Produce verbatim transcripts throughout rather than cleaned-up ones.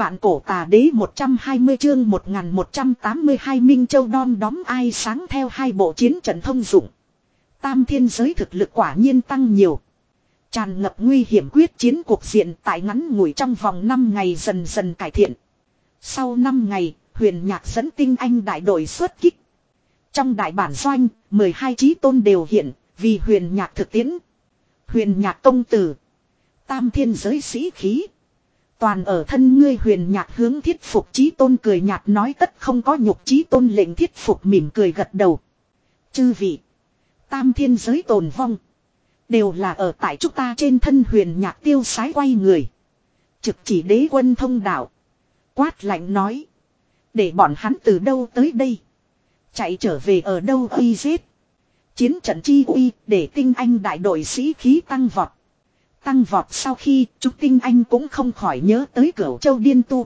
Vạn cổ tà đế một trăm hai mươi chương một nghìn một trăm tám mươi hai Minh Châu đom đóm ai sáng theo hai bộ chiến trận thông dụng. Tam thiên giới thực lực quả nhiên tăng nhiều. Tràn ngập nguy hiểm quyết chiến cuộc diện tại ngắn ngủi trong vòng năm ngày dần dần cải thiện. Sau năm ngày, Huyền Nhạc dẫn tinh anh đại đội xuất kích. Trong đại bản doanh, mười hai chí tôn đều hiện, vì Huyền Nhạc thực tiễn. Huyền Nhạc công tử. Tam thiên giới sĩ khí. Toàn ở thân ngươi. Huyền Nhạc hướng thiết phục chí tôn cười nhạt nói tất không có nhục. Chí tôn lệnh thiết phục mỉm cười gật đầu. Chư vị. Tam thiên giới tồn vong. Đều là ở tại chúng ta trên thân. Huyền Nhạc tiêu sái quay người. Trực chỉ đế quân thông đạo. Quát lạnh nói. Để bọn hắn từ đâu tới đây. Chạy trở về ở đâu uy giết. Chiến trận chi uy để tinh anh đại đội sĩ khí tăng vọt. Tăng vọt sau khi chúng tinh anh cũng không khỏi nhớ tới Cửu Châu Điên Tu.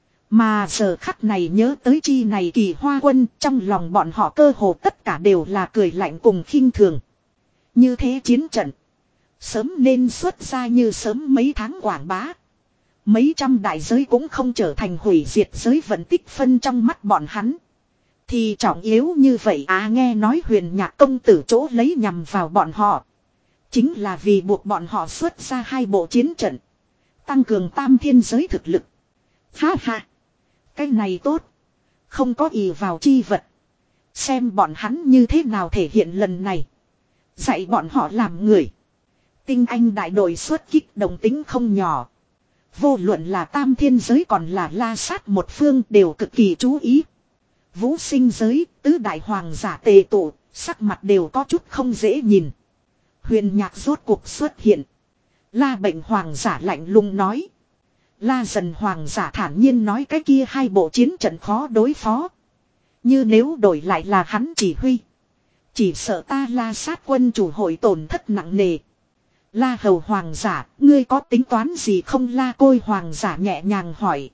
Mà giờ khắc này nhớ tới chi này Kỳ Hoa Quân, trong lòng bọn họ cơ hồ tất cả đều là cười lạnh cùng khinh thường. Như thế chiến trận. Sớm nên xuất ra như sớm mấy tháng quảng bá. Mấy trăm đại giới cũng không trở thành hủy diệt giới vận tích phân trong mắt bọn hắn. Thì trọng yếu như vậy à, nghe nói Huyền Nhạc công tử chỗ lấy nhằm vào bọn họ. Chính là vì buộc bọn họ xuất ra hai bộ chiến trận. Tăng cường tam thiên giới thực lực. Ha ha. Cái này tốt. Không có ỷ vào chi vật. Xem bọn hắn như thế nào thể hiện lần này. Dạy bọn họ làm người. Tinh anh đại đội xuất kích đồng tính không nhỏ. Vô luận là tam thiên giới còn là La Sát một phương đều cực kỳ chú ý. Vũ sinh giới, tứ đại hoàng giả tề tụ, sắc mặt đều có chút không dễ nhìn. Huyền Nhạc rốt cuộc xuất hiện. La Bệnh hoàng giả lạnh lùng nói. La Dần hoàng giả thản nhiên nói cái kia hai bộ chiến trận khó đối phó. Như nếu đổi lại là hắn chỉ huy. Chỉ sợ ta La Sát quân chủ hội tổn thất nặng nề. La Hầu hoàng giả, ngươi có tính toán gì không? La Côi hoàng giả nhẹ nhàng hỏi.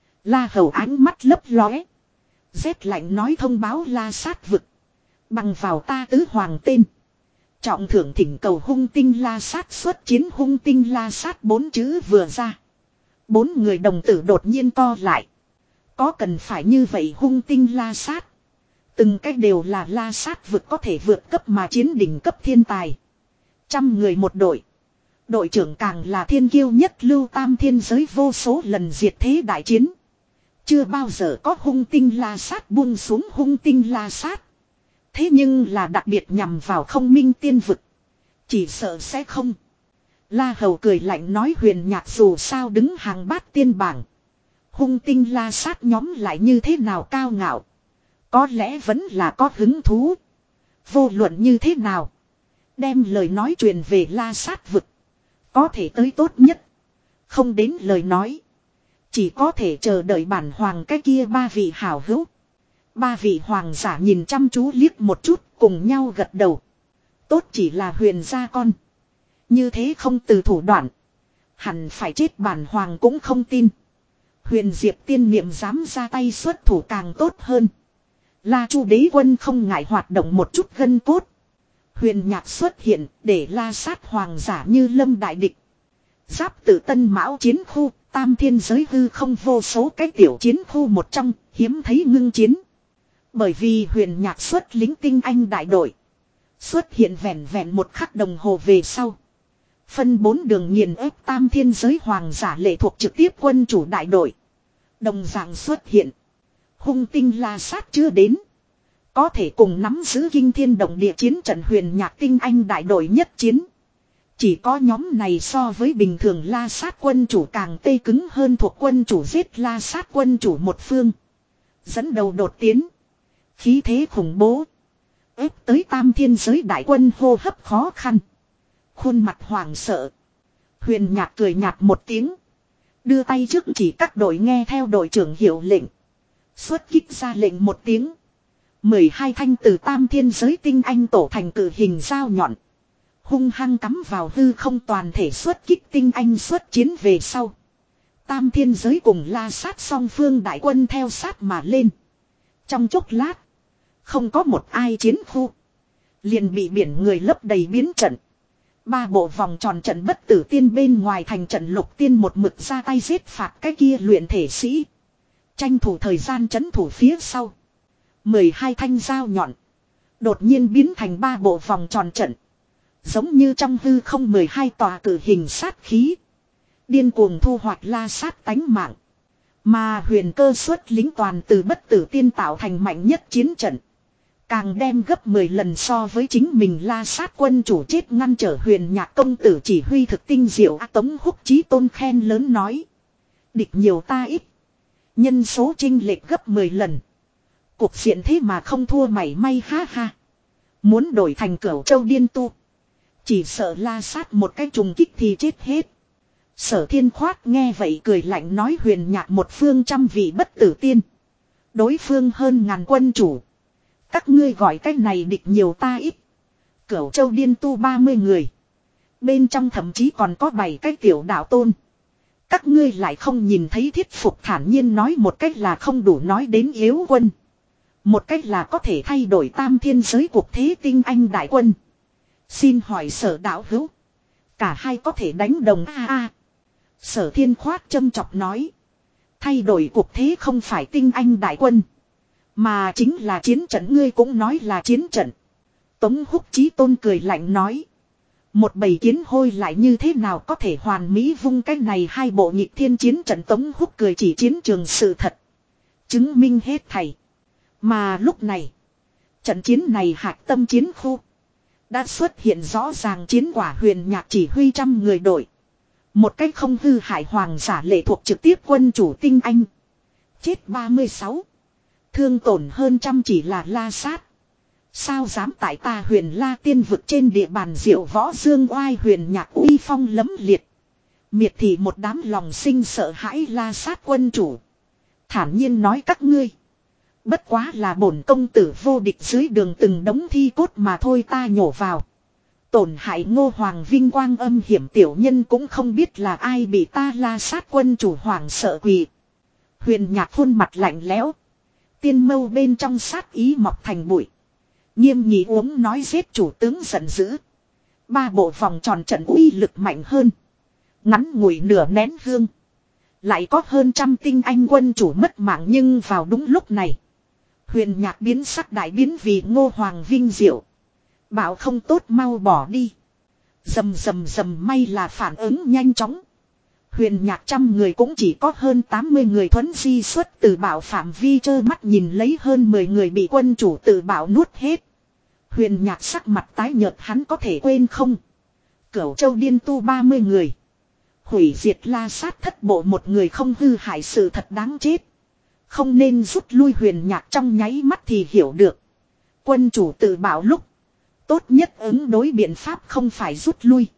La Hầu ánh mắt lấp lóe. Rét lạnh nói thông báo La Sát vực. Bằng vào ta tứ hoàng tên. Trọng thưởng thỉnh cầu hung tinh La Sát xuất chiến. Hung tinh La Sát bốn chữ vừa ra. Bốn người đồng tử đột nhiên co lại. Có cần phải như vậy hung tinh La Sát. Từng cách đều là La Sát vực có thể vượt cấp mà chiến đỉnh cấp thiên tài. Trăm người một đội. Đội trưởng càng là thiên kiêu nhất lưu tam thiên giới vô số lần diệt thế đại chiến. Chưa bao giờ có hung tinh La Sát buông xuống. Hung tinh La Sát. Thế nhưng là đặc biệt nhằm vào không minh tiên vực. Chỉ sợ sẽ không. La Hầu cười lạnh nói Huyền Nhạc dù sao đứng hàng bát tiên bảng. Hung tinh La Sát nhóm lại như thế nào cao ngạo. Có lẽ vẫn là có hứng thú. Vô luận như thế nào. Đem lời nói truyền về La Sát vực. Có thể tới tốt nhất. Không đến lời nói. Chỉ có thể chờ đợi bản hoàng cái kia ba vị hảo hữu. Ba vị hoàng giả nhìn chăm chú liếc một chút cùng nhau gật đầu. Tốt chỉ là Huyền gia con. Như thế không từ thủ đoạn. Hẳn phải chết bản hoàng cũng không tin. Huyền Diệp tiên niệm dám ra tay xuất thủ càng tốt hơn. La Chu đế quân không ngại hoạt động một chút gân cốt. Huyền Nhạc xuất hiện để La Sát hoàng giả như lâm đại địch. Giáp tự Tân Mão chiến khu, tam thiên giới hư không vô số cái tiểu chiến khu một trong, hiếm thấy ngưng chiến. Bởi vì Huyền Nhạc xuất lính tinh anh đại đội. Xuất hiện vẹn vẹn một khắc đồng hồ về sau. Phân bốn đường nghiền ép tam thiên giới hoàng giả lệ thuộc trực tiếp quân chủ đại đội. Đồng dạng xuất hiện. Hung tinh La Sát chưa đến. Có thể cùng nắm giữ kinh thiên động địa chiến trận Huyền Nhạc tinh anh đại đội nhất chiến. Chỉ có nhóm này so với bình thường La Sát quân chủ càng tê cứng hơn thuộc quân chủ giết La Sát quân chủ một phương. Dẫn đầu đột tiến. Khí thế khủng bố. Ép tới tam thiên giới đại quân hô hấp khó khăn. Khuôn mặt hoảng sợ. Huyền Nhạc cười nhạt một tiếng. Đưa tay trước chỉ các đội nghe theo đội trưởng hiệu lệnh. Xuất kích ra lệnh một tiếng. mười hai thanh từ tam thiên giới tinh anh tổ thành cử hình dao nhọn. Hung hăng cắm vào hư không toàn thể xuất kích tinh anh xuất chiến về sau. Tam thiên giới cùng La Sát song phương đại quân theo sát mà lên. Trong chốc lát. Không có một ai chiến khu. Liền bị biển người lấp đầy biến trận. Ba bộ vòng tròn trận bất tử tiên bên ngoài thành trận lục tiên một mực ra tay giết phạt cái kia luyện thể sĩ. Tranh thủ thời gian trấn thủ phía sau. mười hai thanh dao nhọn. Đột nhiên biến thành ba bộ vòng tròn trận. Giống như trong hư không mười hai tòa cử hình sát khí. Điên cuồng thu hoạch la sát tánh mạng. Mà huyền cơ xuất lính toàn từ bất tử tiên tạo thành mạnh nhất chiến trận. Càng đem gấp mười lần so với chính mình la sát quân chủ chết ngăn trở huyền nhạc công tử chỉ huy thực tinh diệu á Tống Húc Chí Tôn khen lớn nói. Địch nhiều ta ít. Nhân số chênh lệch gấp mười lần. Cuộc diện thế mà không thua mảy may ha ha. Muốn đổi thành Cửu Châu điên tu. Chỉ sợ la sát một cái trùng kích thì chết hết. Sở Thiên Khoát nghe vậy cười lạnh nói huyền nhạc một phương trăm vị bất tử tiên. Đối phương hơn ngàn quân chủ. Các ngươi gọi cái này địch nhiều ta ít. Cửu Châu điên tu ba mươi người. Bên trong thậm chí còn có bảy cái tiểu đạo tôn. Các ngươi lại không nhìn thấy thiết phục thản nhiên nói một cách là không đủ nói đến yếu quân. Một cách là có thể thay đổi tam thiên giới cuộc thế tinh anh đại quân. Xin hỏi sở đạo hữu. Cả hai có thể đánh đồng a a. Sở Thiên Khoát châm chọc nói. Thay đổi cuộc thế không phải tinh anh đại quân. Mà chính là chiến trận ngươi cũng nói là chiến trận. Tống Húc Chí Tôn cười lạnh nói. Một bầy kiến hôi lại như thế nào có thể hoàn mỹ vung cái này hai bộ nhịp thiên chiến trận Tống Húc cười chỉ chiến trường sự thật. Chứng minh hết thầy. Mà lúc này. Trận chiến này hạc tâm chiến khu. Đã xuất hiện rõ ràng chiến quả huyền nhạc chỉ huy trăm người đội. Một cách không hư hại hoàng giả lệ thuộc trực tiếp quân chủ tinh anh. Chết ba mươi sáu. Thương tổn hơn trăm chỉ là la sát. Sao dám tại ta huyền la tiên vực trên địa bàn diệu võ dương oai huyền nhạc uy phong lấm liệt. Miệt thị một đám lòng sinh sợ hãi la sát quân chủ. Thản nhiên nói các ngươi. Bất quá là bổn công tử vô địch dưới đường từng đống thi cốt mà thôi ta nhổ vào. Tổn hại Ngô Hoàng vinh quang âm hiểm tiểu nhân cũng không biết là ai bị ta la sát quân chủ hoàng sợ quỳ. Huyền nhạc khuôn mặt lạnh lẽo. Tiên mâu bên trong sát ý mọc thành bụi. Nghiêm nghị uống nói giết chủ tướng giận dữ. Ba bộ vòng tròn trận uy lực mạnh hơn. Ngắn ngủi nửa nén hương. Lại có hơn trăm tinh anh quân chủ mất mạng nhưng vào đúng lúc này. Huyền nhạc biến sắc đại biến vì Ngô Hoàng vinh diệu. Bảo không tốt mau bỏ đi. Dầm dầm dầm may là phản ứng nhanh chóng. Huyền nhạc trăm người cũng chỉ có hơn tám mươi người thuấn di xuất từ bảo phạm vi trơ mắt nhìn lấy hơn mười người bị quân chủ tự bảo nuốt hết. Huyền nhạc sắc mặt tái nhợt hắn có thể quên không. Cửu Châu điên tu ba mươi người. Hủy diệt la sát thất bộ một người không hư hại sự thật đáng chết. Không nên rút lui huyền nhạc trong nháy mắt thì hiểu được. Quân chủ tự bảo lúc. Tốt nhất ứng đối biện pháp không phải rút lui.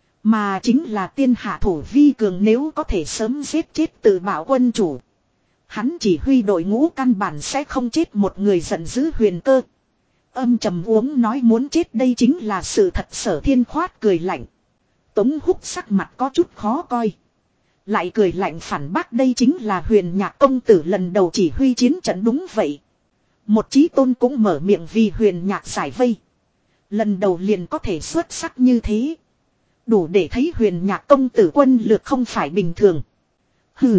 Mà chính là tiên hạ thủ vi cường nếu có thể sớm giết chết tự bảo quân chủ. Hắn chỉ huy đội ngũ căn bản sẽ không chết một người giận dữ huyền cơ. Âm trầm uống nói muốn chết đây chính là sự thật Sở Thiên Khoát cười lạnh. Tống Húc sắc mặt có chút khó coi. Lại cười lạnh phản bác đây chính là huyền nhạc công tử lần đầu chỉ huy chiến trận đúng vậy. Một Chí Tôn cũng mở miệng vì huyền nhạc giải vây. Lần đầu liền có thể xuất sắc như thế. Đủ để thấy huyền nhạc công tử quân lược không phải bình thường. Hừ.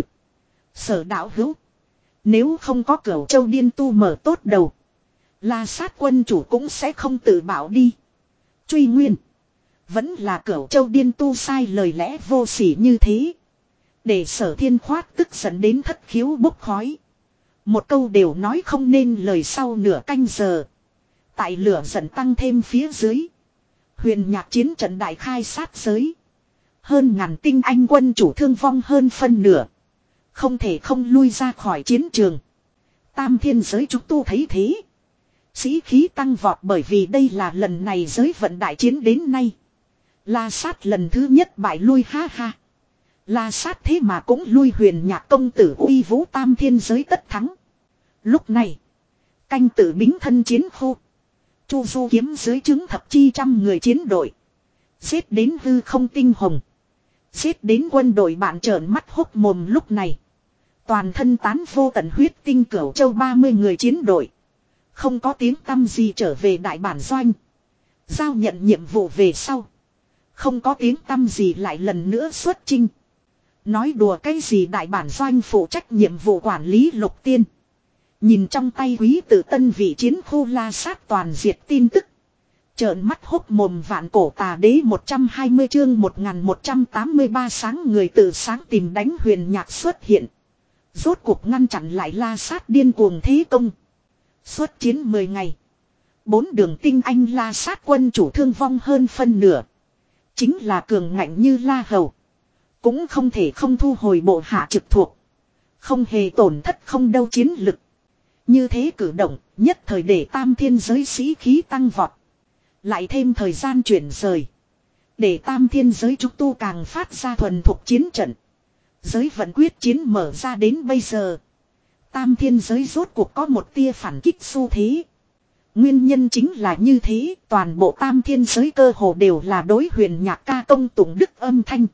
Sở đạo hữu. Nếu không có Cửu Châu điên tu mở tốt đầu. La sát quân chủ cũng sẽ không tự bảo đi. Truy nguyên. Vẫn là Cửu Châu điên tu sai lời lẽ vô sỉ như thế. Để Sở Thiên Khoát tức giận đến thất khiếu bốc khói. Một câu đều nói không nên lời sau nửa canh giờ. Tại lửa giận tăng thêm phía dưới. Huyền nhạc chiến trận đại khai sát giới. Hơn ngàn tinh anh quân chủ thương vong hơn phân nửa. Không thể không lui ra khỏi chiến trường. Tam thiên giới chúng tu thấy thế. Sĩ khí tăng vọt bởi vì đây là lần này giới vận đại chiến đến nay. La sát lần thứ nhất bại lui ha ha. La sát thế mà cũng lui huyền nhạc công tử uy vũ tam thiên giới tất thắng. Lúc này. Canh tử bính thân chiến khu. Chu du kiếm dưới trướng thập chi trăm người chiến đội. Giết đến hư không tinh hồng. Giết đến quân đội bạn trợn mắt hốc mồm lúc này. Toàn thân tán vô tận huyết tinh Cửu Châu ba mươi người chiến đội. Không có tiếng tăm gì trở về đại bản doanh. Giao nhận nhiệm vụ về sau. Không có tiếng tăm gì lại lần nữa xuất chinh. Nói đùa cái gì đại bản doanh phụ trách nhiệm vụ quản lý Lục Tiên. Nhìn trong tay quý tử tân vị chiến khu la sát toàn diệt tin tức. Trợn mắt hốc mồm vạn cổ tà đế một trăm hai mươi chương một nghìn một trăm tám mươi ba sáng người từ sáng tìm đánh huyền nhạc xuất hiện. Rốt cuộc ngăn chặn lại la sát điên cuồng thế công. Xuất chiến mười ngày. Bốn đường tinh anh la sát quân chủ thương vong hơn phân nửa. Chính là cường ngạnh như la hầu. Cũng không thể không thu hồi bộ hạ trực thuộc. Không hề tổn thất không đâu chiến lực. Như thế cử động nhất thời để tam thiên giới sĩ khí tăng vọt. Lại thêm thời gian chuyển rời. Để tam thiên giới trúc tu càng phát ra thuần thuộc chiến trận. Giới vận quyết chiến mở ra đến bây giờ. Tam thiên giới rốt cuộc có một tia phản kích xu thế. Nguyên nhân chính là như thế, toàn bộ tam thiên giới cơ hồ đều là đối huyền nhạc ca công tụng đức âm thanh.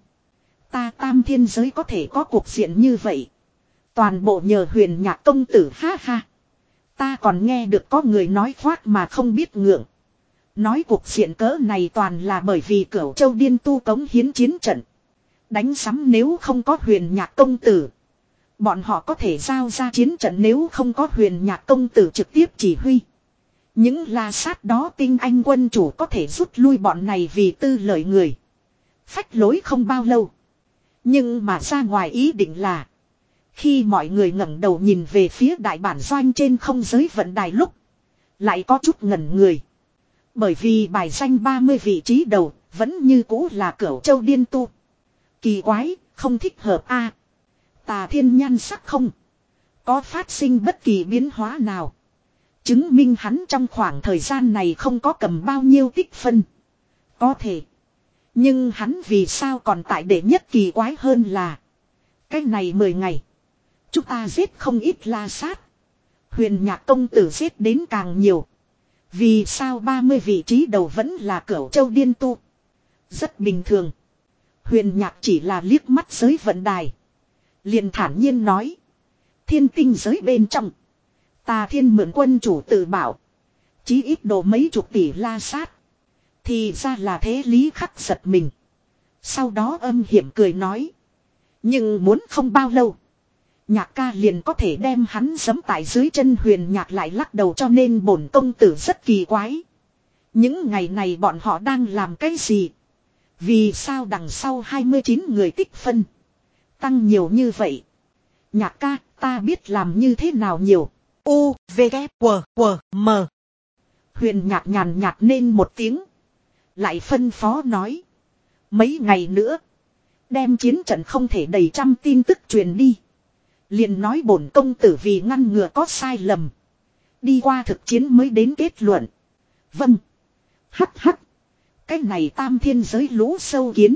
Ta tam thiên giới có thể có cuộc diện như vậy. Toàn bộ nhờ huyền nhạc công tử ha ha. Ta còn nghe được có người nói khoác mà không biết ngượng. Nói cuộc diện cỡ này toàn là bởi vì Cửu Châu điên tu cống hiến chiến trận. Đánh sắm nếu không có huyền nhạc công tử. Bọn họ có thể giao ra chiến trận nếu không có huyền nhạc công tử trực tiếp chỉ huy. Những la sát đó tinh anh quân chủ có thể rút lui bọn này vì tư lợi người. Phách lối không bao lâu. Nhưng mà ra ngoài ý định là. Khi mọi người ngẩng đầu nhìn về phía đại bản doanh trên không giới vận đài lúc. Lại có chút ngẩn người. Bởi vì bài danh ba mươi vị trí đầu vẫn như cũ là Cửu Châu điên tu. Kỳ quái, không thích hợp a. À, Tà Thiên nhan sắc không. Có phát sinh bất kỳ biến hóa nào. Chứng minh hắn trong khoảng thời gian này không có cầm bao nhiêu tích phân. Có thể. Nhưng hắn vì sao còn tại đệ nhất kỳ quái hơn là. Cái này mười ngày. Chúng ta giết không ít la sát. Huyền nhạc công tử giết đến càng nhiều. Vì sao ba mươi vị trí đầu vẫn là Cửu Châu điên tu. Rất bình thường. Huyền nhạc chỉ là liếc mắt giới vận đài. Liền thản nhiên nói. Thiên tinh giới bên trong. Tà Thiên mượn quân chủ tự bảo. Chí ít đồ mấy chục tỷ la sát. Thì ra là thế Lý Khắc giật mình. Sau đó âm hiểm cười nói. Nhưng muốn không bao lâu. Nhạc ca liền có thể đem hắn giẫm tại dưới chân huyền nhạc lại lắc đầu cho nên bổn công tử rất kỳ quái. Những ngày này bọn họ đang làm cái gì? Vì sao đằng sau hai mươi chín người tích phân. Tăng nhiều như vậy. Nhạc ca ta biết làm như thế nào nhiều. U, V, K, W, W, M. Huyền nhạc nhàn nhạt nên một tiếng. Lại phân phó nói. Mấy ngày nữa. Đem chiến trận không thể đầy trăm tin tức truyền đi. Liền nói bổn công tử vì ngăn ngừa có sai lầm. Đi qua thực chiến mới đến kết luận. Vâng. Hắc hắc. Cái này tam thiên giới lũ sâu kiến.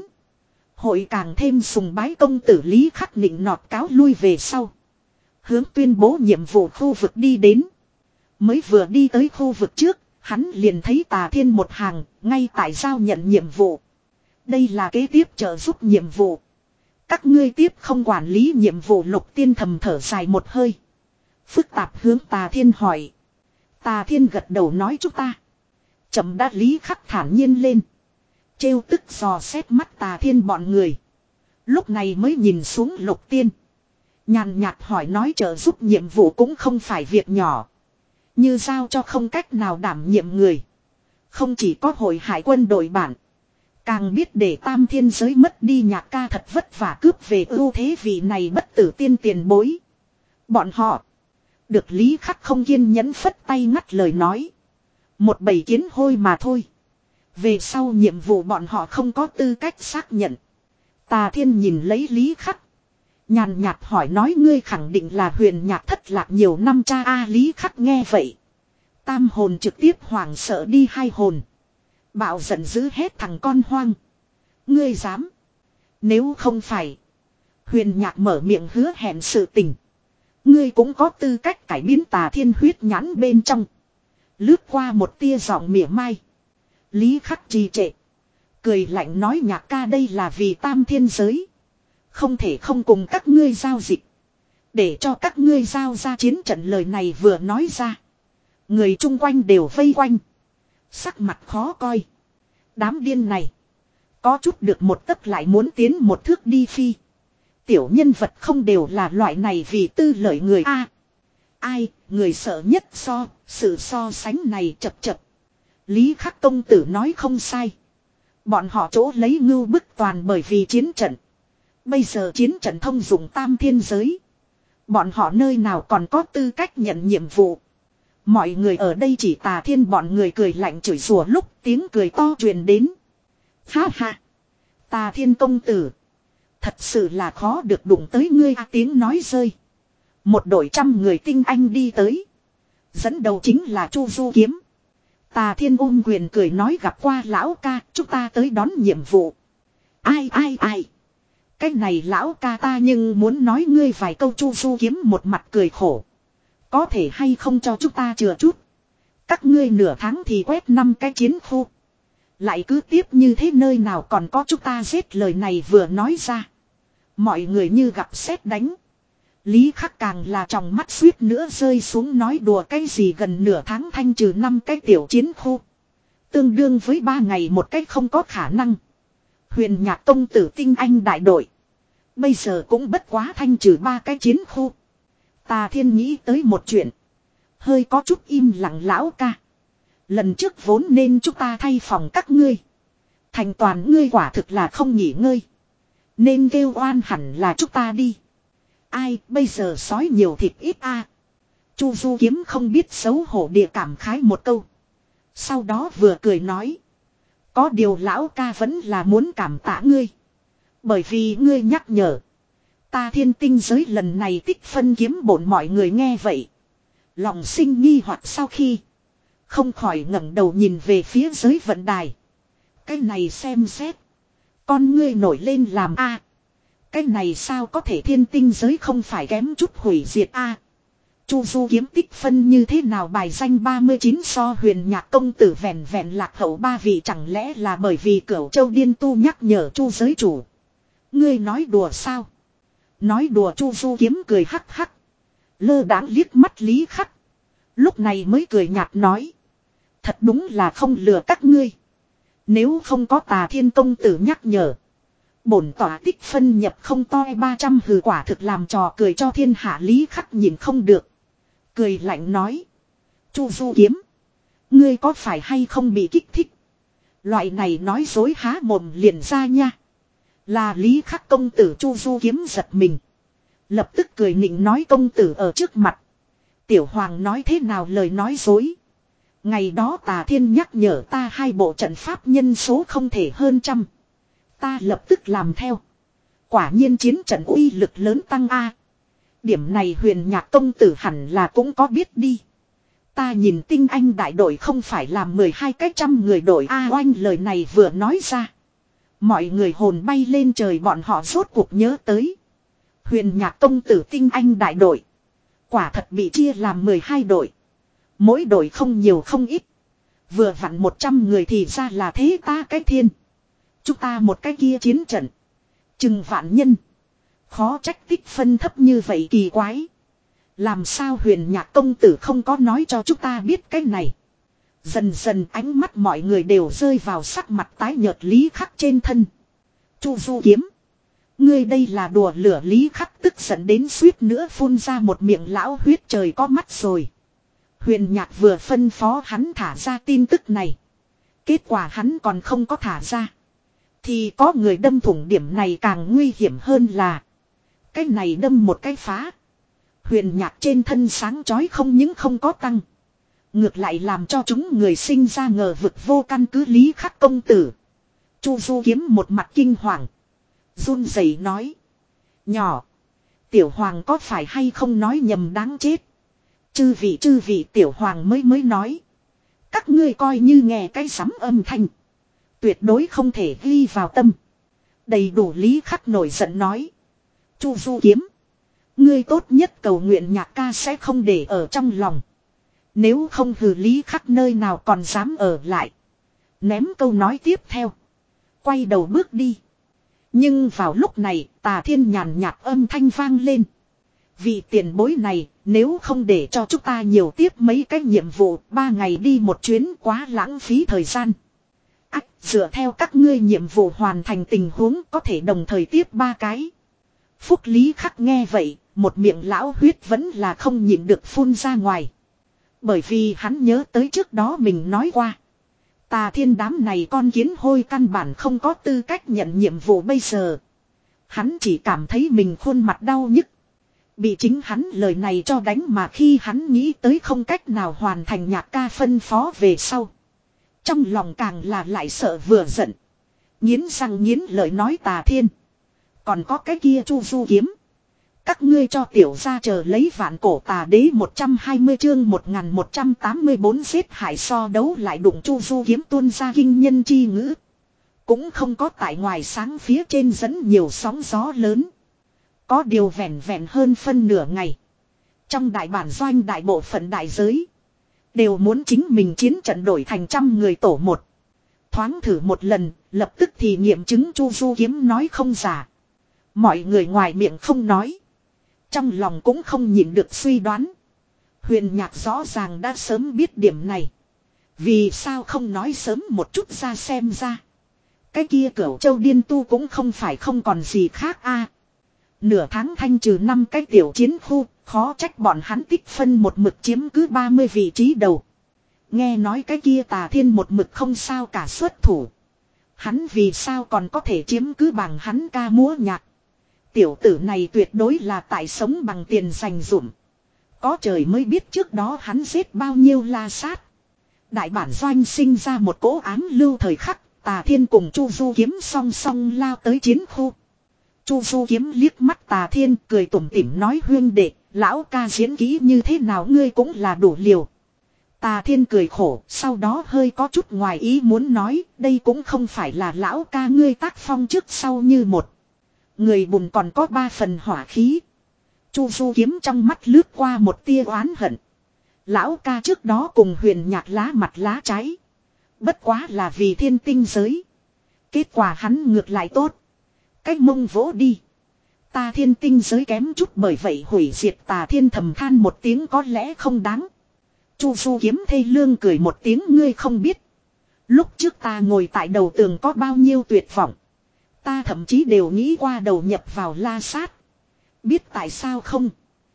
Hội càng thêm sùng bái công tử Lý Khắc nịnh nọt cáo lui về sau. Hướng tuyên bố nhiệm vụ khu vực đi đến. Mới vừa đi tới khu vực trước. Hắn liền thấy Tà Thiên một hàng. Ngay tại giao nhận nhiệm vụ. Đây là kế tiếp trợ giúp nhiệm vụ. Các ngươi tiếp không quản lý nhiệm vụ Lục Tiên thầm thở dài một hơi. Phức tạp hướng Tà Thiên hỏi. Tà Thiên gật đầu nói chúng ta. Chậm đã Lý Khắc thản nhiên lên. Trêu tức dò xét mắt Tà Thiên bọn người. Lúc này mới nhìn xuống Lục Tiên. Nhàn nhạt hỏi nói trợ giúp nhiệm vụ cũng không phải việc nhỏ. Như giao cho không cách nào đảm nhiệm người. Không chỉ có hội hải quân đội bản. Càng biết để tam thiên giới mất đi nhạc ca thật vất vả cướp về ưu thế vì này bất tử tiên tiền bối. Bọn họ. Được Lý Khắc không kiên nhẫn phất tay ngắt lời nói. Một bầy kiến hôi mà thôi. Về sau nhiệm vụ bọn họ không có tư cách xác nhận. Tà Thiên nhìn lấy Lý Khắc. Nhàn nhạt hỏi nói ngươi khẳng định là huyền nhạc thất lạc nhiều năm cha a. Lý Khắc nghe vậy. Tam hồn trực tiếp hoảng sợ đi hai hồn. Bạo giận dữ hết thằng con hoang. Ngươi dám. Nếu không phải. Huyền nhạc mở miệng hứa hẹn sự tình. Ngươi cũng có tư cách cải biến Tà Thiên huyết nhãn bên trong. Lướt qua một tia giọng mỉa mai. Lý Khắc trì trệ. Cười lạnh nói nhạc ca đây là vì tam thiên giới. Không thể không cùng các ngươi giao dịch. Để cho các ngươi giao ra chiến trận lời này vừa nói ra. Người chung quanh đều vây quanh. Sắc mặt khó coi. Đám điên này. Có chút được một tấc lại muốn tiến một thước đi phi. Tiểu nhân vật không đều là loại này vì tư lợi người a. Ai, người sợ nhất so, sự so sánh này chập chập. Lý Khắc công tử nói không sai. Bọn họ chỗ lấy ngưu bức toàn bởi vì chiến trận. Bây giờ chiến trận thông dụng tam thiên giới. Bọn họ nơi nào còn có tư cách nhận nhiệm vụ. Mọi người ở đây chỉ Tà Thiên bọn người cười lạnh chửi rủa lúc tiếng cười to truyền đến. Ha ha. Tà Thiên công tử. Thật sự là khó được đụng tới ngươi à, tiếng nói rơi. Một đội trăm người tinh anh đi tới. Dẫn đầu chính là Chu Du Kiếm. Tà Thiên ôm quyền cười nói gặp qua lão ca, chúng ta tới đón nhiệm vụ. Ai ai ai. Cái này lão ca ta nhưng muốn nói ngươi vài câu. Chu Du Kiếm một mặt cười khổ. Có thể hay không cho chúng ta chừa chút. Các ngươi nửa tháng thì quét năm cái chiến khu. Lại cứ tiếp như thế nơi nào còn có chúng ta giết, lời này vừa nói ra. Mọi người như gặp sét đánh. Lý Khắc càng là trong mắt suýt nữa rơi xuống, nói đùa cái gì gần nửa tháng thanh trừ năm cái tiểu chiến khu. Tương đương với ba ngày một cách không có khả năng. Huyền Nhạc công tử tinh anh đại đội. Bây giờ cũng bất quá thanh trừ ba cái chiến khu. Tà Thiên nghĩ tới một chuyện. Hơi có chút im lặng lão ca. Lần trước vốn nên chúng ta thay phòng các ngươi. Thành toàn ngươi quả thực là không nghỉ ngơi. Nên kêu oan hẳn là chúng ta đi. Ai bây giờ sói nhiều thịt ít a. À. Chu Du Kiếm không biết xấu hổ địa cảm khái một câu. Sau đó vừa cười nói. Có điều lão ca vẫn là muốn cảm tạ ngươi. Bởi vì ngươi nhắc nhở. Ta Thiên tinh giới lần này tích phân kiếm bổn, mọi người nghe vậy. Lòng sinh nghi hoặc sau khi. Không khỏi ngẩng đầu nhìn về phía giới vận đài. Cái này xem xét. Con ngươi nổi lên làm a. Cái này sao có thể, thiên tinh giới không phải kém chút hủy diệt a. Chu Du Kiếm tích phân như thế nào bài danh ba mươi chín so Huyền Nhạc công tử vẹn vẹn lạc hậu ba vị, chẳng lẽ là bởi vì Cửu Châu Điên Tu nhắc nhở Chu giới chủ. Ngươi nói đùa sao? Nói đùa. Chu Du Kiếm cười hắc hắc. Lơ đãng liếc mắt Lý Khắc. Lúc này mới cười nhạt nói. Thật đúng là không lừa các ngươi. Nếu không có Tà Thiên công tử nhắc nhở. Bổn tỏa tích phân nhập không toi ba trăm, hừ quả thực làm trò cười cho thiên hạ. Lý Khắc nhìn không được. Cười lạnh nói. Chu Du Kiếm. Ngươi có phải hay không bị kích thích? Loại này nói dối há mồm liền ra nha. Là Lý Khắc công tử. Chu Du Kiếm giật mình. Lập tức cười nịnh nói công tử ở trước mặt. Tiểu Hoàng nói thế nào lời nói dối. Ngày đó Tà Thiên nhắc nhở ta hai bộ trận pháp nhân số không thể hơn trăm. Ta lập tức làm theo. Quả nhiên chiến trận uy lực lớn tăng a. Điểm này Huyền Nhạc công tử hẳn là cũng có biết đi. Ta nhìn tinh anh đại đội không phải làm mười hai cái trăm người đội a. Oanh lời này vừa nói ra. Mọi người hồn bay lên trời, bọn họ rốt cuộc nhớ tới. Huyền Nhạc công tử tinh anh đại đội. Quả thật bị chia làm mười hai đội. Mỗi đội không nhiều không ít. Vừa vặn một trăm người thì ra là thế. Ta cái thiên. Chúng ta một cái kia chiến trận. Chừng vạn nhân. Khó trách tích phân thấp như vậy, kỳ quái. Làm sao Huyền Nhạc công tử không có nói cho chúng ta biết cái này. Dần dần ánh mắt mọi người đều rơi vào sắc mặt tái nhợt Lý Khắc trên thân. Chu Du Kiếm. Ngươi đây là đùa lửa. Lý Khắc tức giận đến suýt nữa phun ra một miệng lão huyết, trời có mắt rồi. Huyền Nhạc vừa phân phó hắn thả ra tin tức này. Kết quả hắn còn không có thả ra. Thì có người đâm thủng, điểm này càng nguy hiểm hơn là. Cái này đâm một cái phá. Huyền Nhạc trên thân sáng chói không những không có tăng. Ngược lại làm cho chúng người sinh ra ngờ vực vô căn cứ. Lý Khắc công tử. Chu Du Kiếm một mặt kinh hoàng. Run rẩy nói. Nhỏ. Tiểu Hoàng có phải hay không nói nhầm đáng chết. Chư vị chư vị, Tiểu Hoàng mới mới nói. Các ngươi coi như nghe cái sấm âm thanh. Tuyệt đối không thể ghi vào tâm. Đầy đủ. Lý Khắc nổi giận nói. Chu Du Kiếm. Ngươi tốt nhất cầu nguyện Nhạc ca sẽ không để ở trong lòng. Nếu không hừ. Lý Khắc nơi nào còn dám ở lại. Ném câu nói tiếp theo. Quay đầu bước đi. Nhưng vào lúc này Tà Thiên nhàn nhạt âm thanh vang lên. Vị tiền bối này, nếu không để cho chúng ta nhiều tiếp mấy cái nhiệm vụ, ba ngày đi một chuyến quá lãng phí thời gian. Ách, dựa theo các ngươi nhiệm vụ hoàn thành tình huống có thể đồng thời tiếp ba cái. Phúc Lý Khắc nghe vậy, một miệng lão huyết vẫn là không nhịn được phun ra ngoài. Bởi vì hắn nhớ tới trước đó mình nói qua. Tà Thiên đám này con kiến hôi căn bản không có tư cách nhận nhiệm vụ bây giờ. Hắn chỉ cảm thấy mình khuôn mặt đau nhức. Bị chính hắn lời này cho đánh mà khi hắn nghĩ tới không cách nào hoàn thành nhạc ca phân phó về sau. Trong lòng càng là lại sợ vừa giận. Nghiến răng nghiến lợi nói Tà Thiên. Còn có cái kia Chu Du kiếm. Các ngươi cho tiểu ra chờ lấy vạn cổ tà đế một trăm hai mươi chương một nghìn một trăm tám mươi tư giết hại so đấu lại đụng Chu Du kiếm tuôn ra kinh nhân chi ngữ. Cũng không có tại ngoài sáng phía trên dẫn nhiều sóng gió lớn. Có điều vẹn vẹn hơn phân nửa ngày. Trong đại bản doanh đại bộ phận đại giới. Đều muốn chính mình chiến trận đổi thành trăm người tổ một. Thoáng thử một lần, lập tức thì nghiệm chứng Chu Du kiếm nói không giả. Mọi người ngoài miệng không nói. Trong lòng cũng không nhịn được suy đoán. Huyền Nhạc rõ ràng đã sớm biết điểm này. Vì sao không nói sớm một chút ra xem ra. Cái kia Cửu Châu Điên Tu cũng không phải không còn gì khác a. Nửa tháng thanh trừ năm cái tiểu chiến khu, khó trách bọn hắn tích phân một mực chiếm cứ ba mươi vị trí đầu. Nghe nói cái kia Tà Thiên một mực không sao cả xuất thủ. Hắn vì sao còn có thể chiếm cứ bằng hắn ca múa nhạc. Tiểu tử này tuyệt đối là tại sống bằng tiền dành dụm. Có trời mới biết trước đó hắn giết bao nhiêu la sát. Đại bản doanh sinh ra một cỗ ám lưu thời khắc. Tà Thiên cùng Chu Du kiếm song song lao tới chiến khu. Chu Du kiếm liếc mắt Tà Thiên cười tủm tỉm nói huyên đệ, lão ca diễn kỹ như thế nào ngươi cũng là đủ liều. Tà Thiên cười khổ, sau đó hơi có chút ngoài ý muốn nói, đây cũng không phải là lão ca ngươi tác phong trước sau như một. Người bùn còn có ba phần hỏa khí. Chu Du kiếm trong mắt lướt qua một tia oán hận. Lão ca trước đó cùng Huyền Nhạc lá mặt lá trái. Bất quá là vì thiên tinh giới. Kết quả hắn ngược lại tốt. Cách mông vỗ đi. Ta thiên tinh giới kém chút bởi vậy hủy diệt Tà Thiên thầm than một tiếng có lẽ không đáng. Chu Du kiếm thê lương cười một tiếng ngươi không biết. Lúc trước ta ngồi tại đầu tường có bao nhiêu tuyệt vọng. Ta thậm chí đều nghĩ qua đầu nhập vào la sát. Biết tại sao không?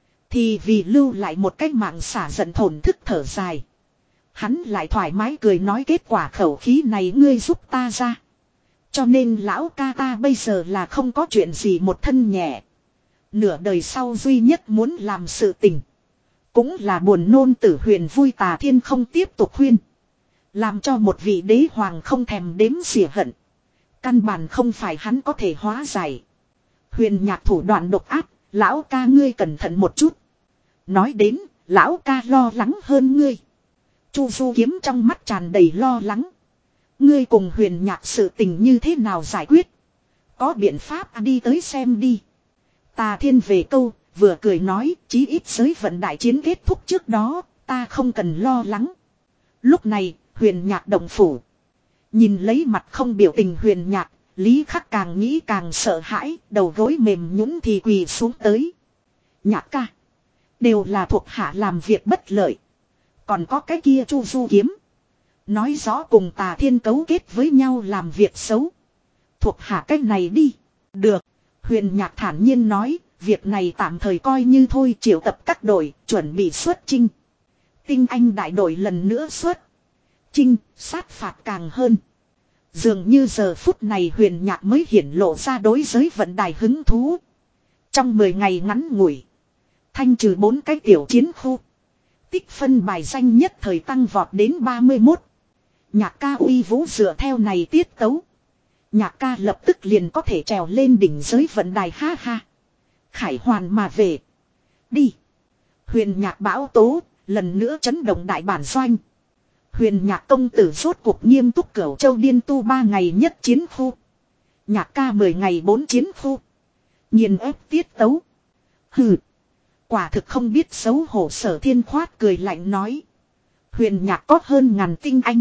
Thì vì lưu lại một cách mạng xả giận thổn thức thở dài. Hắn lại thoải mái cười nói kết quả khẩu khí này ngươi giúp ta ra. Cho nên lão ca ta bây giờ là không có chuyện gì một thân nhẹ. Nửa đời sau duy nhất muốn làm sự tình. Cũng là buồn nôn tử huyền vui Tà Thiên không tiếp tục khuyên. Làm cho một vị đế hoàng không thèm đếm xỉa hận. Căn bản không phải hắn có thể hóa giải. Huyền Nhạc thủ đoạn độc ác, lão ca ngươi cẩn thận một chút. Nói đến, lão ca lo lắng hơn ngươi. Chu Du kiếm trong mắt tràn đầy lo lắng. Ngươi cùng Huyền Nhạc sự tình như thế nào giải quyết? Có biện pháp đi tới xem đi. Tà Thiên về câu, vừa cười nói, chí ít giới vận đại chiến kết thúc trước đó, ta không cần lo lắng. Lúc này, Huyền Nhạc động phủ. Nhìn lấy mặt không biểu tình Huyền Nhạc, Lý Khắc càng nghĩ càng sợ hãi, đầu gối mềm nhũn thì quỳ xuống tới. Nhạc ca. Đều là thuộc hạ làm việc bất lợi. Còn có cái kia Chu Du kiếm. Nói rõ cùng Tà Thiên cấu kết với nhau làm việc xấu. Thuộc hạ cách này đi. Được. Huyền Nhạc thản nhiên nói, việc này tạm thời coi như thôi triệu tập các đội, chuẩn bị xuất chinh. Tinh Anh đại đội lần nữa xuất. Chinh, sát phạt càng hơn. Dường như giờ phút này Huyền Nhạc mới hiển lộ ra đối giới vận đài hứng thú. Trong mười ngày ngắn ngủi. Thanh trừ bốn cái tiểu chiến khu. Tích phân bài danh nhất thời tăng vọt đến ba mươi mốt. Nhạc ca uy vũ dựa theo này tiết tấu. Nhạc ca lập tức liền có thể trèo lên đỉnh giới vận đài ha ha. Khải hoàn mà về. Đi. Huyền Nhạc bão tố, lần nữa chấn động đại bản doanh. Huyền Nhạc công tử rốt cuộc nghiêm túc Cửu Châu Điên Tu ba ngày nhất chiến khu. Nhạc ca mười ngày bốn chiến khu. Nghiền ép tiết tấu. Hừ. Quả thực không biết xấu hổ Sở Thiên khoát cười lạnh nói. Huyền Nhạc có hơn ngàn tinh anh.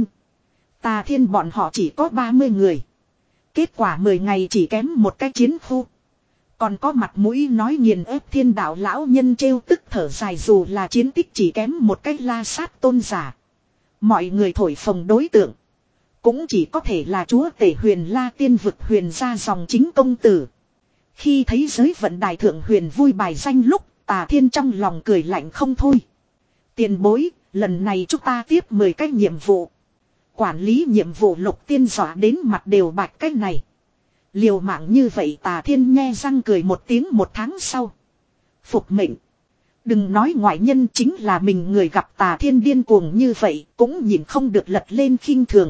Tà Thiên bọn họ chỉ có ba mươi người. Kết quả mười ngày chỉ kém một cái chiến khu. Còn có mặt mũi nói nghiền ép thiên đạo lão nhân trêu tức thở dài dù là chiến tích chỉ kém một cái la sát tôn giả. Mọi người thổi phồng đối tượng. cũng chỉ có thể là chúa tể Huyền La tiên vực Huyền gia dòng chính công tử. Khi thấy giới vận đài thượng Huyền vui bài danh lúc, Tà Thiên trong lòng cười lạnh không thôi. Tiền bối, lần này chúng ta tiếp mười cái nhiệm vụ. Quản lý nhiệm vụ Lục Tiên dọa đến mặt đều bạch cái này. Liều mạng như vậy Tà Thiên nghe răng cười một tiếng một tháng sau. Phục mệnh. Đừng nói ngoại nhân chính là mình người gặp Tà Thiên điên cuồng như vậy cũng nhìn không được lật lên khinh thường.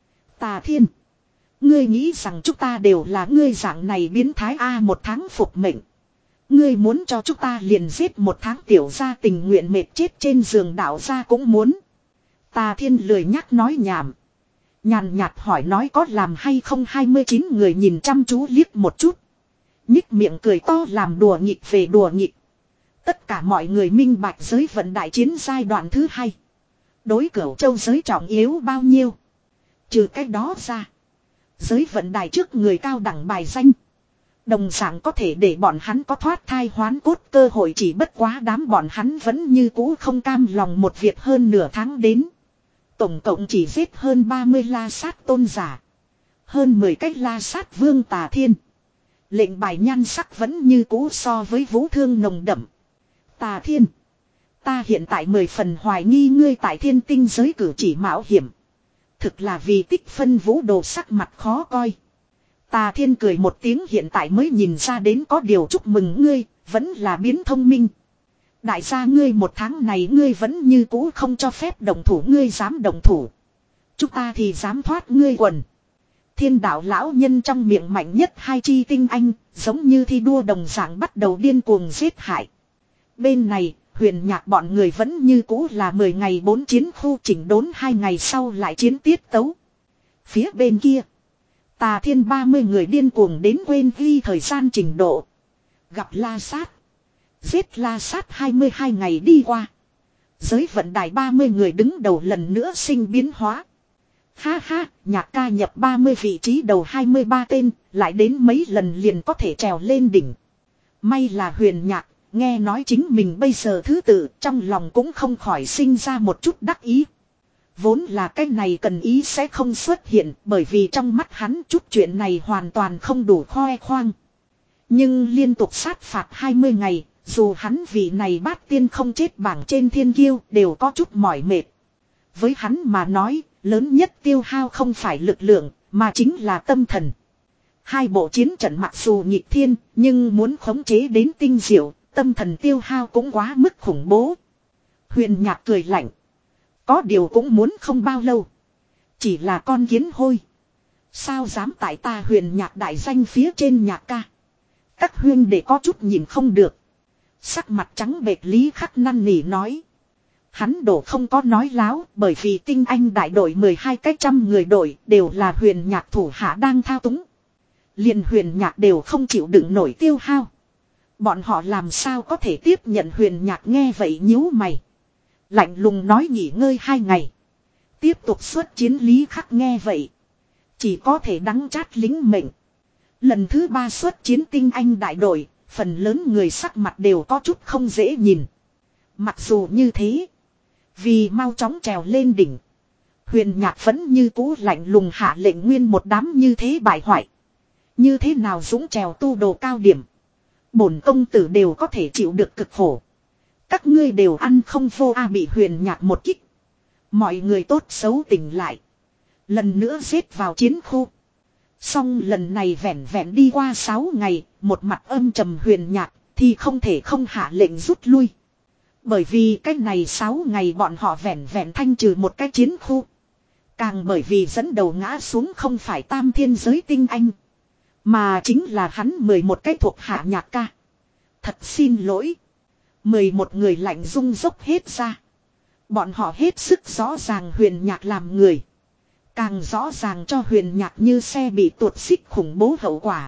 Tà Thiên. Ngươi nghĩ rằng chúng ta đều là ngươi dạng này biến thái A một tháng phục mệnh. Ngươi muốn cho chúng ta liền giết một tháng tiểu gia tình nguyện mệt chết trên giường đạo gia cũng muốn. Tà Thiên lười nhắc nói nhảm. Nhàn nhạt hỏi nói có làm hay không hai mươi chín người nhìn chăm chú liếc một chút. Nhích miệng cười to làm đùa nghịch về đùa nghịch. Tất cả mọi người minh bạch giới vận đại chiến giai đoạn thứ hai. Đối cửu châu giới trọng yếu bao nhiêu. Trừ cách đó ra. Giới vận đài trước người cao đẳng bài danh. Đồng dạng có thể để bọn hắn có thoát thai hoán cốt cơ hội chỉ bất quá đám bọn hắn vẫn như cũ không cam lòng một việc hơn nửa tháng đến. Tổng cộng chỉ giết hơn ba mươi la sát tôn giả. Hơn mười cách la sát vương Tà Thiên. Lệnh bài nhan sắc vẫn như cũ so với vũ thương nồng đậm. Tà Thiên. Ta hiện tại mười phần hoài nghi ngươi tại thiên tinh giới cử chỉ mạo hiểm. Thực là vì tích phân vũ đồ sắc mặt khó coi. Tà Thiên cười một tiếng hiện tại mới nhìn ra đến có điều chúc mừng ngươi, vẫn là biến thông minh. Đại gia ngươi một tháng này ngươi vẫn như cũ không cho phép đồng thủ ngươi dám đồng thủ. Chúng ta thì dám thoát ngươi quần. Thiên đạo lão nhân trong miệng mạnh nhất hai chi tinh anh, giống như thi đua đồng dạng bắt đầu điên cuồng giết hại. Bên này, Huyền Nhạc bọn người vẫn như cũ là mười ngày bốn chiến khu chỉnh đốn hai ngày sau lại chiến tiết tấu. Phía bên kia, Tà Thiên ba mươi người điên cuồng đến quên ghi thời gian trình độ. Gặp La Sát. Giết La Sát hai mươi hai ngày đi qua. Giới vận đài ba mươi người đứng đầu lần nữa sinh biến hóa. Ha ha, Nhạc ca nhập ba mươi vị trí đầu hai mươi ba tên, lại đến mấy lần liền có thể trèo lên đỉnh. May là Huyền Nhạc, nghe nói chính mình bây giờ thứ tự, trong lòng cũng không khỏi sinh ra một chút đắc ý. Vốn là cái này cần ý sẽ không xuất hiện, bởi vì trong mắt hắn chút chuyện này hoàn toàn không đủ khoe khoang. Nhưng liên tục sát phạt hai mươi ngày, dù hắn vị này bát tiên không chết bảng trên thiên kiêu đều có chút mỏi mệt. Với hắn mà nói, lớn nhất tiêu hao không phải lực lượng, mà chính là tâm thần. Hai bộ chiến trận mặc dù nhịp thiên, nhưng muốn khống chế đến tinh diệu, tâm thần tiêu hao cũng quá mức khủng bố. Huyền Nhạc cười lạnh. Có điều cũng muốn không bao lâu. Chỉ là con kiến hôi. Sao dám tại ta Huyền Nhạc đại danh phía trên Nhạc ca. Các huyên để có chút nhìn không được. Sắc mặt trắng bệch Lý Khắc năn nỉ nói. Hắn đổ không có nói láo, bởi vì tinh anh đại đội mười hai cái trăm người đội đều là Huyền Nhạc thủ hạ đang thao túng. Liền Huyền Nhạc đều không chịu đựng nổi tiêu hao. Bọn họ làm sao có thể tiếp nhận Huyền Nhạc nghe vậy nhíu mày. Lạnh lùng nói nghỉ ngơi hai ngày. Tiếp tục xuất chiến Lý Khắc nghe vậy. Chỉ có thể đắng chát lính mệnh. Lần thứ ba xuất chiến tinh anh đại đội, phần lớn người sắc mặt đều có chút không dễ nhìn. Mặc dù như thế, vì mau chóng trèo lên đỉnh, Huyền Nhạc vẫn như cũ lạnh lùng hạ lệnh nguyên một đám như thế bại hoại. Như thế nào dũng trèo tu đồ cao điểm. Bổn công tử đều có thể chịu được cực khổ. Các ngươi đều ăn không vô a bị Huyền Nhạc một kích. Mọi người tốt xấu tỉnh lại. Lần nữa giết vào chiến khu. Xong lần này vẹn vẹn đi qua sáu ngày, một mặt âm trầm Huyền Nhạc thì không thể không hạ lệnh rút lui. Bởi vì cái này sáu ngày bọn họ vẹn vẹn thanh trừ một cái chiến khu. Càng bởi vì dẫn đầu ngã xuống không phải tam thiên giới tinh anh, mà chính là hắn mười một cái thuộc hạ Nhạc ca. Thật xin lỗi. Mười một người lạnh rung dốc hết ra. Bọn họ hết sức rõ ràng Huyền Nhạc làm người. Càng rõ ràng cho Huyền Nhạc như xe bị tuột xích khủng bố hậu quả.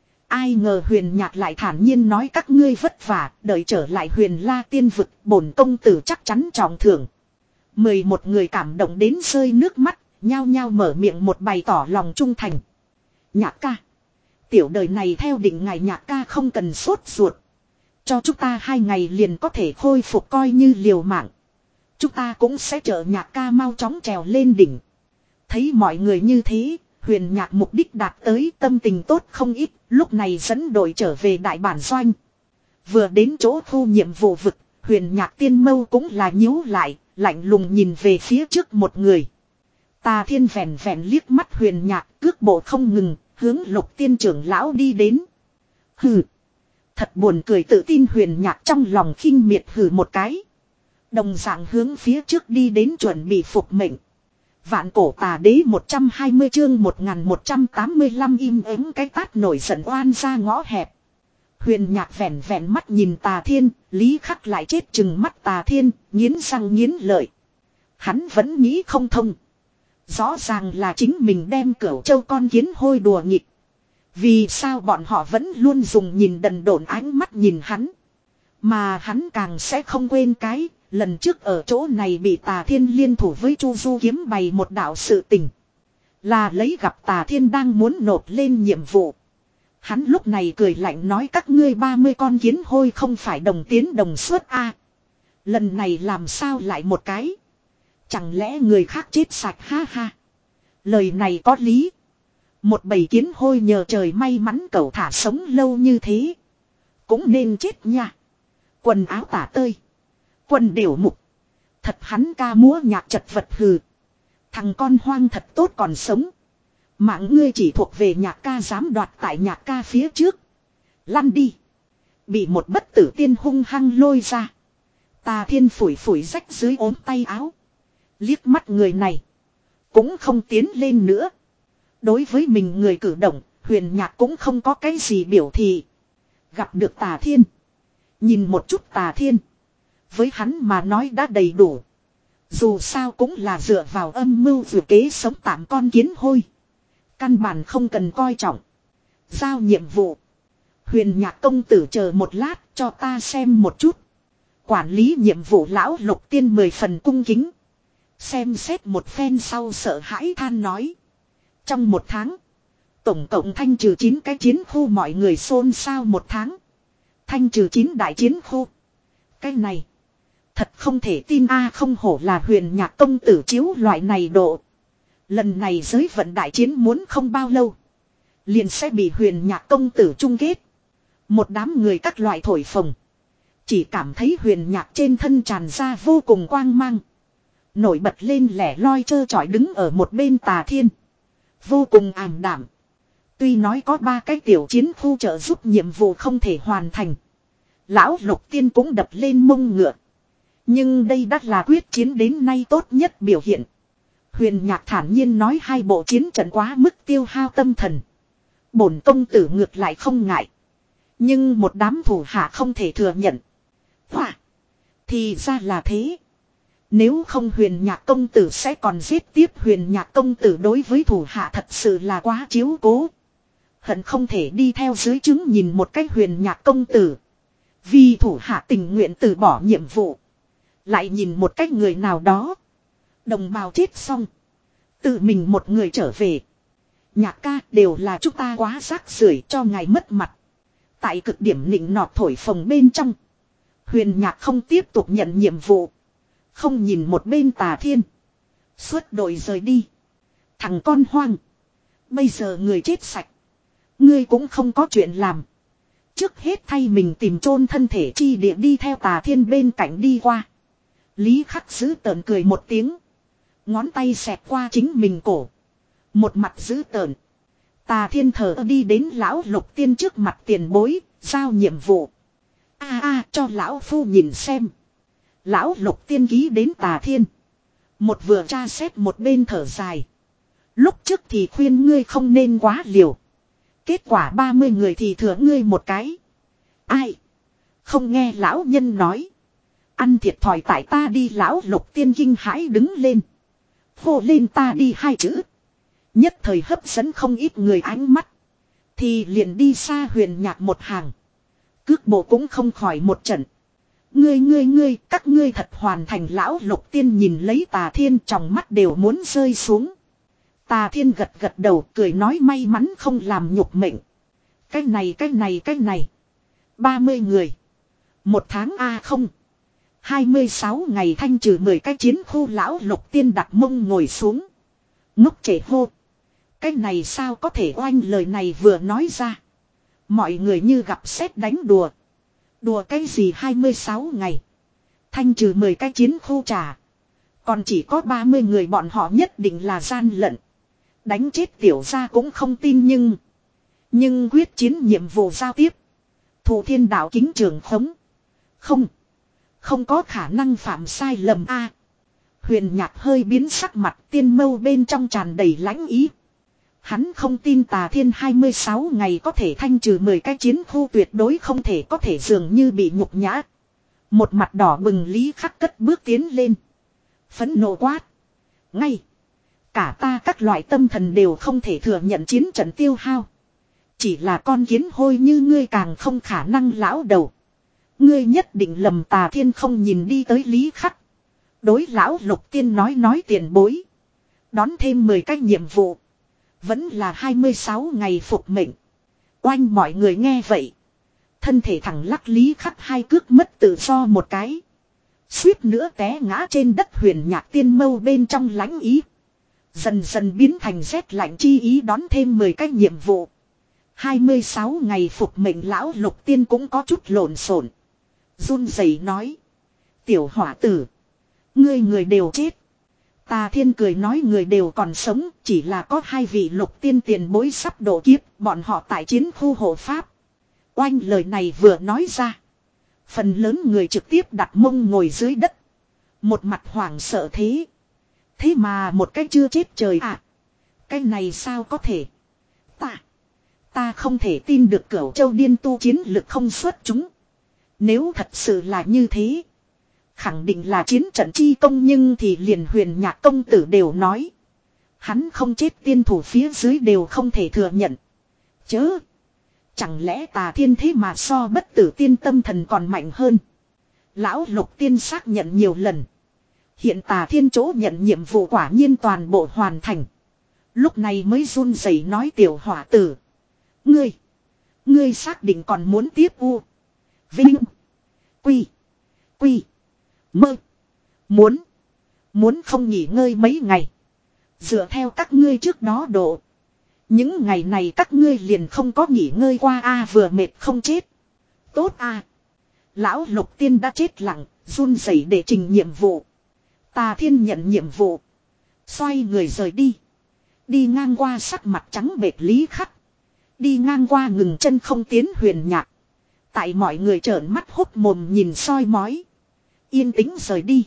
Ai ngờ Huyền Nhạc lại thản nhiên nói các ngươi vất vả, đợi trở lại Huyền La tiên vực, bổn công tử chắc chắn trọng thưởng. Mười một người cảm động đến rơi nước mắt, nhao nhao mở miệng một bày tỏ lòng trung thành. Nhạc ca. Tiểu đời này theo định ngài Nhạc ca không cần sốt ruột. Cho chúng ta hai ngày liền có thể khôi phục coi như liều mạng. Chúng ta cũng sẽ trợ Nhạc ca mau chóng trèo lên đỉnh. Thấy mọi người như thế, Huyền Nhạc mục đích đạt tới, tâm tình tốt không ít, lúc này dẫn đội trở về đại bản doanh. Vừa đến chỗ thu nhiệm vụ vực, Huyền Nhạc tiên mâu cũng là nhíu lại, lạnh lùng nhìn về phía trước một người. Tà Thiên vẹn vẹn liếc mắt Huyền Nhạc, cước bộ không ngừng, hướng Lục Tiên trưởng lão đi đến. Hừ. Thật buồn cười, tự tin Huyền Nhạc trong lòng khinh miệt hừ một cái. Đồng dạng hướng phía trước đi đến chuẩn bị phục mệnh. Vạn cổ tà đế một trăm hai mươi chương một nghìn một trăm tám mươi lăm im ắng cái tát nổi giận oan ra ngõ hẹp. Huyền Nhạc vẹn vẹn mắt nhìn Tà Thiên, Lý Khắc lại chết chừng mắt Tà Thiên, nghiến răng nghiến lợi. Hắn vẫn nghĩ không thông. Rõ ràng là chính mình đem Cửu Châu con kiến hôi đùa nghịch. Vì sao bọn họ vẫn luôn dùng nhìn đần độn ánh mắt nhìn hắn. Mà hắn càng sẽ không quên cái, lần trước ở chỗ này bị Tà Thiên liên thủ với Chu Du kiếm bày một đạo sự tình. Là lấy gặp Tà Thiên đang muốn nộp lên nhiệm vụ. Hắn lúc này cười lạnh nói các ngươi ba mươi con kiến hôi không phải đồng tiến đồng suất a. Lần này làm sao lại một cái. Chẳng lẽ người khác chết sạch ha ha. Lời này có lý. Một bầy kiến hôi nhờ trời may mắn cậu thả sống lâu như thế. Cũng nên chết nha. Quần áo tả tơi. Quần đều mục. Thật hắn ca múa nhạc chật vật hừ. Thằng con hoang thật tốt còn sống. Mạng ngươi chỉ thuộc về nhạc ca, dám đoạt tại nhạc ca phía trước. Lăn đi. Bị một bất tử tiên hung hăng lôi ra. Tà Thiên phủi phủi rách dưới ốm tay áo. Liếc mắt người này. Cũng không tiến lên nữa. Đối với mình người cử động, Huyền Nhạc cũng không có cái gì biểu thị. Gặp được Tà Thiên. Nhìn một chút Tà Thiên. Với hắn mà nói đã đầy đủ. Dù sao cũng là dựa vào âm mưu vừa kế sống tạm con kiến hôi. Căn bản không cần coi trọng. Giao nhiệm vụ. Huyền Nhạc công tử chờ một lát cho ta xem một chút. Quản lý nhiệm vụ lão Lục Tiên mười phần cung kính. Xem xét một phen sau sợ hãi than nói. Trong một tháng. Tổng cộng thanh trừ chín cái chiến khu, mọi người xôn xao một tháng. Thanh trừ chín đại chiến khu. Cái này. Thật không thể tin a, không hổ là Huyền Nhạc công tử chiếu loại này độ. Lần này giới vận đại chiến muốn không bao lâu. Liền sẽ bị Huyền Nhạc công tử chung kết. Một đám người các loại thổi phồng. Chỉ cảm thấy Huyền Nhạc trên thân tràn ra vô cùng quang mang. Nổi bật lên lẻ loi trơ trọi đứng ở một bên Tà Thiên. Vô cùng ảm đạm. Tuy nói có ba cái tiểu chiến khu trợ giúp nhiệm vụ không thể hoàn thành. Lão Lục Tiên cũng đập lên mông ngựa. Nhưng đây đã là quyết chiến đến nay tốt nhất biểu hiện. Huyền Nhạc thản nhiên nói hai bộ chiến trận quá mức tiêu hao tâm thần. Bổn công tử ngược lại không ngại. Nhưng một đám thủ hạ không thể thừa nhận. Hòa! Thì ra là thế. Nếu không Huyền Nhạc công tử sẽ còn giết tiếp. Huyền Nhạc công tử đối với thủ hạ thật sự là quá chiếu cố. Hận không thể đi theo dưới chứng nhìn một cách Huyền Nhạc công tử. Vì thủ hạ tình nguyện từ bỏ nhiệm vụ. Lại nhìn một cách người nào đó. Đồng bào chết xong. Tự mình một người trở về. Nhạc ca đều là chúng ta quá rác rưởi cho ngài mất mặt. Tại cực điểm nịnh nọt thổi phồng bên trong. Huyền Nhạc không tiếp tục nhận nhiệm vụ. Không nhìn một bên Tà Thiên. Suốt đội rời đi. Thằng con hoang. Bây giờ người chết sạch. Ngươi cũng không có chuyện làm. Trước hết thay mình tìm chôn thân thể chi địa, đi theo Tà Thiên bên cạnh đi qua. Lý Khắc giữ tợn cười một tiếng. Ngón tay xẹt qua chính mình cổ. Một mặt giữ tợn. Tà Thiên thở đi đến lão Lục Tiên trước mặt tiền bối. Giao nhiệm vụ. A a cho lão phu nhìn xem. Lão Lục Tiên ký đến Tà Thiên. Một vừa tra xét một bên thở dài. Lúc trước thì khuyên ngươi không nên quá liều. Kết quả ba mươi người thì thừa ngươi một cái. Ai? Không nghe lão nhân nói. Ăn thiệt thòi tại ta đi. Lão Lục Tiên kinh hãi đứng lên. Hô lên ta đi hai chữ. Nhất thời hấp dẫn không ít người ánh mắt. Thì liền đi xa Huyền Nhạc một hàng. Cước bộ cũng không khỏi một trận. Ngươi ngươi ngươi, các ngươi thật hoàn thành. Lão Lục Tiên nhìn lấy Tà Thiên, trong mắt đều muốn rơi xuống. Tà Thiên gật gật đầu cười nói may mắn không làm nhục mệnh. Cái này cái này cái này. ba mươi người. Một tháng a không. hai mươi sáu ngày thanh trừ mười cái chiến khu. Lão Lục Tiên đặt mông ngồi xuống. Ngốc trệ hô. Cái này sao có thể, oanh lời này vừa nói ra. Mọi người như gặp sét đánh đùa. Đùa cái gì hai mươi sáu ngày. Thanh trừ mười cái chiến khu trả. Còn chỉ có ba mươi người, bọn họ nhất định là gian lận. Đánh chết tiểu gia cũng không tin, nhưng. Nhưng quyết chiến nhiệm vụ giao tiếp. Thủ thiên đạo kính trường khống. Không. Không có khả năng phạm sai lầm a. Huyền Nhạc hơi biến sắc mặt, tiên mâu bên trong tràn đầy lãnh ý. Hắn không tin Tà Thiên hai mươi sáu ngày có thể thanh trừ mười cái chiến khu, tuyệt đối không thể, có thể dường như bị nhục nhã. Một mặt đỏ bừng Lý Khắc cất bước tiến lên. Phẫn nộ quát. Ngay. Cả ta các loại tâm thần đều không thể thừa nhận chiến trận tiêu hao. Chỉ là con kiến hôi như ngươi càng không khả năng, lão đầu. Ngươi nhất định lầm. Tà Thiên không nhìn đi tới Lý Khắc. Đối lão Lục Tiên nói, nói tiền bối. Đón thêm mười cái nhiệm vụ. Vẫn là hai mươi sáu ngày phục mệnh. Oanh mọi người nghe vậy. Thân thể thẳng lắc, Lý Khắc hai cước mất tự do một cái. Suýt nữa té ngã trên đất. Huyền Nhạc tiên mâu bên trong lãnh ý. Dần dần biến thành rét lạnh chi ý. Đón thêm mười cái nhiệm vụ. hai mươi sáu ngày phục mệnh. Lão Lục Tiên cũng có chút lộn xộn. Run rẩy nói. Tiểu hỏa tử. Ngươi người đều chết. Tà Thiên cười nói, người đều còn sống, chỉ là có hai vị Lục Tiên tiền bối sắp độ kiếp, bọn họ tại chiến khu hộ pháp. Oanh lời này vừa nói ra. Phần lớn người trực tiếp đặt mông ngồi dưới đất. Một mặt hoảng sợ thế. Thế mà một cái chưa chết trời ạ. À, cái này sao có thể. Ta. Ta không thể tin được Cửu Châu Điên tu chiến lực không xuất chúng. Nếu thật sự là như thế. Khẳng định là chiến trận chi công, nhưng thì liền Huyền Nhạc công tử đều nói. Hắn không chết, tiên thủ phía dưới đều không thể thừa nhận. Chớ. Chẳng lẽ Tà Thiên thế mà so bất tử tiên tâm thần còn mạnh hơn. Lão Lục Tiên xác nhận nhiều lần. Hiện Tà Thiên chỗ nhận nhiệm vụ quả nhiên toàn bộ hoàn thành. Lúc này mới run rẩy nói, tiểu hỏa tử. Ngươi. Ngươi xác định còn muốn tiếp u. Vinh. Quy. Quy. Mơ. Muốn. Muốn không nghỉ ngơi mấy ngày. Dựa theo các ngươi trước đó độ. Những ngày này các ngươi liền không có nghỉ ngơi qua a. À, vừa mệt không chết. Tốt a. À. Lão Lục Tiên đã chết lặng. Run rẩy để trình nhiệm vụ. Tà Thiên nhận nhiệm vụ. Xoay người rời đi. Đi ngang qua sắc mặt trắng bệch Lý Khắc. Đi ngang qua ngừng chân không tiến Huyền Nhạc. Tại mọi người trợn mắt hốt mồm nhìn soi mói. Yên tĩnh rời đi.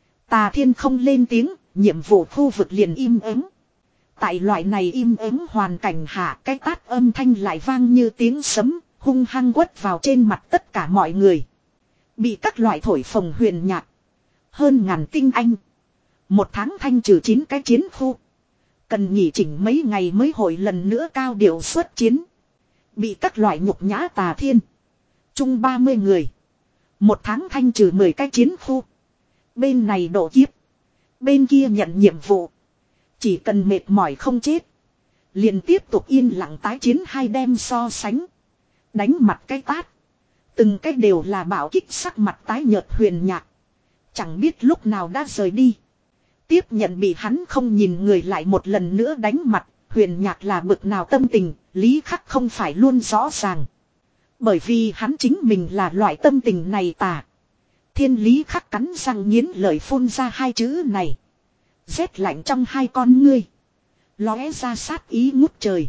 Tà Thiên không lên tiếng, nhiệm vụ khu vực liền im ắng. Tại loại này im ắng hoàn cảnh hạ, cái tát âm thanh lại vang như tiếng sấm, hung hăng quất vào trên mặt tất cả mọi người. Bị các loại thổi phồng Huyền Nhạc. Hơn ngàn tinh anh. Một tháng thanh trừ chín cái chiến khu. Cần nghỉ chỉnh mấy ngày mới hội lần nữa cao điều xuất chiến. Bị các loại nhục nhã Tà Thiên. Chung ba mươi người. Một tháng thanh trừ mười cái chiến khu. Bên này độ kiếp. Bên kia nhận nhiệm vụ. Chỉ cần mệt mỏi không chết. Liền tiếp tục yên lặng tái chiến, hai đem so sánh. Đánh mặt cái tát. Từng cái đều là bảo kích, sắc mặt tái nhợt Huyền Nhạc. Chẳng biết lúc nào đã rời đi. Tiếp nhận bị hắn không nhìn người lại một lần nữa đánh mặt. Huyền Nhạc là bực nào tâm tình, Lý Khắc không phải luôn rõ ràng. Bởi vì hắn chính mình là loại tâm tình này. Tà Thiên Lý Khắc cắn răng nghiến lợi phun ra hai chữ này. Rét lạnh trong hai con ngươi. Lóe ra sát ý ngút trời.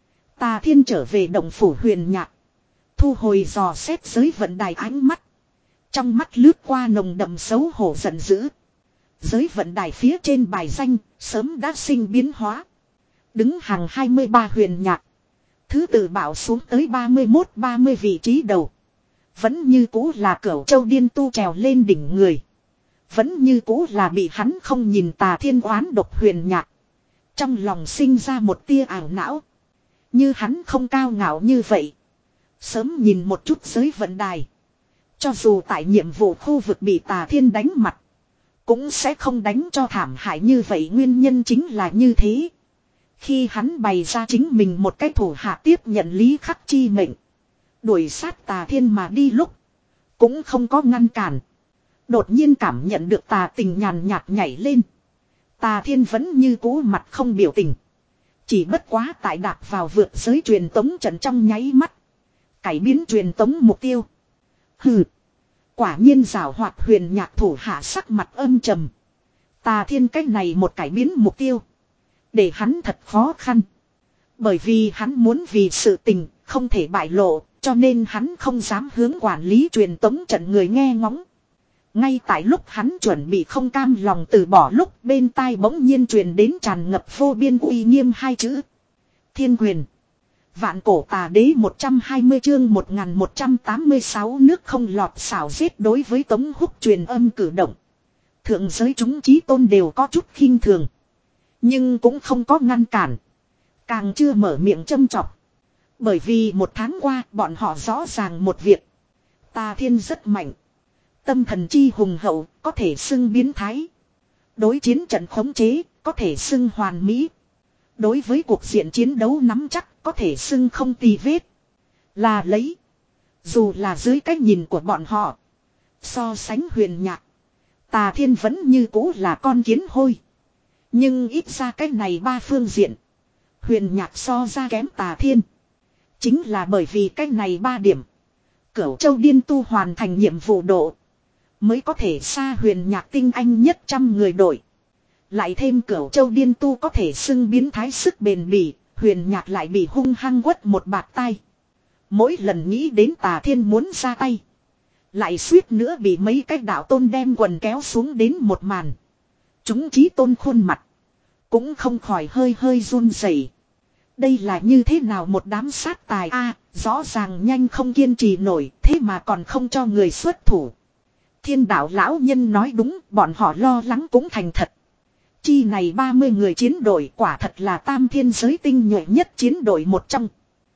Tà Thiên trở về động phủ Huyền Nhạc. Thu hồi dò xét giới vận đài ánh mắt. Trong mắt lướt qua nồng đậm xấu hổ giận dữ. Giới vận đài phía trên bài danh sớm đã sinh biến hóa. Đứng hàng hai mươi ba Huyền Nhạc. Thứ tự bảo xuống tới ba mươi mốt ba mươi vị trí đầu. Vẫn như cũ là Cửu Châu Điên tu trèo lên đỉnh người. Vẫn như cũ là bị hắn không nhìn Tà Thiên oán độc Huyền Nhạc. Trong lòng sinh ra một tia ảo não. Như hắn không cao ngạo như vậy. Sớm nhìn một chút giới vận đài. Cho dù tại nhiệm vụ khu vực bị Tà Thiên đánh mặt. Cũng sẽ không đánh cho thảm hại như vậy, nguyên nhân chính là như thế. Khi hắn bày ra chính mình một cái thủ hạ tiếp nhận Lý Khắc chi mệnh. Đuổi sát Tà Thiên mà đi lúc. Cũng không có ngăn cản. Đột nhiên cảm nhận được tà tình nhàn nhạt nhảy lên. Tà Thiên vẫn như cũ mặt không biểu tình. Chỉ bất quá tại đạp vào vượt giới truyền tống trận trong nháy mắt. Cải biến truyền tống mục tiêu. Hừ. Quả nhiên giảo hoạt Huyền Nhạc thủ hạ sắc mặt âm trầm. Tà Thiên cách này một cải biến mục tiêu. Để hắn thật khó khăn. Bởi vì hắn muốn vì sự tình không thể bại lộ. Cho nên hắn không dám hướng quản lý truyền tống trận người nghe ngóng. Ngay tại lúc hắn chuẩn bị không cam lòng từ bỏ lúc bên tai bỗng nhiên truyền đến tràn ngập vô biên uy nghiêm hai chữ. Thiên quyền. Vạn cổ tà đế một trăm hai mươi chương một nghìn một trăm tám mươi sáu nước không lọt xảo giết đối với Tống Húc truyền âm cử động. Thượng giới chúng chí tôn đều có chút khinh thường. Nhưng cũng không có ngăn cản. Càng chưa mở miệng châm chọc. Bởi vì một tháng qua bọn họ rõ ràng một việc. Tà Thiên rất mạnh. Tâm thần chi hùng hậu có thể xưng biến thái. Đối chiến trận khống chế có thể xưng hoàn mỹ. Đối với cuộc diện chiến đấu nắm chắc có thể xưng không tì vết. Là lấy. Dù là dưới cách nhìn của bọn họ. So sánh Huyền Nhạc. Tà Thiên vẫn như cũ là con kiến hôi. Nhưng ít ra cách này ba phương diện. Huyền Nhạc so ra kém Tà Thiên. Chính là bởi vì cách này ba điểm. Cửu Châu Điên Tu hoàn thành nhiệm vụ độ. Mới có thể xa Huyền Nhạc tinh anh nhất trăm người đội. Lại thêm Cửu Châu Điên Tu có thể xưng biến thái sức bền bỉ. Huyền Nhạc lại bị hung hăng quất một bạt tay. Mỗi lần nghĩ đến Tà Thiên muốn ra tay. Lại suýt nữa bị mấy cái đạo tôn đem quần kéo xuống đến một màn. Chúng chí tôn khuôn mặt. Cũng không khỏi hơi hơi run rẩy. Đây là như thế nào một đám sát tài a, rõ ràng nhanh không kiên trì nổi, thế mà còn không cho người xuất thủ. Thiên đạo lão nhân nói đúng, bọn họ lo lắng cũng thành thật. Chi này ba mươi người chiến đội quả thật là tam thiên giới tinh nhuệ nhất chiến đội một trong.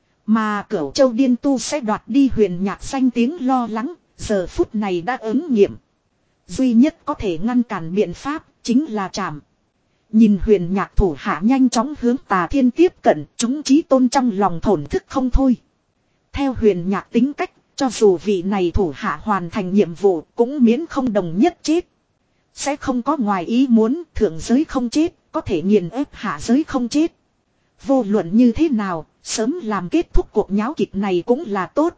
Mà Cửu Châu Điên Tu sẽ đoạt đi Huyền Nhạc danh tiếng lo lắng, giờ phút này đã ứng nghiệm. Duy nhất có thể ngăn cản biện pháp chính là trảm. Nhìn Huyền Nhạc thủ hạ nhanh chóng hướng Tà Thiên tiếp cận, chúng chí tôn trong lòng thổn thức không thôi. Theo Huyền Nhạc tính cách, cho dù vị này thủ hạ hoàn thành nhiệm vụ cũng miễn không đồng nhất chết. Sẽ không có ngoài ý muốn, thượng giới không chết, có thể nghiền ép hạ giới không chết. Vô luận như thế nào, sớm làm kết thúc cuộc nháo kịch này cũng là tốt.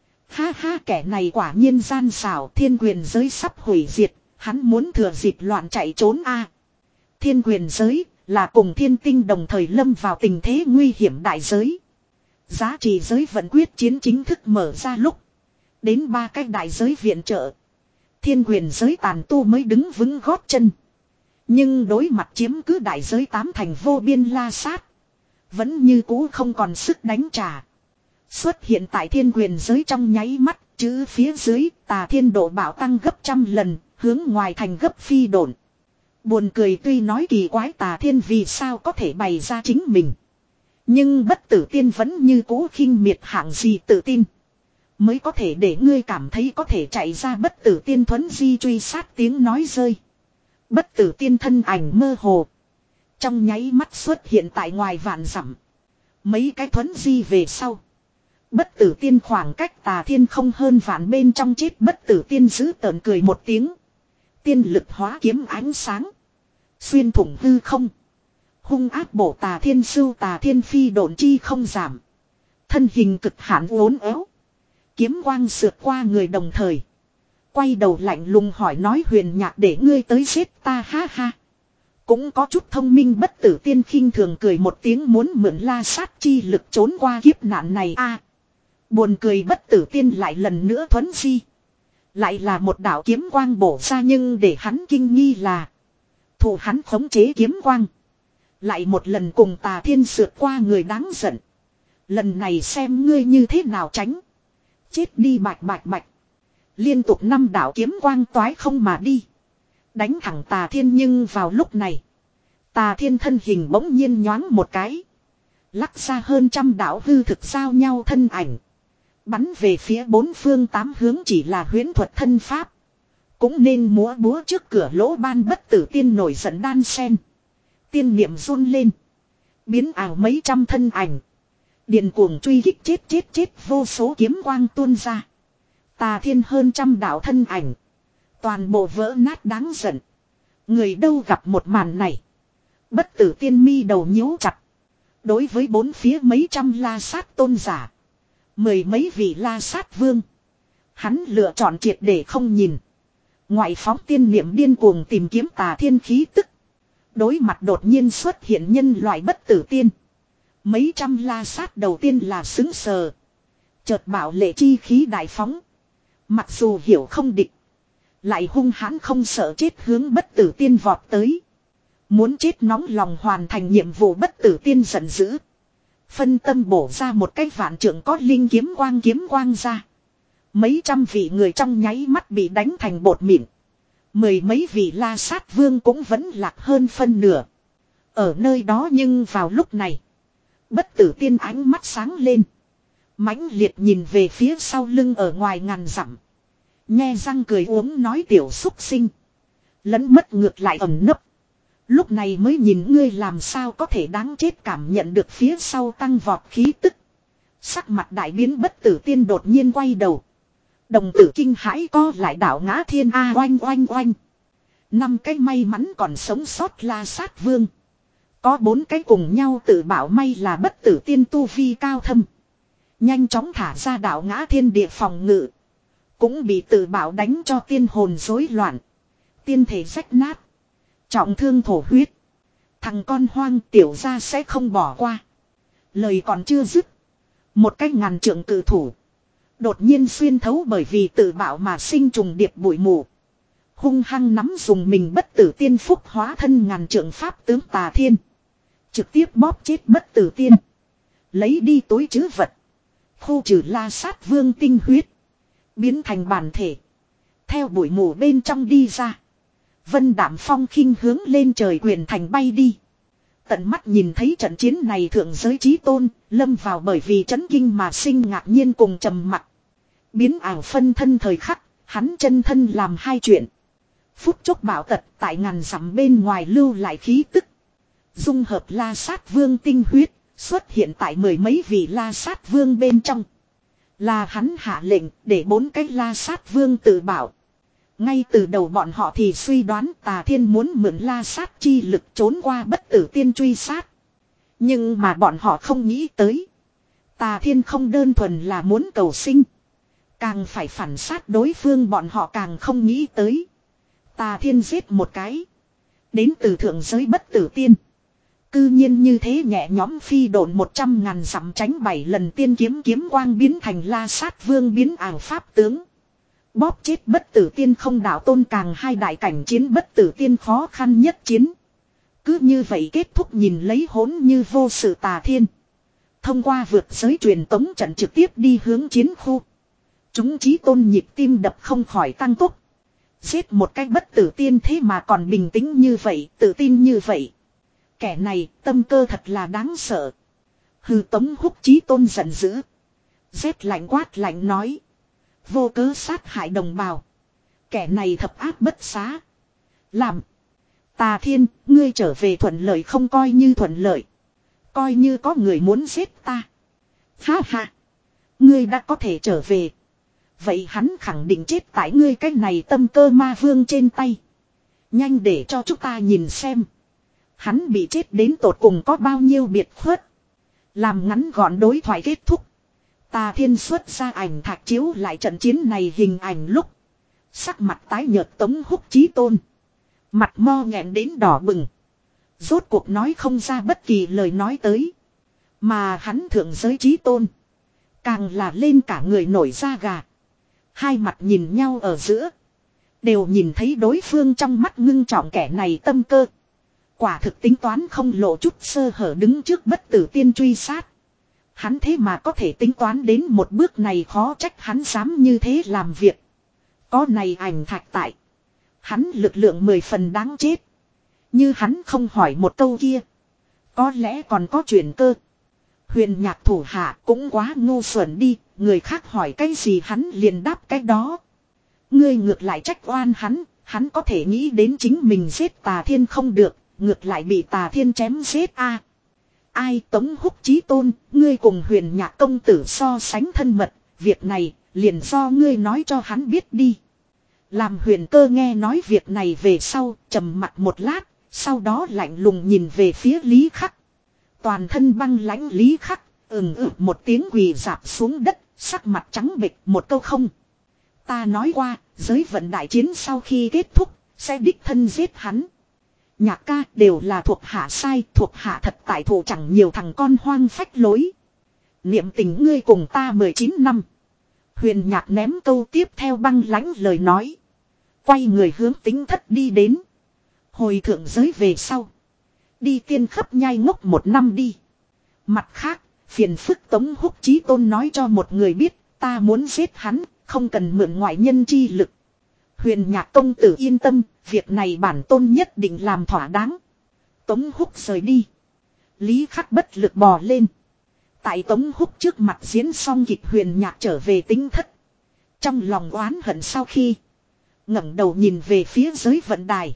Ha ha, kẻ này quả nhiên gian xảo, thiên quyền giới sắp hủy diệt, hắn muốn thừa dịp loạn chạy trốn a. Thiên quyền giới là cùng thiên tinh đồng thời lâm vào tình thế nguy hiểm đại giới. Giá trị giới vận quyết chiến chính thức mở ra lúc. Đến ba cái đại giới viện trợ. Thiên quyền giới tàn tu mới đứng vững gót chân. Nhưng đối mặt chiếm cứ đại giới tám thành vô biên la sát. Vẫn như cũ không còn sức đánh trả. Xuất hiện tại thiên quyền giới trong nháy mắt, chữ phía dưới Tà Thiên độ bạo tăng gấp trăm lần, hướng ngoài thành gấp phi độn. Buồn cười tuy nói kỳ quái Tà Thiên vì sao có thể bày ra chính mình. Nhưng bất tử tiên vẫn như cũ khinh miệt hạng gì tự tin. Mới có thể để ngươi cảm thấy có thể chạy ra bất tử tiên thuấn di truy sát tiếng nói rơi. Bất tử tiên thân ảnh mơ hồ. Trong nháy mắt xuất hiện tại ngoài vạn dặm. Mấy cái thuấn di về sau. Bất tử tiên khoảng cách Tà Thiên không hơn vạn bên trong chết bất tử tiên giữ tợn cười một tiếng. Tiên lực hóa kiếm ánh sáng. Xuyên thủng hư không. Hung áp bổ Tà Thiên sưu Tà Thiên phi độn chi không giảm. Thân hình cực hạn uốn éo. Kiếm quang sượt qua người đồng thời. Quay đầu lạnh lùng hỏi nói Huyền Nhạc để ngươi tới giết ta ha ha. Cũng có chút thông minh bất tử tiên khinh thường cười một tiếng muốn mượn la sát chi lực trốn qua kiếp nạn này a. Buồn cười bất tử tiên lại lần nữa thuấn di. Lại là một đạo kiếm quang bổ ra nhưng để hắn kinh nghi là. Thủ hắn khống chế kiếm quang. Lại một lần cùng Tà Thiên sượt qua người đáng giận. Lần này xem ngươi như thế nào tránh. Chết đi bạch bạch bạch. Liên tục năm đạo kiếm quang toái không mà đi. Đánh thẳng Tà Thiên nhưng vào lúc này. Tà Thiên thân hình bỗng nhiên nhoáng một cái. Lắc ra hơn trăm đạo hư thực giao nhau thân ảnh. Bắn về phía bốn phương tám hướng chỉ là huyễn thuật thân pháp. Cũng nên múa búa trước cửa lỗ ban bất tử tiên nổi giận đan sen. Tiên niệm run lên. Biến ảo mấy trăm thân ảnh. Điền cuồng truy kích chết chết chết vô số kiếm quang tuôn ra. Tà Thiên hơn trăm đạo thân ảnh. Toàn bộ vỡ nát đáng giận. Người đâu gặp một màn này. Bất tử tiên mi đầu nhíu chặt. Đối với bốn phía mấy trăm la sát tôn giả. Mười mấy vị la sát vương. Hắn lựa chọn triệt để không nhìn. Ngoại phóng tiên niệm điên cuồng tìm kiếm tà thiên khí tức. Đối mặt đột nhiên xuất hiện nhân loại bất tử tiên. Mấy trăm la sát đầu tiên là xứng sờ. Chợt bảo lệ chi khí đại phóng. Mặc dù hiểu không địch. Lại hung hãn không sợ chết hướng bất tử tiên vọt tới. Muốn chết nóng lòng hoàn thành nhiệm vụ bất tử tiên giận dữ. Phân tâm bổ ra một cái vạn trượng có linh kiếm quang kiếm quang ra. Mấy trăm vị người trong nháy mắt bị đánh thành bột mịn. Mười mấy vị la sát vương cũng vẫn lạc hơn phân nửa. Ở nơi đó nhưng vào lúc này. Bất tử tiên ánh mắt sáng lên. Mãnh liệt nhìn về phía sau lưng ở ngoài ngàn dặm. Nhe răng cười uống nói tiểu xúc sinh. Lẫn mất ngược lại ẩn nấp. Lúc này mới nhìn ngươi làm sao có thể đáng chết cảm nhận được phía sau tăng vọt khí tức. Sắc mặt đại biến bất tử tiên đột nhiên quay đầu. Đồng tử kinh hãi co lại đảo ngã thiên a oanh oanh oanh. Năm cái may mắn còn sống sót la sát vương. Có bốn cái cùng nhau tự bảo may là bất tử tiên tu vi cao thâm. Nhanh chóng thả ra đảo ngã thiên địa phòng ngự. Cũng bị tự bảo đánh cho tiên hồn rối loạn. Tiên thể rách nát. Trọng thương thổ huyết. Thằng con hoang tiểu ra sẽ không bỏ qua. Lời còn chưa dứt. Một cái ngàn trượng cự thủ. Đột nhiên xuyên thấu bởi vì tự bảo mà sinh trùng điệp bụi mù. Hung hăng nắm dùng mình bất tử tiên phúc hóa thân ngàn trượng pháp tướng tà thiên. Trực tiếp bóp chết bất tử tiên. Lấy đi túi trữ vật. Khu trừ la sát vương tinh huyết. Biến thành bản thể. Theo bụi mù bên trong đi ra. Vân Đạm Phong khinh hướng lên trời quyền thành bay đi. Tận mắt nhìn thấy trận chiến này thượng giới chí tôn, lâm vào bởi vì chấn kinh mà sinh ngạc nhiên cùng trầm mặc. Biến ảo phân thân thời khắc, hắn chân thân làm hai chuyện. Phút chốc bảo tật tại ngàn dặm bên ngoài lưu lại khí tức. Dung hợp la sát vương tinh huyết, xuất hiện tại mười mấy vị la sát vương bên trong. Là hắn hạ lệnh để bốn cái la sát vương tự bảo. Ngay từ đầu bọn họ thì suy đoán tà thiên muốn mượn la sát chi lực trốn qua bất tử tiên truy sát. Nhưng mà bọn họ không nghĩ tới. Tà thiên không đơn thuần là muốn cầu sinh. Càng phải phản sát đối phương bọn họ càng không nghĩ tới. Tà thiên giết một cái. Đến từ thượng giới bất tử tiên. Cư nhiên như thế nhẹ nhóm phi độn một trăm ngàn dặm tránh bảy lần tiên kiếm kiếm quang biến thành la sát vương biến ảo pháp tướng. Bóp chết bất tử tiên không đạo tôn càng hai đại cảnh chiến bất tử tiên khó khăn nhất chiến. Cứ như vậy kết thúc nhìn lấy hỗn như vô sự tà thiên. Thông qua vượt giới truyền tống trận trực tiếp đi hướng chiến khu. Chúng chí tôn nhịp tim đập không khỏi tăng tốc. Giết một cách bất tử tiên thế mà còn bình tĩnh như vậy, tự tin như vậy. Kẻ này tâm cơ thật là đáng sợ. Hư Tống Húc chí tôn giận dữ. Rét lạnh quát lạnh nói. Vô cớ sát hại đồng bào. Kẻ này thập ác bất xá. Làm. Tà thiên, ngươi trở về thuận lợi không coi như thuận lợi. Coi như có người muốn giết ta. Ha ha. Ngươi đã có thể trở về. Vậy hắn khẳng định chết tại ngươi cái này tâm cơ ma vương trên tay. Nhanh để cho chúng ta nhìn xem. Hắn bị chết đến tột cùng có bao nhiêu biệt khuất. Làm ngắn gọn đối thoại kết thúc. Tà thiên xuất ra ảnh thạch chiếu lại trận chiến này hình ảnh lúc. Sắc mặt tái nhợt Tống Húc chí tôn. Mặt mo nghẹn đến đỏ bừng. Rốt cuộc nói không ra bất kỳ lời nói tới. Mà hắn thượng giới chí tôn. Càng là lên cả người nổi da gà. Hai mặt nhìn nhau ở giữa. Đều nhìn thấy đối phương trong mắt ngưng trọng kẻ này tâm cơ. Quả thực tính toán không lộ chút sơ hở đứng trước bất tử tiên truy sát. Hắn thế mà có thể tính toán đến một bước này khó trách hắn dám như thế làm việc. Có này ảnh thạch tại. Hắn lực lượng mười phần đáng chết. Như hắn không hỏi một câu kia. Có lẽ còn có chuyện cơ. Huyền nhạc thủ hạ cũng quá ngu xuẩn đi. Người khác hỏi cái gì hắn liền đáp cái đó. Ngươi ngược lại trách oan hắn. Hắn có thể nghĩ đến chính mình giết tà thiên không được. Ngược lại bị tà thiên chém giết a. Ai Tống Húc chí tôn, ngươi cùng huyền nhạc công tử so sánh thân mật, việc này liền do ngươi nói cho hắn biết đi. Làm huyền cơ nghe nói việc này về sau, trầm mặt một lát, Sau đó lạnh lùng nhìn về phía Lý Khắc. Toàn thân băng lãnh Lý Khắc, ừm ừm một tiếng quỳ rạp xuống đất, sắc mặt trắng bệch một câu không. Ta nói qua, giới vận đại chiến sau khi kết thúc, sẽ đích thân giết hắn. Nhạc ca đều là thuộc hạ sai, thuộc hạ thật tại thủ chẳng nhiều thằng con hoang phách lối. Niệm tình ngươi cùng ta mười chín năm. Huyền Nhạc ném câu tiếp theo băng lãnh lời nói. Quay người hướng Tính Thất đi đến. Hồi thượng giới về sau. Đi tiên khắp nhai ngốc một năm đi. Mặt khác, phiền phức Tống Húc Chí Tôn nói cho một người biết, ta muốn giết hắn, không cần mượn ngoại nhân chi lực. Huyền Nhạc công tử yên tâm, việc này bản tôn nhất định làm thỏa đáng. Tống Húc rời đi. Lý Khắc bất lực bò lên. Tại Tống Húc trước mặt diễn xong kịch Huyền Nhạc trở về Tính Thất. Trong lòng oán hận sau khi ngẩng đầu nhìn về phía giới vận đài.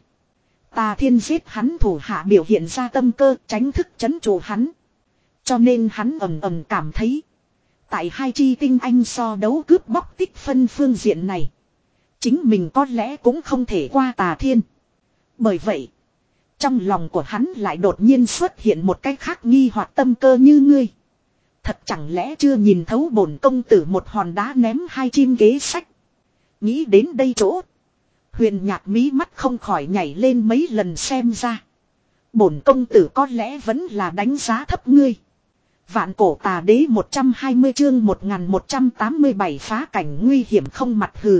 Tà Thiên giết hắn thủ hạ biểu hiện ra tâm cơ tránh thức chấn trụ hắn. Cho nên hắn ầm ầm cảm thấy. Tại hai chi tinh anh so đấu cướp bóc tích phân phương diện này. Chính mình có lẽ cũng không thể qua Tà Thiên. Bởi vậy. Trong lòng của hắn lại đột nhiên xuất hiện một cái khác nghi hoặc tâm cơ như ngươi. Thật chẳng lẽ chưa nhìn thấu bổn công tử một hòn đá ném hai chim kế sách. Nghĩ đến đây chỗ. Huyền Nhạc mí mắt không khỏi nhảy lên mấy lần xem ra. Bổn công tử có lẽ vẫn là đánh giá thấp ngươi. Vạn cổ tà đế một trăm hai mươi chương một nghìn một trăm tám mươi bảy phá cảnh nguy hiểm không mặt hừ.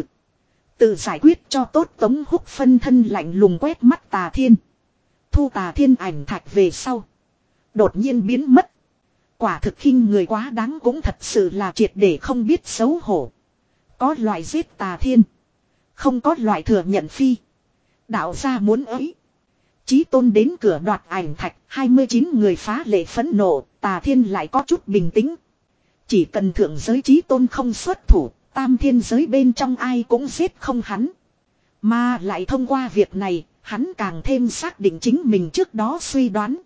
Tự giải quyết cho tốt Tống Húc phân thân lạnh lùng quét mắt Tà Thiên. Thu Tà Thiên ảnh thạch về sau. Đột nhiên biến mất. Quả thực khinh người quá đáng cũng thật sự là triệt để không biết xấu hổ. Có loại giết Tà Thiên. Không có loại thừa nhận phi. Đạo gia muốn ấy. Chí Tôn đến cửa đoạt ảnh thạch, hai mươi chín người phá lệ phẫn nộ, Tà Thiên lại có chút bình tĩnh. Chỉ cần thượng giới Chí Tôn không xuất thủ, tam thiên giới bên trong ai cũng giết không hắn. Mà lại thông qua việc này, hắn càng thêm xác định chính mình trước đó suy đoán.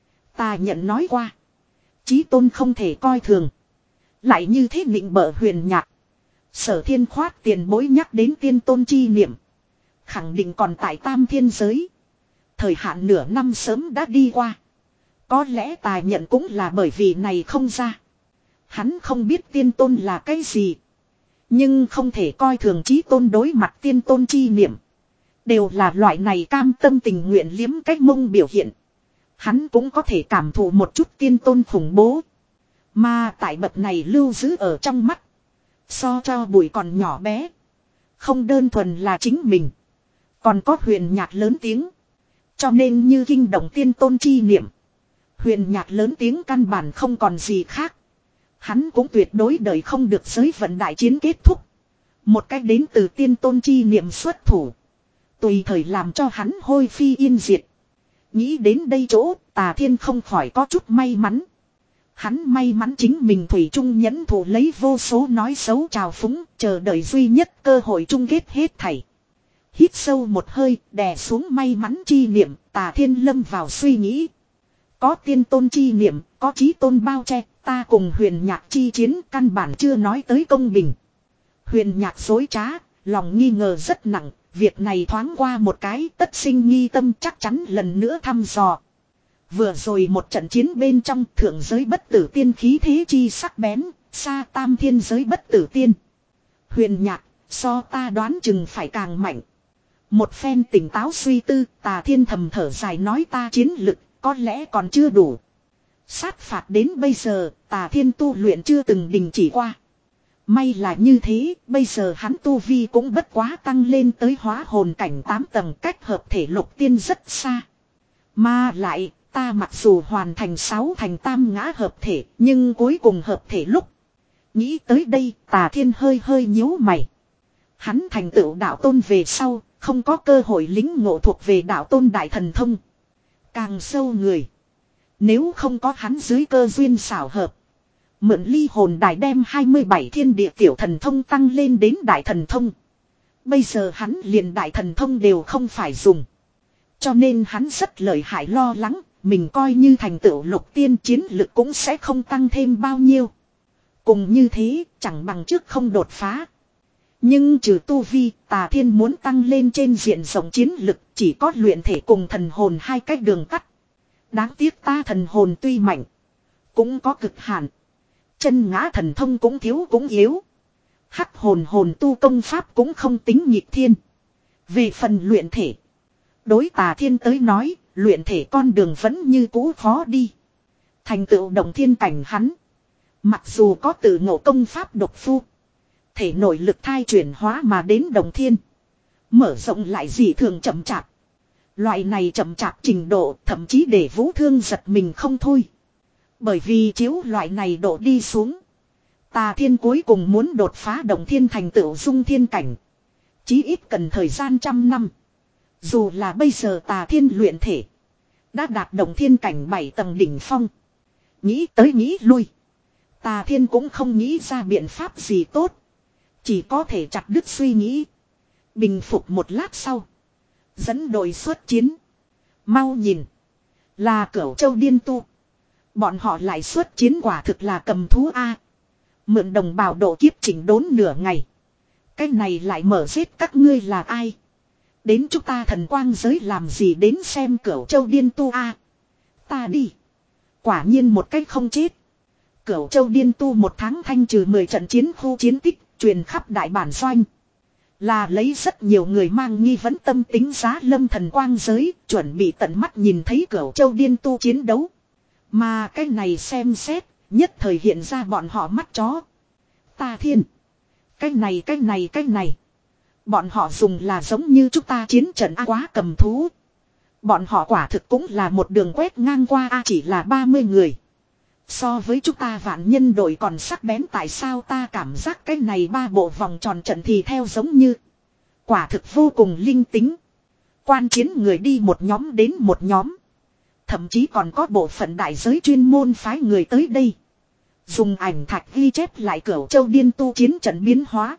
Ta nhận nói qua. Chí Tôn không thể coi thường. Lại như thế nịnh bợ Huyền Nhạc. Sở Thiên khoát tiền bối nhắc đến tiên tôn chi niệm. Khẳng định còn tại tam thiên giới. Thời hạn nửa năm sớm đã đi qua. Có lẽ tài nhận cũng là bởi vì này không ra. Hắn không biết tiên tôn là cái gì. Nhưng không thể coi thường Chí Tôn đối mặt tiên tôn chi niệm. Đều là loại này cam tâm tình nguyện liếm cách mông biểu hiện. Hắn cũng có thể cảm thụ một chút tiên tôn khủng bố. Mà tại bậc này lưu giữ ở trong mắt. So cho bụi còn nhỏ bé. Không đơn thuần là chính mình. Còn có Huyền Nhạc lớn tiếng. Cho nên như kinh động tiên tôn chi niệm. Huyền Nhạc lớn tiếng căn bản không còn gì khác. Hắn cũng tuyệt đối đợi không được giới vận đại chiến kết thúc. Một cách đến từ tiên tôn chi niệm xuất thủ. Tùy thời làm cho hắn hôi phi yên diệt. Nghĩ đến đây chỗ, Tà Thiên không khỏi có chút may mắn. Hắn may mắn chính mình thủy chung nhẫn thủ lấy vô số nói xấu trào phúng, chờ đợi duy nhất cơ hội chung kết hết thảy. Hít sâu một hơi, đè xuống may mắn chi niệm, Tà Thiên lâm vào suy nghĩ. Có tiên tôn chi niệm, có chí tôn bao che, ta cùng Huyền Nhạc chi chiến căn bản chưa nói tới công bình. Huyền Nhạc dối trá, lòng nghi ngờ rất nặng, việc này thoáng qua một cái tất sinh nghi tâm chắc chắn lần nữa thăm dò. Vừa rồi một trận chiến bên trong thượng giới bất tử tiên khí thế chi sắc bén, xa tam thiên giới bất tử tiên. Huyền Nhạc, so ta đoán chừng phải càng mạnh. Một phen tỉnh táo suy tư, Tà Thiên thầm thở dài nói ta chiến lực, có lẽ còn chưa đủ. Sát phạt đến bây giờ, Tà Thiên tu luyện chưa từng đình chỉ qua. May là như thế, bây giờ hắn tu vi cũng bất quá tăng lên tới hóa hồn cảnh tám tầng cách hợp thể lục tiên rất xa. Mà lại, ta mặc dù hoàn thành sáu thành tam ngã hợp thể, nhưng cuối cùng hợp thể lúc. Nghĩ tới đây, Tà Thiên hơi hơi nhíu mày. Hắn thành tựu đạo tôn về sau, không có cơ hội lính ngộ thuộc về đạo tôn đại thần thông. Càng sâu người. Nếu không có hắn dưới cơ duyên xảo hợp. Mượn ly hồn đài đem hai mươi bảy thiên địa tiểu thần thông tăng lên đến đại thần thông. Bây giờ hắn liền đại thần thông đều không phải dùng. Cho nên hắn rất lợi hại lo lắng, mình coi như thành tựu lục tiên chiến lực cũng sẽ không tăng thêm bao nhiêu. Cùng như thế, chẳng bằng trước không đột phá. Nhưng trừ tu vi, Tà Thiên muốn tăng lên trên diện rộng chiến lực, chỉ có luyện thể cùng thần hồn hai cách đường tắt. Đáng tiếc ta thần hồn tuy mạnh, cũng có cực hạn. Chân ngã thần thông cũng thiếu cũng yếu. Hắc hồn hồn tu công pháp cũng không tính nhịp thiên. Về phần luyện thể, đối Tà Thiên tới nói, luyện thể con đường vẫn như cũ khó đi. Thành tựu động thiên cảnh hắn, mặc dù có tự ngộ công pháp độc phu, thể nội lực thai chuyển hóa mà đến động thiên, mở rộng lại dị thường chậm chạp. Loại này chậm chạp trình độ thậm chí để Vũ Thương giật mình không thôi. Bởi vì chiếu loại này độ đi xuống, Tà Thiên cuối cùng muốn đột phá động thiên thành tựu dung thiên cảnh, chí ít cần thời gian trăm năm. Dù là bây giờ Tà Thiên luyện thể đã đạt động thiên cảnh bảy tầng đỉnh phong. Nghĩ tới nghĩ lui, Tà Thiên cũng không nghĩ ra biện pháp gì tốt. Chỉ có thể chặt đứt suy nghĩ. Bình phục một lát sau, dẫn đội xuất chiến. Mau nhìn, là Cửu Châu điên tu. Bọn họ lại xuất chiến quả thực là cầm thú A. Mượn đồng bào độ kiếp chỉnh đốn nửa ngày. Cái này lại mở giết các ngươi là ai? Đến chúng ta thần quang giới làm gì đến xem Cửu Châu điên tu A. Ta đi. Quả nhiên một cách không chết. Cửu Châu điên tu một tháng thanh trừ mười trận chiến khu chiến tích, truyền khắp đại bản doanh. Là lấy rất nhiều người mang nghi vấn tâm tính giá lâm thần quang giới, chuẩn bị tận mắt nhìn thấy Cửu Châu điên tu chiến đấu. Mà cái này xem xét, nhất thời hiện ra bọn họ mắt chó. Tà Thiên. Cái này cái này cái này. Bọn họ dùng là giống như chúng ta chiến trận A quá cầm thú. Bọn họ quả thực cũng là một đường quét ngang qua A chỉ là ba mươi người. So với chúng ta vạn nhân đội còn sắc bén, tại sao ta cảm giác cái này ba bộ vòng tròn trận thì theo giống như. Quả thực vô cùng linh tính. Quan chiến người đi một nhóm đến một nhóm. Thậm chí còn có bộ phận đại giới chuyên môn phái người tới đây. Dùng ảnh thạch ghi chép lại Cửu Châu điên tu chiến trận biến hóa.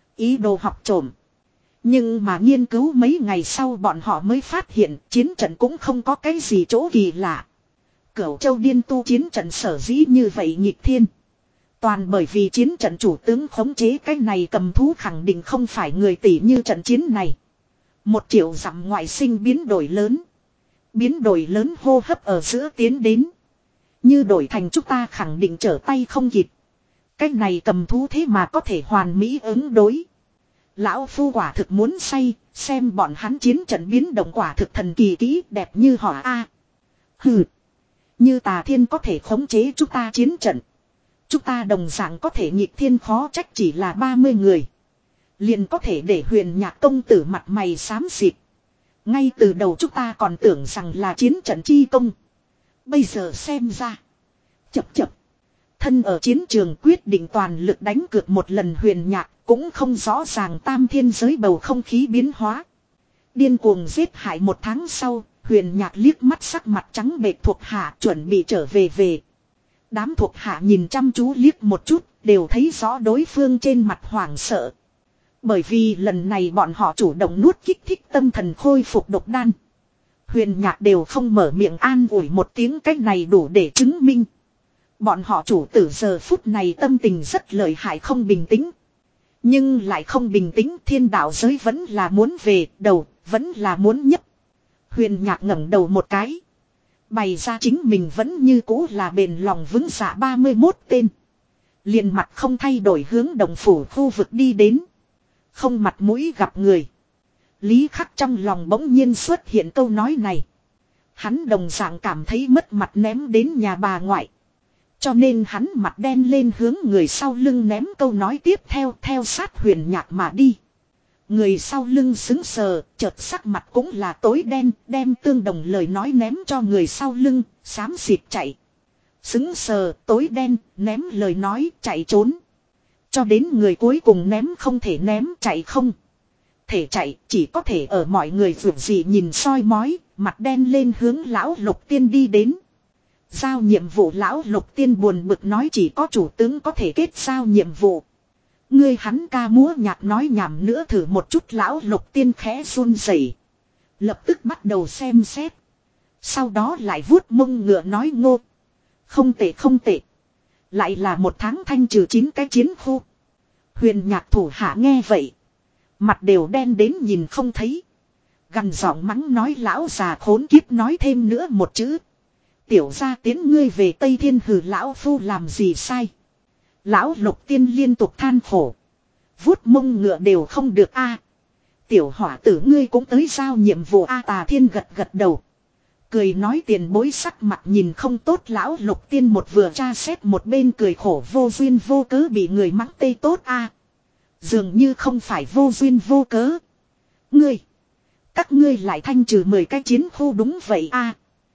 Ý đồ học trộm. Nhưng mà nghiên cứu mấy ngày sau bọn họ mới phát hiện chiến trận cũng không có cái gì chỗ kỳ lạ. Cửu Châu điên tu chiến trận sở dĩ như vậy nghịch thiên. Toàn bởi vì chiến trận chủ tướng khống chế cái này cầm thú khẳng định không phải người tỷ như trận chiến này. Một triệu dặm ngoại sinh biến đổi lớn. Biến đổi lớn hô hấp ở giữa tiến đến. Như đổi thành chúng ta khẳng định trở tay không kịp. Cái này cầm thú thế mà có thể hoàn mỹ ứng đối. Lão Phu quả thực muốn say, xem bọn hắn chiến trận biến động quả thực thần kỳ kỹ đẹp như họ A. Hừ. Như Tà Thiên có thể khống chế chúng ta chiến trận. Chúng ta đồng dạng có thể nghịch thiên, khó trách chỉ là ba mươi người. Liền có thể để Huyền Nhạc công tử mặt mày xám xịt. Ngay từ đầu chúng ta còn tưởng rằng là chiến trận chi công. Bây giờ xem ra. Chập chập. Thân ở chiến trường quyết định toàn lực đánh cược một lần Huyền Nhạc cũng không rõ ràng tam thiên giới bầu không khí biến hóa. Điên cuồng giết hại một tháng sau, Huyền Nhạc liếc mắt sắc mặt trắng bệch thuộc hạ chuẩn bị trở về về. Đám thuộc hạ nhìn chăm chú liếc một chút, đều thấy rõ đối phương trên mặt hoảng sợ. Bởi vì lần này bọn họ chủ động nuốt kích thích tâm thần khôi phục độc đan. Huyền Nhạc đều không mở miệng an ủi một tiếng, cách này đủ để chứng minh. Bọn họ chủ tử giờ phút này tâm tình rất lợi hại, không bình tĩnh. Nhưng lại không bình tĩnh, thiên đạo giới vẫn là muốn về, đầu vẫn là muốn nhấp. Huyền Nhạc ngẩng đầu một cái. Bày ra chính mình vẫn như cũ là bền lòng vững dạ ba mươi mốt tên. Liền mặt không thay đổi hướng đồng phủ khu vực đi đến. Không mặt mũi gặp người. Lý Khắc trong lòng bỗng nhiên xuất hiện câu nói này. Hắn đồng dạng cảm thấy mất mặt ném đến nhà bà ngoại. Cho nên hắn mặt đen lên hướng người sau lưng ném câu nói tiếp theo, theo sát Huyền Nhạc mà đi. Người sau lưng xứng sờ, chợt sắc mặt cũng là tối đen, đem tương đồng lời nói ném cho người sau lưng, xám xịt chạy. Xứng sờ, tối đen, ném lời nói, chạy trốn. Cho đến người cuối cùng ném không thể ném, chạy không thể chạy, chỉ có thể ở mọi người vượt gì nhìn soi mói, mặt đen lên hướng lão Lục Tiên đi đến. Giao nhiệm vụ lão Lục Tiên buồn bực nói chỉ có chủ tướng có thể kết giao nhiệm vụ. Ngươi hắn ca múa nhạc nói nhảm nữa thử một chút, lão Lục Tiên khẽ run rẩy, lập tức bắt đầu xem xét. Sau đó lại vuốt mông ngựa nói ngô. Không tệ không tệ. Lại là một tháng thanh trừ chín cái chiến khu. Huyền nhạc thủ hạ nghe vậy. Mặt đều đen đến nhìn không thấy. Gằn giọng mắng nói lão già khốn kiếp nói thêm nữa một chữ. Tiểu gia tiến ngươi về Tây Thiên hừ lão phu làm gì sai. Lão Lục Tiên liên tục than khổ. Vuốt mông ngựa đều không được a. Tiểu hỏa tử ngươi cũng tới giao nhiệm vụ a. Tà Thiên gật gật đầu. Cười nói tiền bối sắc mặt nhìn không tốt. Lão Lục Tiên một vừa tra xét một bên cười khổ vô duyên vô cớ bị người mắng tê tốt a. Dường như không phải vô duyên vô cớ. Ngươi. Các ngươi lại thanh trừ mười cái chiến khu đúng vậy a.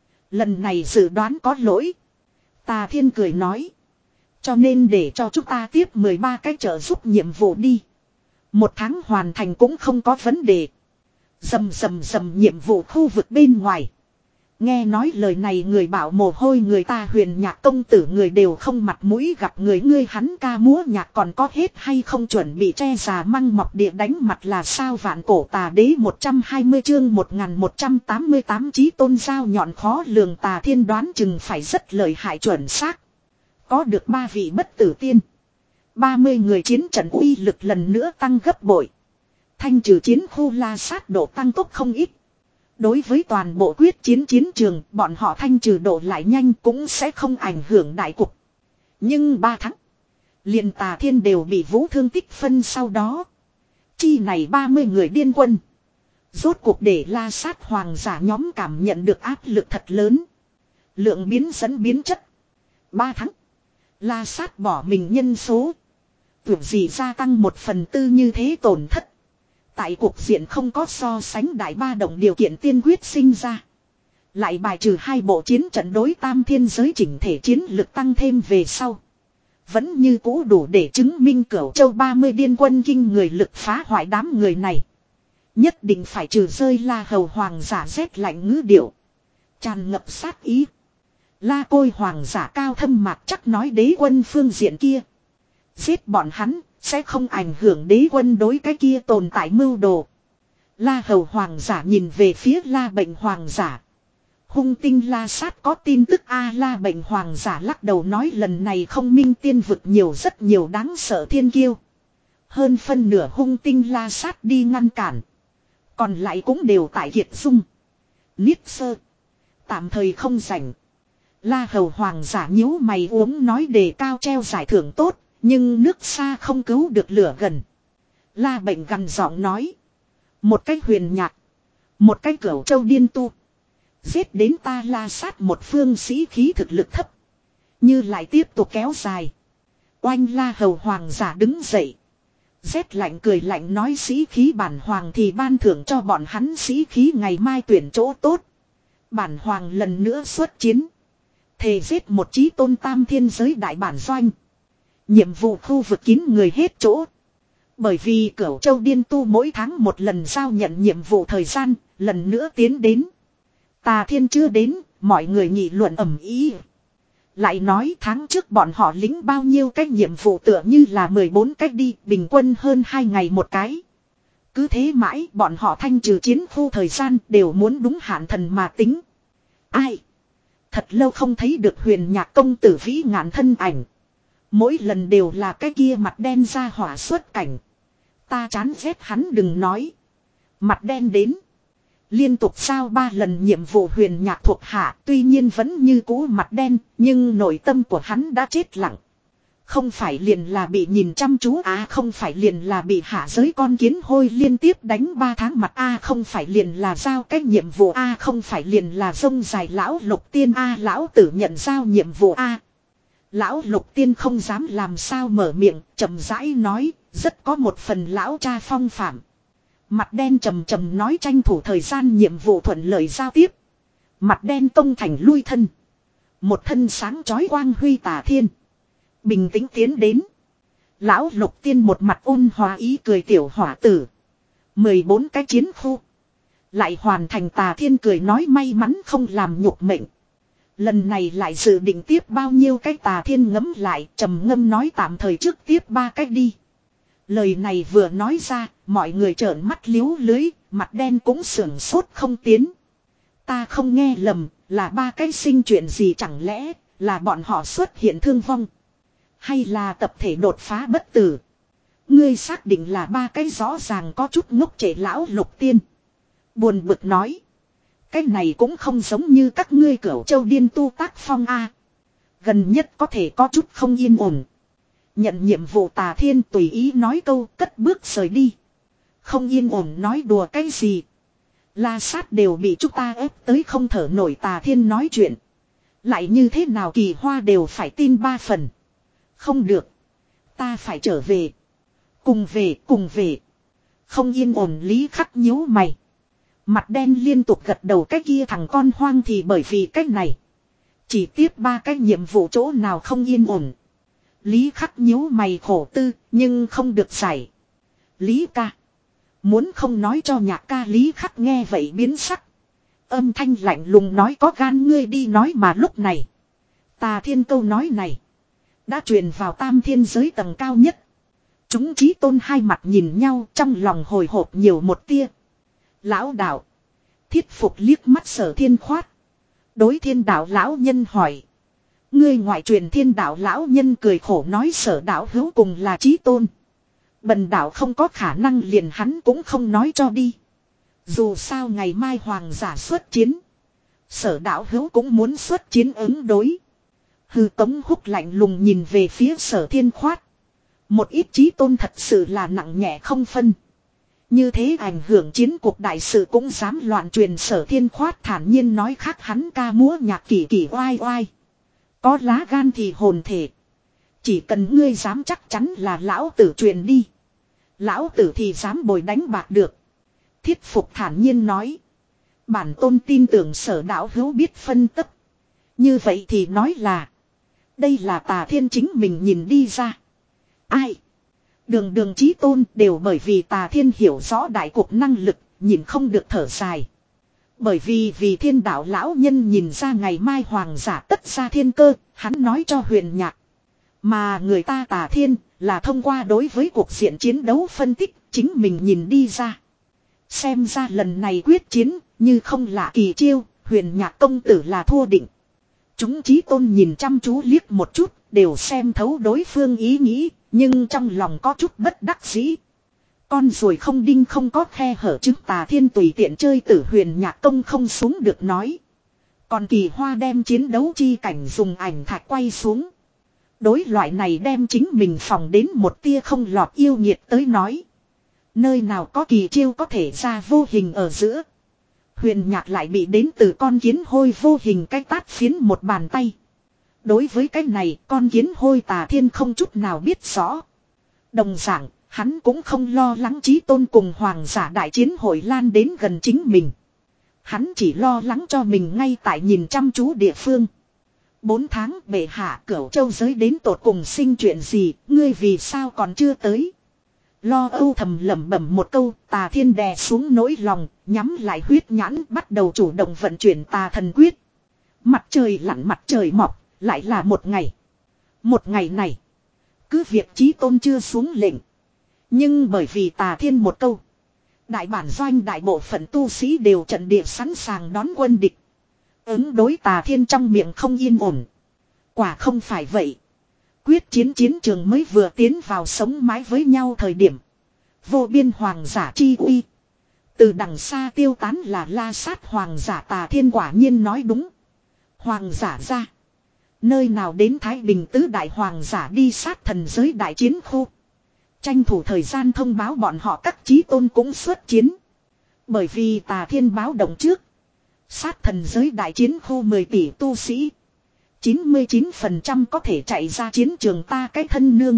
Lần này dự đoán có lỗi. Tà Thiên cười nói. Cho nên để cho chúng ta tiếp mười ba cái trợ giúp nhiệm vụ đi. Một tháng hoàn thành cũng không có vấn đề. Dầm dầm dầm nhiệm vụ khu vực bên ngoài. Nghe nói lời này người bảo mồ hôi người ta huyền nhạc công tử người đều không mặt mũi gặp người ngươi hắn ca múa nhạc còn có hết hay không chuẩn bị che già măng mọc địa đánh mặt là sao vạn cổ tà đế một trăm hai mươi chương một nghìn một trăm tám mươi tám chí tôn giao nhọn khó lường Tà Thiên đoán chừng phải rất lợi hại chuẩn xác. Có được ba vị bất tử tiên. ba mươi người chiến trận uy lực lần nữa tăng gấp bội. Thanh trừ chiến khu la sát độ tăng tốc không ít. Đối với toàn bộ quyết chiến chiến trường, bọn họ thanh trừ độ lại nhanh cũng sẽ không ảnh hưởng đại cục. Nhưng ba tháng, liền Tà Thiên đều bị vũ thương tích phân sau đó. Chi này ba mươi người điên quân. Rốt cuộc để la sát hoàng giả nhóm cảm nhận được áp lực thật lớn. Lượng biến dẫn biến chất. ba tháng, la sát bỏ mình nhân số. Tưởng gì gia tăng một phần tư như thế tổn thất. Tại cuộc diện không có so sánh đại ba động điều kiện tiên quyết sinh ra. Lại bài trừ hai bộ chiến trận đối tam thiên giới chỉnh thể chiến lực tăng thêm về sau. Vẫn như cũ đủ để chứng minh Cửu Châu ba mươi điên quân kinh người lực phá hoại đám người này. Nhất định phải trừ rơi La Hầu hoàng giả rét lạnh ngữ điệu. Tràn ngập sát ý. La Côi hoàng giả cao thâm mạc chắc nói đế quân phương diện kia. Giết bọn hắn. Sẽ không ảnh hưởng đế quân đối cái kia tồn tại mưu đồ. La Hầu hoàng giả nhìn về phía La Bệnh hoàng giả. Hung tinh La Sát có tin tức a. La Bệnh hoàng giả lắc đầu nói lần này không minh tiên vực nhiều rất nhiều đáng sợ thiên kiêu. Hơn phân nửa hung tinh La Sát đi ngăn cản. Còn lại cũng đều tại Kiệt Dung. Niết Sơ. Tạm thời không rảnh. La Hầu hoàng giả nhíu mày uống nói đề cao treo giải thưởng tốt. Nhưng nước xa không cứu được lửa gần. La Bệnh gằn giọng nói. Một cái huyền nhạc. Một cái Cửu Châu điên tu. Giết đến ta La Sát một phương sĩ khí thực lực thấp. Như lại tiếp tục kéo dài. Oanh La Hầu hoàng giả đứng dậy. Rét lạnh cười lạnh nói sĩ khí bản hoàng thì ban thưởng cho bọn hắn sĩ khí ngày mai tuyển chỗ tốt. Bản hoàng lần nữa xuất chiến. Thề giết một chí tôn tam thiên giới đại bản doanh. Nhiệm vụ khu vực kín người hết chỗ. Bởi vì Cửu Châu điên tu mỗi tháng một lần giao nhận nhiệm vụ thời gian, lần nữa tiến đến. Tà Thiên chưa đến, mọi người nghị luận ầm ĩ. Lại nói tháng trước bọn họ lính bao nhiêu cái nhiệm vụ tựa như là mười bốn cách đi, bình quân hơn hai ngày một cái. Cứ thế mãi bọn họ thanh trừ chiến khu thời gian đều muốn đúng hạn thần mà tính. Ai? Thật lâu không thấy được huyền nhạc công tử vĩ ngạn thân ảnh. Mỗi lần đều là cái kia mặt đen ra hỏa xuất cảnh. Ta chán ghét hắn đừng nói. Mặt đen đến. Liên tục sao ba lần nhiệm vụ huyền nhạc thuộc hạ tuy nhiên vẫn như cũ mặt đen. Nhưng nội tâm của hắn đã chết lặng. Không phải liền là bị nhìn chăm chú à không phải liền là bị hạ giới con kiến hôi liên tiếp đánh ba tháng mặt a à, không phải liền là giao cái nhiệm vụ a à, không phải liền là rông dài lão Lục Tiên a à, lão tử nhận giao nhiệm vụ a à. Lão Lục Tiên không dám làm sao mở miệng, chậm rãi nói, rất có một phần lão cha phong phạm. Mặt đen trầm trầm nói tranh thủ thời gian nhiệm vụ thuận lợi giao tiếp. Mặt đen công thành lui thân. Một thân sáng chói quang huy Tà Thiên. Bình tĩnh tiến đến. Lão Lục Tiên một mặt ôn hòa ý cười tiểu hỏa tử. mười bốn cái chiến khu. Lại hoàn thành Tà Thiên cười nói may mắn không làm nhục mệnh. Lần này lại dự định tiếp bao nhiêu cái Tà Thiên ngấm lại trầm ngâm nói tạm thời trước tiếp ba cách đi. Lời này vừa nói ra, mọi người trợn mắt liếu lưới, mặt đen cũng sưởng sốt không tiến. Ta không nghe lầm, là ba cái sinh chuyện gì chẳng lẽ là bọn họ xuất hiện thương vong. Hay là tập thể đột phá bất tử. Ngươi xác định là ba cái rõ ràng có chút ngốc trệ lão lục tiên. Buồn bực nói. Cái này cũng không giống như các ngươi cửu châu điên tu tác phong A. Gần nhất có thể có chút không yên ổn. Nhận nhiệm vụ Tà Thiên tùy ý nói câu cất bước rời đi. Không yên ổn nói đùa cái gì. La Sát đều bị chúng ta ép tới không thở nổi. Tà Thiên nói chuyện. Lại như thế nào Kỳ Hoa đều phải tin ba phần. Không được. Ta phải trở về. Cùng về cùng về. Không yên ổn Lý Khắc nhíu mày. Mặt đen liên tục gật đầu. Cái kia thằng con hoang thì bởi vì cách này. Chỉ tiếp ba cái nhiệm vụ chỗ nào không yên ổn. Lý Khắc nhíu mày khổ tư nhưng không được giải. Lý ca. Muốn không nói cho nhạc ca. Lý Khắc nghe vậy biến sắc. Âm thanh lạnh lùng nói có gan ngươi đi nói mà lúc này. Tà Thiên câu nói này. Đã truyền vào tam thiên giới tầng cao nhất. Chúng chí tôn hai mặt nhìn nhau trong lòng hồi hộp nhiều một tia. Lão đạo. Thiết phục liếc mắt Sở Thiên Khoát. Đối thiên đạo lão nhân hỏi. Ngươi ngoại truyền thiên đạo lão nhân cười khổ nói Sở đạo hữu cùng là chí tôn. Bần đạo không có khả năng liền hắn cũng không nói cho đi. Dù sao ngày mai hoàng giả xuất chiến. Sở đạo hữu cũng muốn xuất chiến ứng đối. Hư Tống Húc lạnh lùng nhìn về phía Sở Thiên Khoát. Một ít chí tôn thật sự là nặng nhẹ không phân. Như thế ảnh hưởng chiến cuộc đại sự cũng dám loạn truyền. Sở Thiên Khoát thản nhiên nói khác hắn ca múa nhạc kỳ kỳ oai oai. Có lá gan thì hồn thể. Chỉ cần ngươi dám chắc chắn là lão tử truyền đi. Lão tử thì dám bồi đánh bạc được. Thiết Phục thản nhiên nói. Bản tôn tin tưởng Sở đạo hữu biết phân tích. Như vậy thì nói là. Đây là Tà Thiên chính mình nhìn đi ra. Ai? Đường đường chí tôn đều bởi vì Tà Thiên hiểu rõ đại cục năng lực. Nhìn không được thở dài. Bởi vì vì thiên đạo lão nhân nhìn ra ngày mai hoàng giả tất ra thiên cơ. Hắn nói cho Huyền Nhạc. Mà người ta Tà Thiên là thông qua đối với cuộc diện chiến đấu phân tích. Chính mình nhìn đi ra. Xem ra lần này quyết chiến như không lạ kỳ chiêu. Huyền Nhạc công tử là thua định. Chúng chí tôn nhìn chăm chú liếc một chút. Đều xem thấu đối phương ý nghĩ. Nhưng trong lòng có chút bất đắc dĩ. Con ruồi không đinh không có khe hở chứng Tà Thiên tùy tiện chơi tử Huyền Nhạc công không xuống được nói. Còn Kỳ Hoa đem chiến đấu chi cảnh dùng ảnh thạch quay xuống. Đối loại này đem chính mình phòng đến một tia không lọt yêu nghiệt tới nói. Nơi nào có kỳ chiêu có thể ra vô hình ở giữa. Huyền Nhạc lại bị đến từ con kiến hôi vô hình cái tát phiến một bàn tay. Đối với cái này con kiến hôi Tà Thiên không chút nào biết rõ. Đồng dạng hắn cũng không lo lắng chí tôn cùng hoàng giả đại chiến hội lan đến gần chính mình. Hắn chỉ lo lắng cho mình ngay tại nhìn chăm chú địa phương. Bốn tháng bệ hạ cửu châu giới đến tột cùng sinh chuyện gì, ngươi vì sao còn chưa tới. Lo âu thầm lẩm bẩm một câu, Tà Thiên đè xuống nỗi lòng, nhắm lại huyết nhãn bắt đầu chủ động vận chuyển tà thần quyết. Mặt trời lặn mặt trời mọc, lại là một ngày. Một ngày này, cứ việc chí tôn chưa xuống lệnh. Nhưng bởi vì Tà Thiên một câu, đại bản doanh đại bộ phận tu sĩ đều trận địa sẵn sàng đón quân địch. Ứng đối Tà Thiên trong miệng không yên ổn. Quả không phải vậy. Quyết chiến chiến trường mới vừa tiến vào sống mái với nhau thời điểm. Vô biên hoàng giả chi uy. Từ đằng xa tiêu tán là La Sát hoàng giả. Tà Thiên quả nhiên nói đúng. Hoàng giả ra. Nơi nào đến Thái Bình tứ đại hoàng giả đi sát thần giới đại chiến khu. Tranh thủ thời gian thông báo bọn họ các chí tôn cũng xuất chiến. Bởi vì Tà Thiên báo động trước. Sát thần giới đại chiến khu mười tỷ tu sĩ. chín mươi chín phần trăm có thể chạy ra chiến trường ta cái thân nương.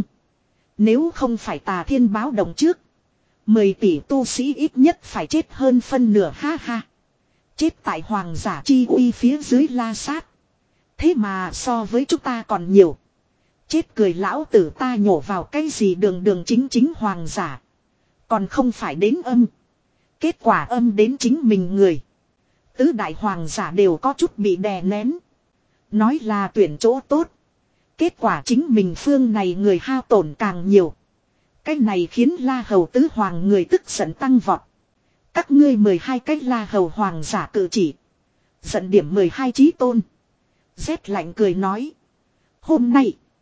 Nếu không phải Tà Thiên báo động trước. mười tỷ tu sĩ ít nhất phải chết hơn phân nửa ha ha. Chết tại hoàng giả chi uy phía dưới La Sát. Thế mà so với chúng ta còn nhiều. Chết cười lão tử ta nhổ vào cái gì đường đường chính chính hoàng giả. Còn không phải đến âm. Kết quả âm đến chính mình người. Tứ đại hoàng giả đều có chút bị đè nén. Nói là tuyển chỗ tốt. Kết quả chính mình phương này người hao tổn càng nhiều. Cái này khiến La Hầu tứ hoàng người tức giận tăng vọt. Các ngươi mười hai cách La Hầu hoàng giả cự chỉ. Giận điểm mười hai chí tôn. Rét lạnh cười nói. Hôm nay.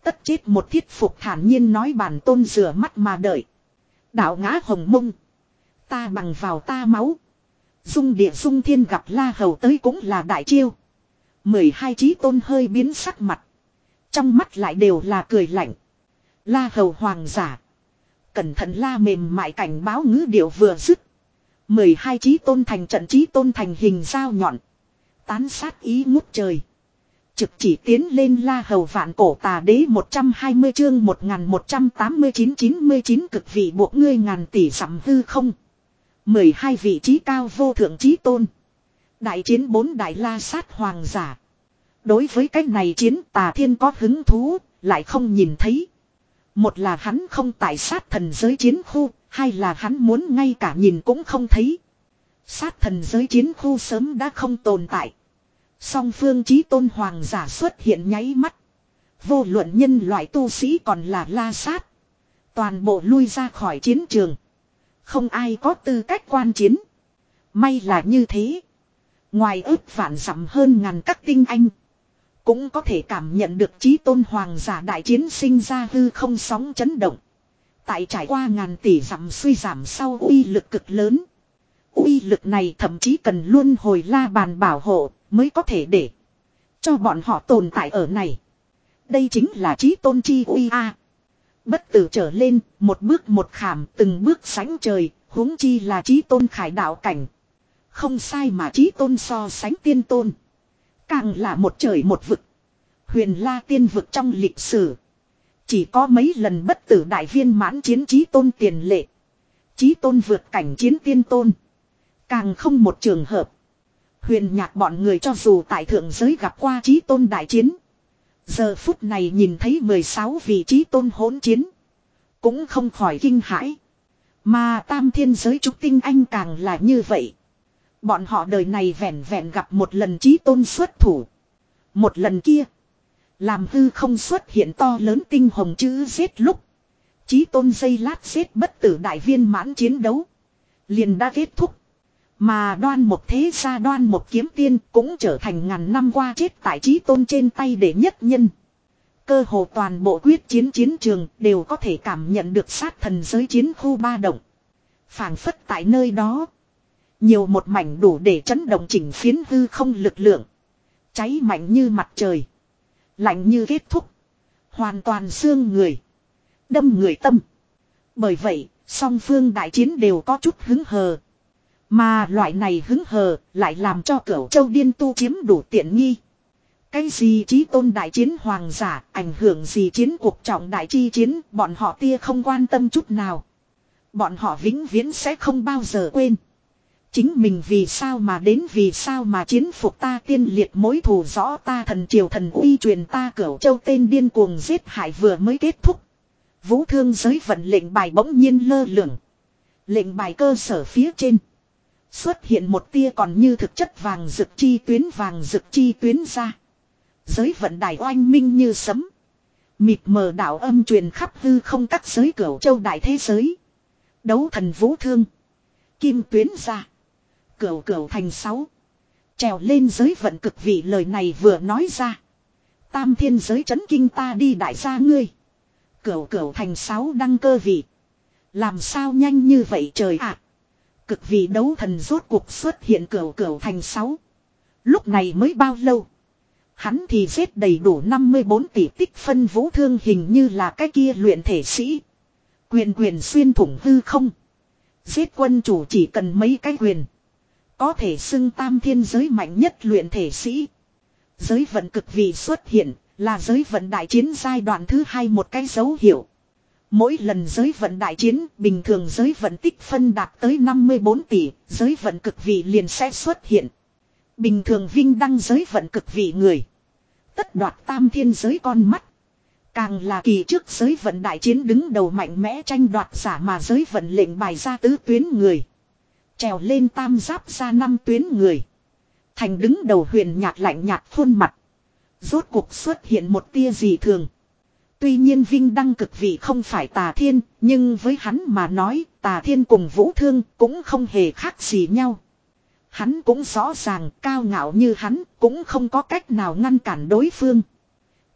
Tất chết một thiết phục thản nhiên nói bản tôn rửa mắt mà đợi. Đạo ngã hồng mông. Ta bằng vào ta máu. Dung địa dung thiên gặp La Hầu tới cũng là đại chiêu. Mười hai chí tôn hơi biến sắc mặt. Trong mắt lại đều là cười lạnh. La Hầu hoàng giả. Cẩn thận la mềm mại cảnh báo ngữ điệu vừa dứt. Mười hai chí tôn thành trận chí tôn thành hình dao nhọn. Tán sát ý ngút trời. Trực chỉ tiến lên La Hầu vạn cổ tà đế một trăm hai mươi chương một nghìn một trăm tám mươi chín chín mươi chín cực vị buộc ngươi ngàn tỷ dặm hư không. Mười hai vị trí cao vô thượng chí tôn. Đại chiến bốn đại la sát hoàng giả. Đối với cách này chiến Tà Thiên có hứng thú, lại không nhìn thấy. Một là hắn không tại sát thần giới chiến khu, hai là hắn muốn ngay cả nhìn cũng không thấy. Sát thần giới chiến khu sớm đã không tồn tại. Song phương chí tôn hoàng giả xuất hiện nháy mắt. Vô luận nhân loại tu sĩ còn là la sát. Toàn bộ lui ra khỏi chiến trường. Không ai có tư cách quan chiến. May là như thế. Ngoài ước vạn dặm hơn ngàn các tinh anh. Cũng có thể cảm nhận được chí tôn hoàng giả đại chiến sinh ra hư không sóng chấn động. Tại trải qua ngàn tỷ dặm suy giảm sau uy lực cực lớn. Uy lực này thậm chí cần luôn hồi la bàn bảo hộ mới có thể để cho bọn họ tồn tại ở này. Đây chính là chí tôn chi uy a. Bất tử trở lên, một bước một khảm, từng bước sánh trời, huống chi là chí tôn khải đạo cảnh. Không sai mà chí tôn so sánh tiên tôn. Càng là một trời một vực. Huyền la tiên vực trong lịch sử. Chỉ có mấy lần bất tử đại viên mãn chiến chí tôn tiền lệ. Chí tôn vượt cảnh chiến tiên tôn. Càng không một trường hợp. Huyền nhạc bọn người cho dù tại thượng giới gặp qua chí tôn đại chiến. Giờ phút này nhìn thấy mười sáu vị chí tôn hỗn chiến. Cũng không khỏi kinh hãi. Mà tam thiên giới trúc tinh anh càng là như vậy. Bọn họ đời này vẹn vẹn gặp một lần chí tôn xuất thủ. Một lần kia. Làm hư không xuất hiện to lớn tinh hồng chữ giết lúc. Chí tôn giây lát giết bất tử đại viên mãn chiến đấu. Liền đã kết thúc. Mà đoan một thế gia đoan một kiếm tiên cũng trở thành ngàn năm qua chết tại chí tôn trên tay để nhất nhân. Cơ hồ toàn bộ quyết chiến chiến trường đều có thể cảm nhận được sát thần giới chiến khu ba động. Phảng phất tại nơi đó. Nhiều một mảnh đủ để chấn động chỉnh phiến hư không lực lượng. Cháy mạnh như mặt trời. Lạnh như kết thúc. Hoàn toàn xương người. Đâm người tâm. Bởi vậy, song phương đại chiến đều có chút hứng hờ. Mà loại này hứng hờ lại làm cho Cửu Châu điên tu chiếm đủ tiện nghi. Cái gì chí tôn đại chiến hoàng giả, ảnh hưởng gì chiến cuộc trọng đại chi chiến, bọn họ tia không quan tâm chút nào. Bọn họ vĩnh viễn sẽ không bao giờ quên. Chính mình vì sao mà đến vì sao mà chiến phục ta tiên liệt mối thù rõ ta thần triều thần uy truyền ta Cửu Châu tên điên cuồng giết hại vừa mới kết thúc. Vũ thương giới vận lệnh bài bỗng nhiên lơ lửng. Lệnh bài cơ sở phía trên. Xuất hiện một tia còn như thực chất vàng rực chi tuyến vàng rực chi tuyến ra. Giới vận đài oanh minh như sấm. Mịt mờ đạo âm truyền khắp hư không các giới Cửu Châu đại thế giới. Đấu thần vũ thương. Kim tuyến ra. Cửu cửu thành sáu. Trèo lên giới vận cực vị lời này vừa nói ra. Tam thiên giới chấn kinh ta đi đại gia ngươi. Cửu cửu thành sáu đăng cơ vị. Làm sao nhanh như vậy trời ạ. Cực vị đấu thần rốt cuộc xuất hiện cửu cửu thành sáu. Lúc này mới bao lâu. Hắn thì giết đầy đủ năm mươi bốn tỷ tích phân vũ thương hình như là cái kia luyện thể sĩ. Quyền quyền xuyên thủng hư không. Giết quân chủ chỉ cần mấy cái quyền. Có thể xưng tam thiên giới mạnh nhất luyện thể sĩ. Giới vận cực vị xuất hiện là giới vận đại chiến giai đoạn thứ hai một cái dấu hiệu. Mỗi lần giới vận đại chiến bình thường giới vận tích phân đạt tới năm mươi bốn tỷ, giới vận cực vị liền sẽ xuất hiện. Bình thường vinh đăng giới vận cực vị người. Tất đoạt tam thiên giới con mắt. Càng là kỳ trước giới vận đại chiến đứng đầu mạnh mẽ tranh đoạt giả mà giới vận lệnh bài ra tứ tuyến người. Trèo lên tam giáp ra năm tuyến người. Thành đứng đầu huyền nhạt lạnh nhạt khuôn mặt. Rốt cuộc xuất hiện một tia gì thường. Tuy nhiên vinh đăng cực vị không phải Tà Thiên, nhưng với hắn mà nói Tà Thiên cùng Vũ Thương cũng không hề khác gì nhau. Hắn cũng rõ ràng cao ngạo như hắn cũng không có cách nào ngăn cản đối phương.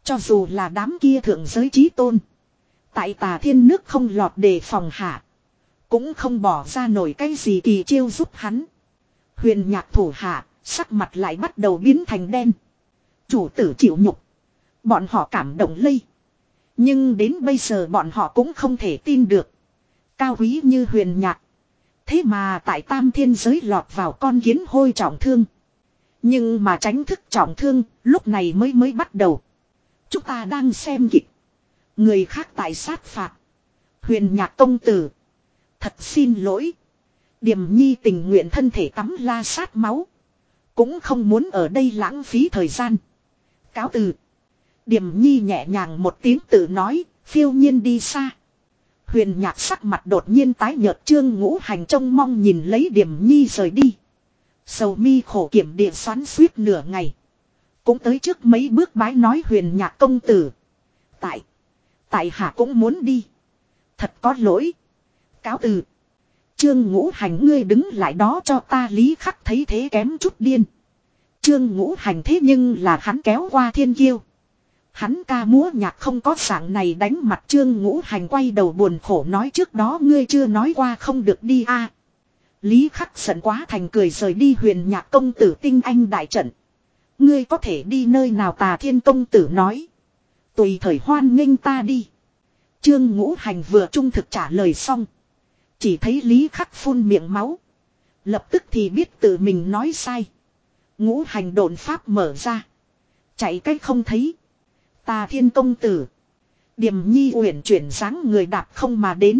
Cho dù là đám kia thượng giới chí tôn. Tại Tà Thiên nước không lọt đề phòng hạ. Cũng không bỏ ra nổi cái gì kỳ chiêu giúp hắn. Huyền Nhạc thủ hạ, sắc mặt lại bắt đầu biến thành đen. Chủ tử chịu nhục. Bọn họ cảm động lây. Nhưng đến bây giờ bọn họ cũng không thể tin được. Cao quý như Huyền Nhạc. Thế mà tại Tam Thiên giới lọt vào con kiến hôi trọng thương. Nhưng mà tránh thức trọng thương, lúc này mới mới bắt đầu. Chúng ta đang xem kịch. Người khác tại sát phạt. Huyền Nhạc công tử. Thật xin lỗi. Điềm Nhi tình nguyện thân thể tắm la sát máu. Cũng không muốn ở đây lãng phí thời gian. Cáo từ. Điềm Nhi nhẹ nhàng một tiếng tự nói, phiêu nhiên đi xa. Huyền Nhạc sắc mặt đột nhiên tái nhợt, Trương Ngũ Hành trông mong nhìn lấy Điềm Nhi rời đi. Sầu mi khổ kiểm địa xoắn suýt nửa ngày. Cũng tới trước mấy bước bái nói Huyền Nhạc công tử. Tại. Tại hạ cũng muốn đi. Thật có lỗi. Cáo từ. Trương Ngũ Hành ngươi đứng lại đó cho ta. Lý Khắc thấy thế kém chút điên. Trương Ngũ Hành thế nhưng là hắn kéo qua thiên kiêu. Hắn ca múa nhạc không có dạng này đánh mặt. Trương Ngũ Hành quay đầu buồn khổ nói trước đó ngươi chưa nói qua không được đi a. À, Lý Khắc giận quá thành cười rời đi. Huyền Nhạc công tử tinh anh đại trận. Ngươi có thể đi nơi nào? Tà Thiên công tử nói. Tùy thời hoan nghênh ta đi. Trương Ngũ Hành vừa trung thực trả lời xong. Chỉ thấy Lý Khắc phun miệng máu. Lập tức thì biết tự mình nói sai. Ngũ Hành độn pháp mở ra. Chạy cách không thấy. Tà Thiên công tử. Điềm Nhi uyển chuyển dáng người đạp không mà đến.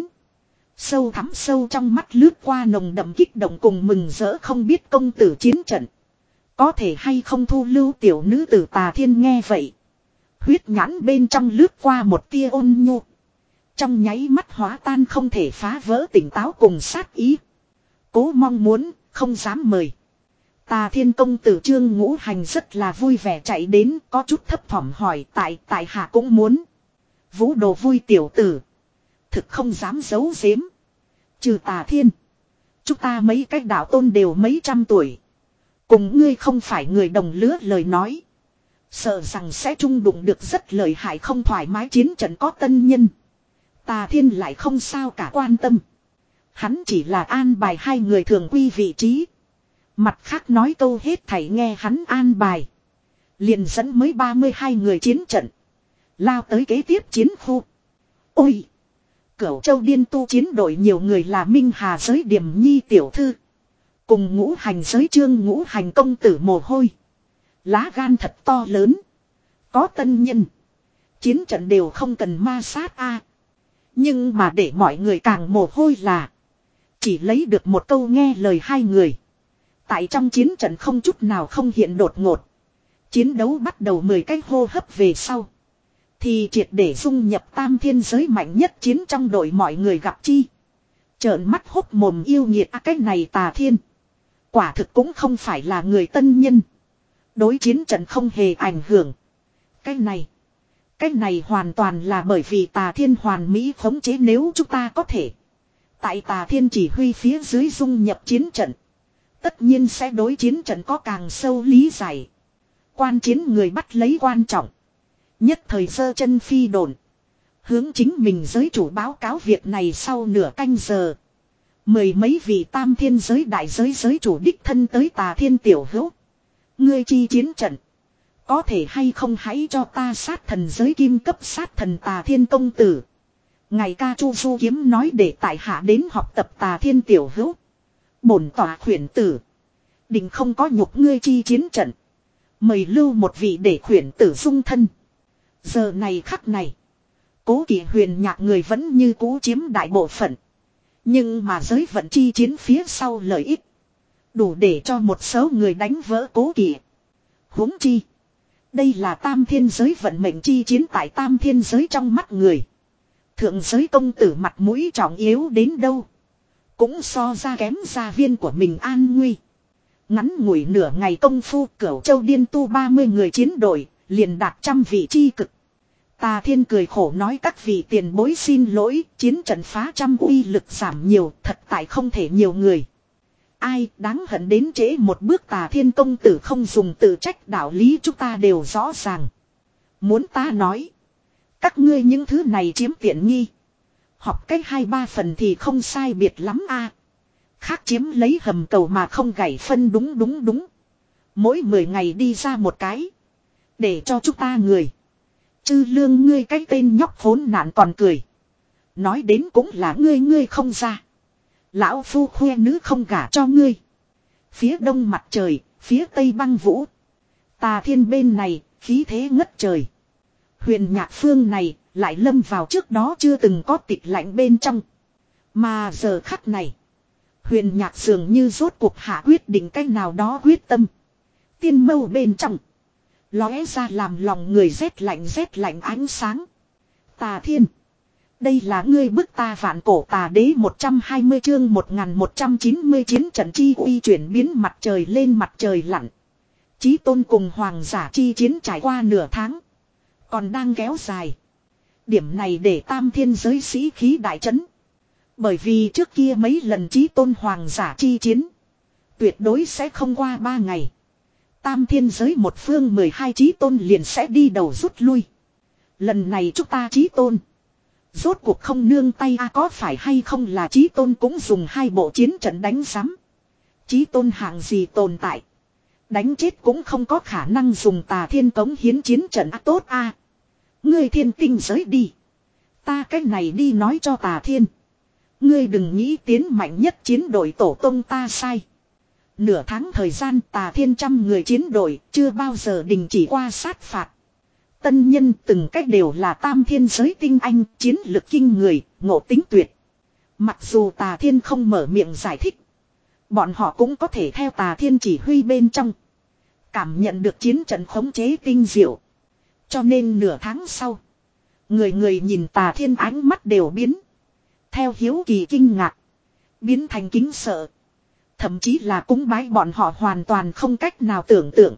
Sâu thắm sâu trong mắt lướt qua nồng đậm kích động cùng mừng rỡ. Không biết công tử chiến trận. Có thể hay không thu lưu tiểu nữ tử. Tà Thiên nghe vậy. Huyết nhãn bên trong lướt qua một tia ôn nhu. Trong nháy mắt hóa tan không thể phá vỡ tỉnh táo cùng sát ý. Cố mong muốn, không dám mời. Tà Thiên công tử Trương Ngũ Hành rất là vui vẻ chạy đến, có chút thấp thỏm hỏi tại tại hạ cũng muốn. Vũ đồ vui tiểu tử. Thực không dám giấu giếm. Trừ Tà Thiên. Chúng ta mấy cách đạo tôn đều mấy trăm tuổi. Cùng ngươi không phải người đồng lứa lời nói. Sợ rằng sẽ chung đụng được rất lợi hại không thoải mái chiến trận có tân nhân. Tà Thiên lại không sao cả quan tâm. Hắn chỉ là an bài hai người thường quy vị trí. Mặt khác nói câu hết thảy nghe hắn an bài. Liền dẫn mới ba mươi hai người chiến trận. Lao tới kế tiếp chiến khu. Ôi! Cửu Châu Điên tu chiến đội nhiều người là Minh Hà giới Điềm Nhi tiểu thư. Cùng Ngũ Hành giới Trương Ngũ Hành công tử mồ hôi. Lá gan thật to lớn. Có tân nhân. Chiến trận đều không cần ma sát a. Nhưng mà để mọi người càng mồ hôi là. Chỉ lấy được một câu nghe lời hai người. Tại trong chiến trận không chút nào không hiện đột ngột. Chiến đấu bắt đầu mười cái hô hấp về sau. Thì triệt để dung nhập Tam Thiên giới mạnh nhất chiến trong đội mọi người gặp chi. Trợn mắt hốc mồm yêu nghiệt à, cái này Tà Thiên. Quả thực cũng không phải là người tân nhân. Đối chiến trận không hề ảnh hưởng. Cái này. Cái này hoàn toàn là bởi vì Tà Thiên hoàn mỹ khống chế nếu chúng ta có thể. Tại Tà Thiên chỉ huy phía dưới dung nhập chiến trận. Tất nhiên sẽ đối chiến trận có càng sâu lý giải. Quan chiến người bắt lấy quan trọng. Nhất thời giơ chân phi đồn. Hướng chính mình giới chủ báo cáo việc này sau nửa canh giờ. Mười mấy vị Tam Thiên giới đại giới giới chủ đích thân tới Tà Thiên tiểu hữu. Ngươi chi chiến trận. Có thể hay không hãy cho ta sát thần giới kim cấp sát thần Tà Thiên công tử. Ngày ca Chu Du kiếm nói để tại hạ đến học tập Tà Thiên tiểu hữu. Bổn tòa khuyển tử. Định không có nhục ngươi chi chiến trận. Mời lưu một vị để khuyển tử dung thân. Giờ này khắc này. Cố Kỵ Huyền Nhạc người vẫn như cũ chiếm đại bộ phận. Nhưng mà giới vận chi chiến phía sau lợi ích. Đủ để cho một số người đánh vỡ Cố Kỵ. Huống chi. Đây là Tam Thiên giới vận mệnh chi chiến tại Tam Thiên giới trong mắt người. Thượng giới công tử mặt mũi trọng yếu đến đâu. Cũng so ra kém gia viên của mình an nguy. Ngắn ngủi nửa ngày công phu Cửu Châu Điên tu ba mươi người chiến đội. Liền đạt trăm vị chi cực. Tà Thiên cười khổ nói các vị tiền bối xin lỗi. Chiến trận phá trăm uy lực giảm nhiều. Thật tại không thể nhiều người. Ai đáng hận đến trễ một bước Tà Thiên công tử không dùng tự trách đạo lý chúng ta đều rõ ràng. Muốn ta nói. Các ngươi những thứ này chiếm tiện nghi. Học cách hai ba phần thì không sai biệt lắm a. Khác chiếm lấy hầm cầu mà không gảy phân đúng đúng đúng. Mỗi mười ngày đi ra một cái. Để cho chúng ta người. Chư lương ngươi cái tên nhóc khốn nạn còn cười. Nói đến cũng là ngươi ngươi không ra. Lão phu khoe nữ không gả cho ngươi. Phía đông mặt trời, phía tây băng vũ. Tà thiên bên này, khí thế ngất trời. Huyền nhạc phương này, lại lâm vào trước đó chưa từng có tịch lạnh bên trong. Mà giờ khắc này, huyền nhạc dường như rốt cuộc hạ quyết định cách nào đó quyết tâm. Tiên mâu bên trong, lóe ra làm lòng người rét lạnh rét lạnh ánh sáng. Tà thiên, đây là ngươi bức ta vạn cổ tà đế một trăm hai mươi chương một nghìn một trăm chín mươi chiến trận chi uy chuyển biến mặt trời lên mặt trời lặn. Chí tôn cùng hoàng giả chi chiến trải qua nửa tháng. Còn đang kéo dài. Điểm này để tam thiên giới sĩ khí đại chấn. Bởi vì trước kia mấy lần chí tôn hoàng giả chi chiến. Tuyệt đối sẽ không qua ba ngày. Tam thiên giới một phương mười hai chí tôn liền sẽ đi đầu rút lui. Lần này chúng ta chí tôn. Rốt cuộc không nương tay a à, có phải hay không là chí tôn cũng dùng hai bộ chiến trận đánh giám. Chí tôn hạng gì tồn tại. Đánh chết cũng không có khả năng dùng tà thiên cống hiến chiến trận à, tốt a. À. Ngươi thiên tinh giới đi. Ta cách này đi nói cho tà thiên. Ngươi đừng nghĩ tiến mạnh nhất chiến đội tổ tông ta sai. Nửa tháng thời gian tà thiên trăm người chiến đội chưa bao giờ đình chỉ qua sát phạt. Tân nhân từng cách đều là tam thiên giới tinh anh, chiến lực kinh người, ngộ tính tuyệt. Mặc dù tà thiên không mở miệng giải thích. Bọn họ cũng có thể theo tà thiên chỉ huy bên trong. Cảm nhận được chiến trận khống chế tinh diệu. Cho nên nửa tháng sau. Người người nhìn tà thiên ánh mắt đều biến. Theo hiếu kỳ kinh ngạc. Biến thành kính sợ. Thậm chí là cúng bái bọn họ hoàn toàn không cách nào tưởng tượng.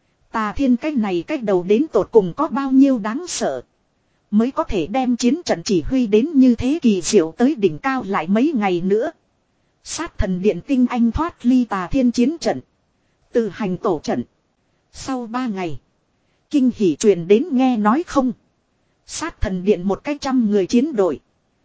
Tà thiên cái này cách đầu đến tột cùng có bao nhiêu đáng sợ. Mới có thể đem chiến trận chỉ huy đến như thế kỳ diệu tới đỉnh cao lại mấy ngày nữa. Sát thần điện tinh anh thoát ly tà thiên chiến trận. Từ hành tổ trận. Sau ba ngày. Kinh hỉ truyền đến nghe nói không. Sát thần điện một cái trăm người chiến đội.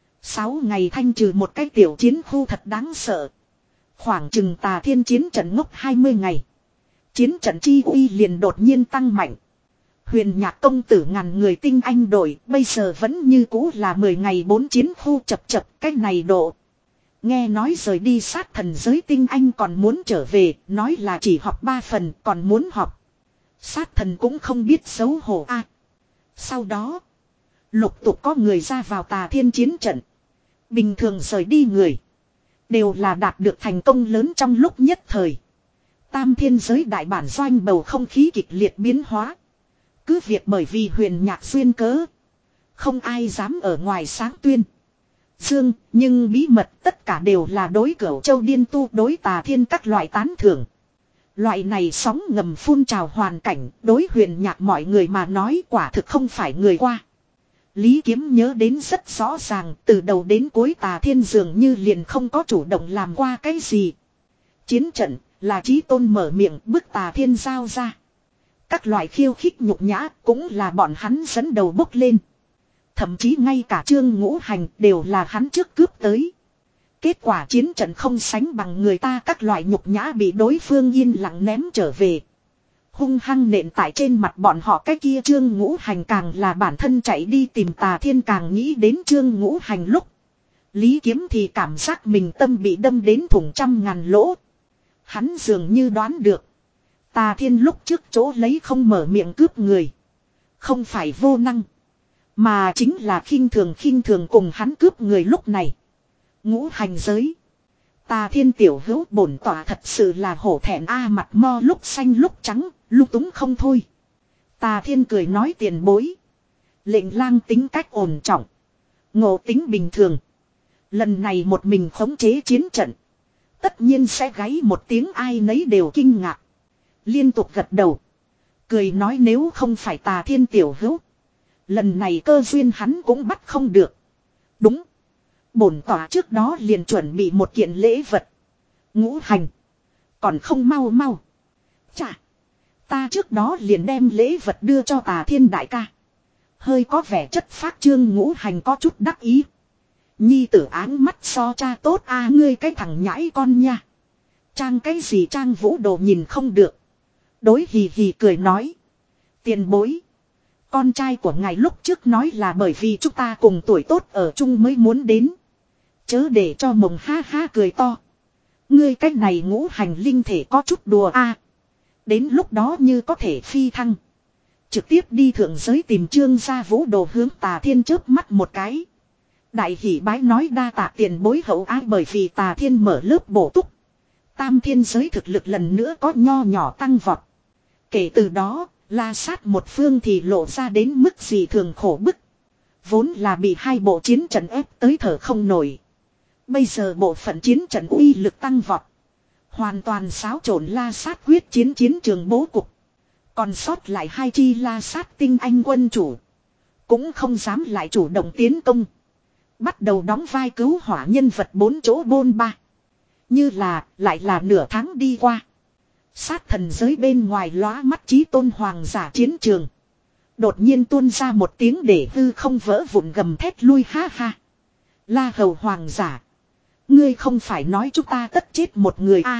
Sáu ngày thanh trừ một cái tiểu chiến khu thật đáng sợ. Khoảng chừng tà thiên chiến trận ngốc hai mươi ngày. Chiến trận chi uy liền đột nhiên tăng mạnh. Huyền nhạc công tử ngàn người tinh anh đội bây giờ vẫn như cũ là mười ngày bốn chiến khu chập chập cái này độ. Nghe nói rời đi sát thần giới tinh anh còn muốn trở về, nói là chỉ học ba phần còn muốn học. Sát thần cũng không biết xấu hổ a. À, sau đó, lục tục có người ra vào tà thiên chiến trận. Bình thường rời đi người, đều là đạt được thành công lớn trong lúc nhất thời. Tam thiên giới đại bản doanh bầu không khí kịch liệt biến hóa. Cứ việc bởi vì huyền nhạc duyên cớ. Không ai dám ở ngoài sáng tuyên. Dương, nhưng bí mật tất cả đều là đối cửu châu điên tu đối tà thiên các loại tán thưởng. Loại này sóng ngầm phun trào hoàn cảnh đối huyền nhạc mọi người mà nói quả thực không phải người qua. Lý Kiếm nhớ đến rất rõ ràng từ đầu đến cuối tà thiên dường như liền không có chủ động làm qua cái gì. Chiến trận là chí tôn mở miệng bức tà thiên giao ra. Các loại khiêu khích nhục nhã cũng là bọn hắn dẫn đầu bốc lên. Thậm chí ngay cả Trương Ngũ Hành đều là hắn trước cướp tới. Kết quả chiến trận không sánh bằng người ta các loại nhục nhã bị đối phương yên lặng ném trở về. Hung hăng nện tại trên mặt bọn họ cái kia Trương Ngũ Hành càng là bản thân chạy đi tìm tà thiên càng nghĩ đến Trương Ngũ Hành lúc. Lý Kiếm thì cảm giác mình tâm bị đâm đến thủng trăm ngàn lỗ. Hắn dường như đoán được. Tà thiên lúc trước chỗ lấy không mở miệng cướp người. Không phải vô năng. Mà chính là khinh thường khinh thường cùng hắn cướp người lúc này. Ngũ hành giới. Tà thiên tiểu hữu bổn tỏa thật sự là hổ thẹn a mặt mo lúc xanh lúc trắng, lúc túng không thôi. Tà thiên cười nói tiền bối. Lệnh lang tính cách ổn trọng. Ngộ tính bình thường. Lần này một mình khống chế chiến trận. Tất nhiên sẽ gáy một tiếng ai nấy đều kinh ngạc. Liên tục gật đầu. Cười nói nếu không phải tà thiên tiểu hữu. Lần này cơ duyên hắn cũng bắt không được. Đúng. Bổn tỏa trước đó liền chuẩn bị một kiện lễ vật. Ngũ hành. Còn không mau mau. Chà. Ta trước đó liền đem lễ vật đưa cho tà thiên đại ca. Hơi có vẻ chất phác Trương Ngũ Hành có chút đắc ý. Nhi tử áng mắt so cha tốt a ngươi cái thằng nhãi con nha. Trang cái gì Trang Vũ Đồ nhìn không được. Đối hì hì cười nói. Tiền bối. Con trai của ngài lúc trước nói là bởi vì chúng ta cùng tuổi tốt ở chung mới muốn đến. Chớ để cho mộng ha ha cười to. Ngươi cách này Ngũ Hành linh thể có chút đùa a. Đến lúc đó như có thể phi thăng. Trực tiếp đi thượng giới tìm Trương gia Vũ Đồ hướng Tà Thiên chớp mắt một cái. Đại hỷ bái nói đa tạ tiền bối hậu ái bởi vì Tà Thiên mở lớp bổ túc. Tam thiên giới thực lực lần nữa có nho nhỏ tăng vọt. Kể từ đó, La Sát một phương thì lộ ra đến mức gì thường khổ bức. Vốn là bị hai bộ chiến trận ép tới thở không nổi. Bây giờ bộ phận chiến trận uy lực tăng vọt. Hoàn toàn xáo trộn La Sát quyết chiến chiến trường bố cục. Còn sót lại hai chi La Sát tinh anh quân chủ. Cũng không dám lại chủ động tiến công. Bắt đầu đóng vai cứu hỏa nhân vật bốn chỗ bôn ba. Như là, lại là nửa tháng đi qua. Sát thần giới bên ngoài lóa mắt chí tôn hoàng giả chiến trường. Đột nhiên tuôn ra một tiếng để hư không vỡ vụn gầm thét lui ha ha. La hầu hoàng giả. Ngươi không phải nói chúng ta tất chết một người a?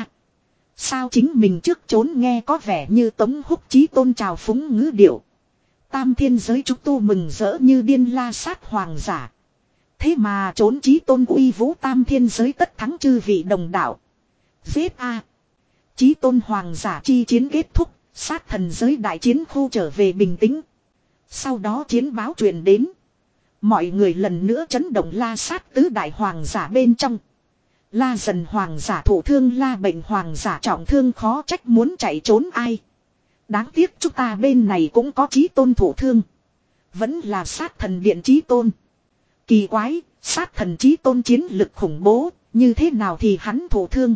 Sao chính mình trước trốn nghe có vẻ như Tống Húc chí tôn trào phúng ngữ điệu. Tam thiên giới chúng tu mừng rỡ như điên La Sát hoàng giả. Thế mà trốn chí tôn uy vũ tam thiên giới tất thắng chư vị đồng đạo. Giết a. Chí tôn hoàng giả chi chiến kết thúc, sát thần giới đại chiến khu trở về bình tĩnh. Sau đó chiến báo truyền đến. Mọi người lần nữa chấn động La Sát tứ đại hoàng giả bên trong. La dần hoàng giả thổ thương La bệnh hoàng giả trọng thương khó trách muốn chạy trốn ai. Đáng tiếc chúng ta bên này cũng có chí tôn thổ thương. Vẫn là sát thần điện chí tôn. Kỳ quái, sát thần chí tôn chiến lực khủng bố, như thế nào thì hắn thổ thương.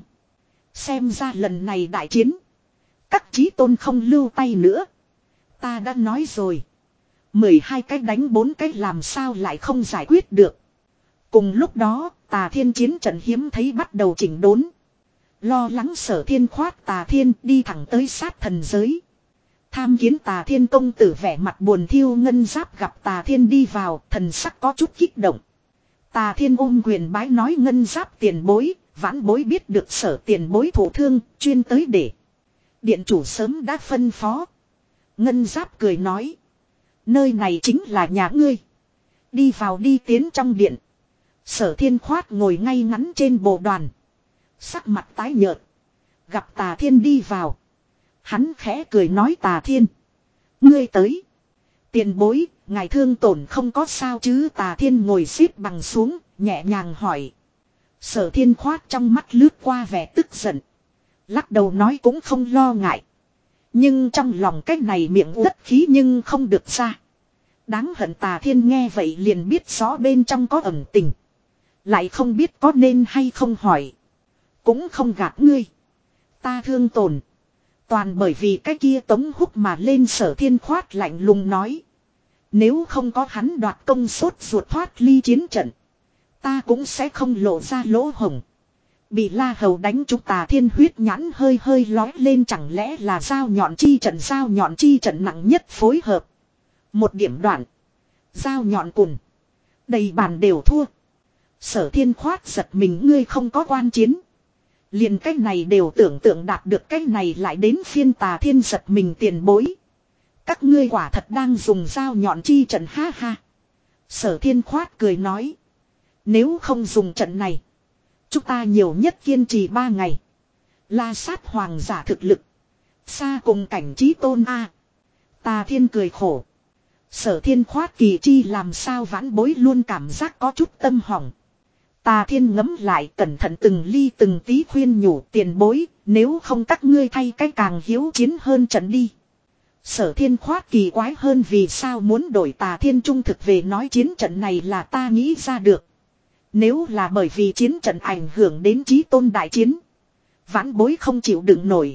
Xem ra lần này đại chiến. Các chí tôn không lưu tay nữa. Ta đã nói rồi. mười hai cái đánh bốn cái làm sao lại không giải quyết được. Cùng lúc đó, Tà Thiên chiến trận hiếm thấy bắt đầu chỉnh đốn. Lo lắng Sở Thiên khoát Tà Thiên đi thẳng tới sát thần giới. Tham kiến Tà Thiên công tử vẻ mặt buồn thiêu ngân giáp gặp Tà Thiên đi vào, thần sắc có chút kích động. Tà Thiên ôm quyền bái nói ngân giáp tiền bối, vãn bối biết được Sở tiền bối thổ thương, chuyên tới để. Điện chủ sớm đã phân phó. Ngân giáp cười nói. Nơi này chính là nhà ngươi. Đi vào đi tiến trong điện. Sở Thiên khoát ngồi ngay ngắn trên bồ đoàn. Sắc mặt tái nhợt. Gặp Tà Thiên đi vào. Hắn khẽ cười nói Tà Thiên. Ngươi tới. Tiền bối, ngài thương tổn không có sao chứ. Tà Thiên ngồi xếp bằng xuống, nhẹ nhàng hỏi. Sở Thiên khoát trong mắt lướt qua vẻ tức giận. Lắc đầu nói cũng không lo ngại. Nhưng trong lòng cái này miệng đất khí nhưng không được ra. Đáng hận Tà Thiên nghe vậy liền biết rõ bên trong có ẩn tình. Lại không biết có nên hay không hỏi. Cũng không gạt ngươi. Ta thương tổn. Toàn bởi vì cái kia Tống Húc mà lên. Sở Thiên khoát lạnh lùng nói. Nếu không có hắn đoạt công sốt ruột thoát ly chiến trận. Ta cũng sẽ không lộ ra lỗ hổng. Bị La Hầu đánh chúng Tà Thiên huyết nhãn hơi hơi lói lên, chẳng lẽ là dao nhọn chi trận. Dao nhọn chi trận nặng nhất phối hợp. Một điểm đoạn. Dao nhọn cùn. Đầy bàn đều thua. Sở Thiên khoát giật mình, ngươi không có quan chiến. Liền cách này đều tưởng tượng đạt được, cách này lại đến phiên Tà Thiên giật mình. Tiền bối. Các ngươi quả thật đang dùng dao nhọn chi trận ha ha. Sở Thiên khoát cười nói. Nếu không dùng trận này. Chúng ta nhiều nhất kiên trì ba ngày. La Sát hoàng giả thực lực. Xa cùng cảnh trí tôn a. Tà Thiên cười khổ. Sở Thiên khoát kỳ chi làm sao vãn bối luôn cảm giác có chút tâm hỏng. Tà Thiên ngấm lại cẩn thận từng ly từng tí khuyên nhủ tiền bối. Nếu không các ngươi thay cái càng hiếu chiến hơn trận đi. Sở Thiên khoát kỳ quái hơn vì sao muốn đổi Tà Thiên trung thực về nói chiến trận này là ta nghĩ ra được. Nếu là bởi vì chiến trận ảnh hưởng đến chí tôn đại chiến. Vãn bối không chịu đựng nổi.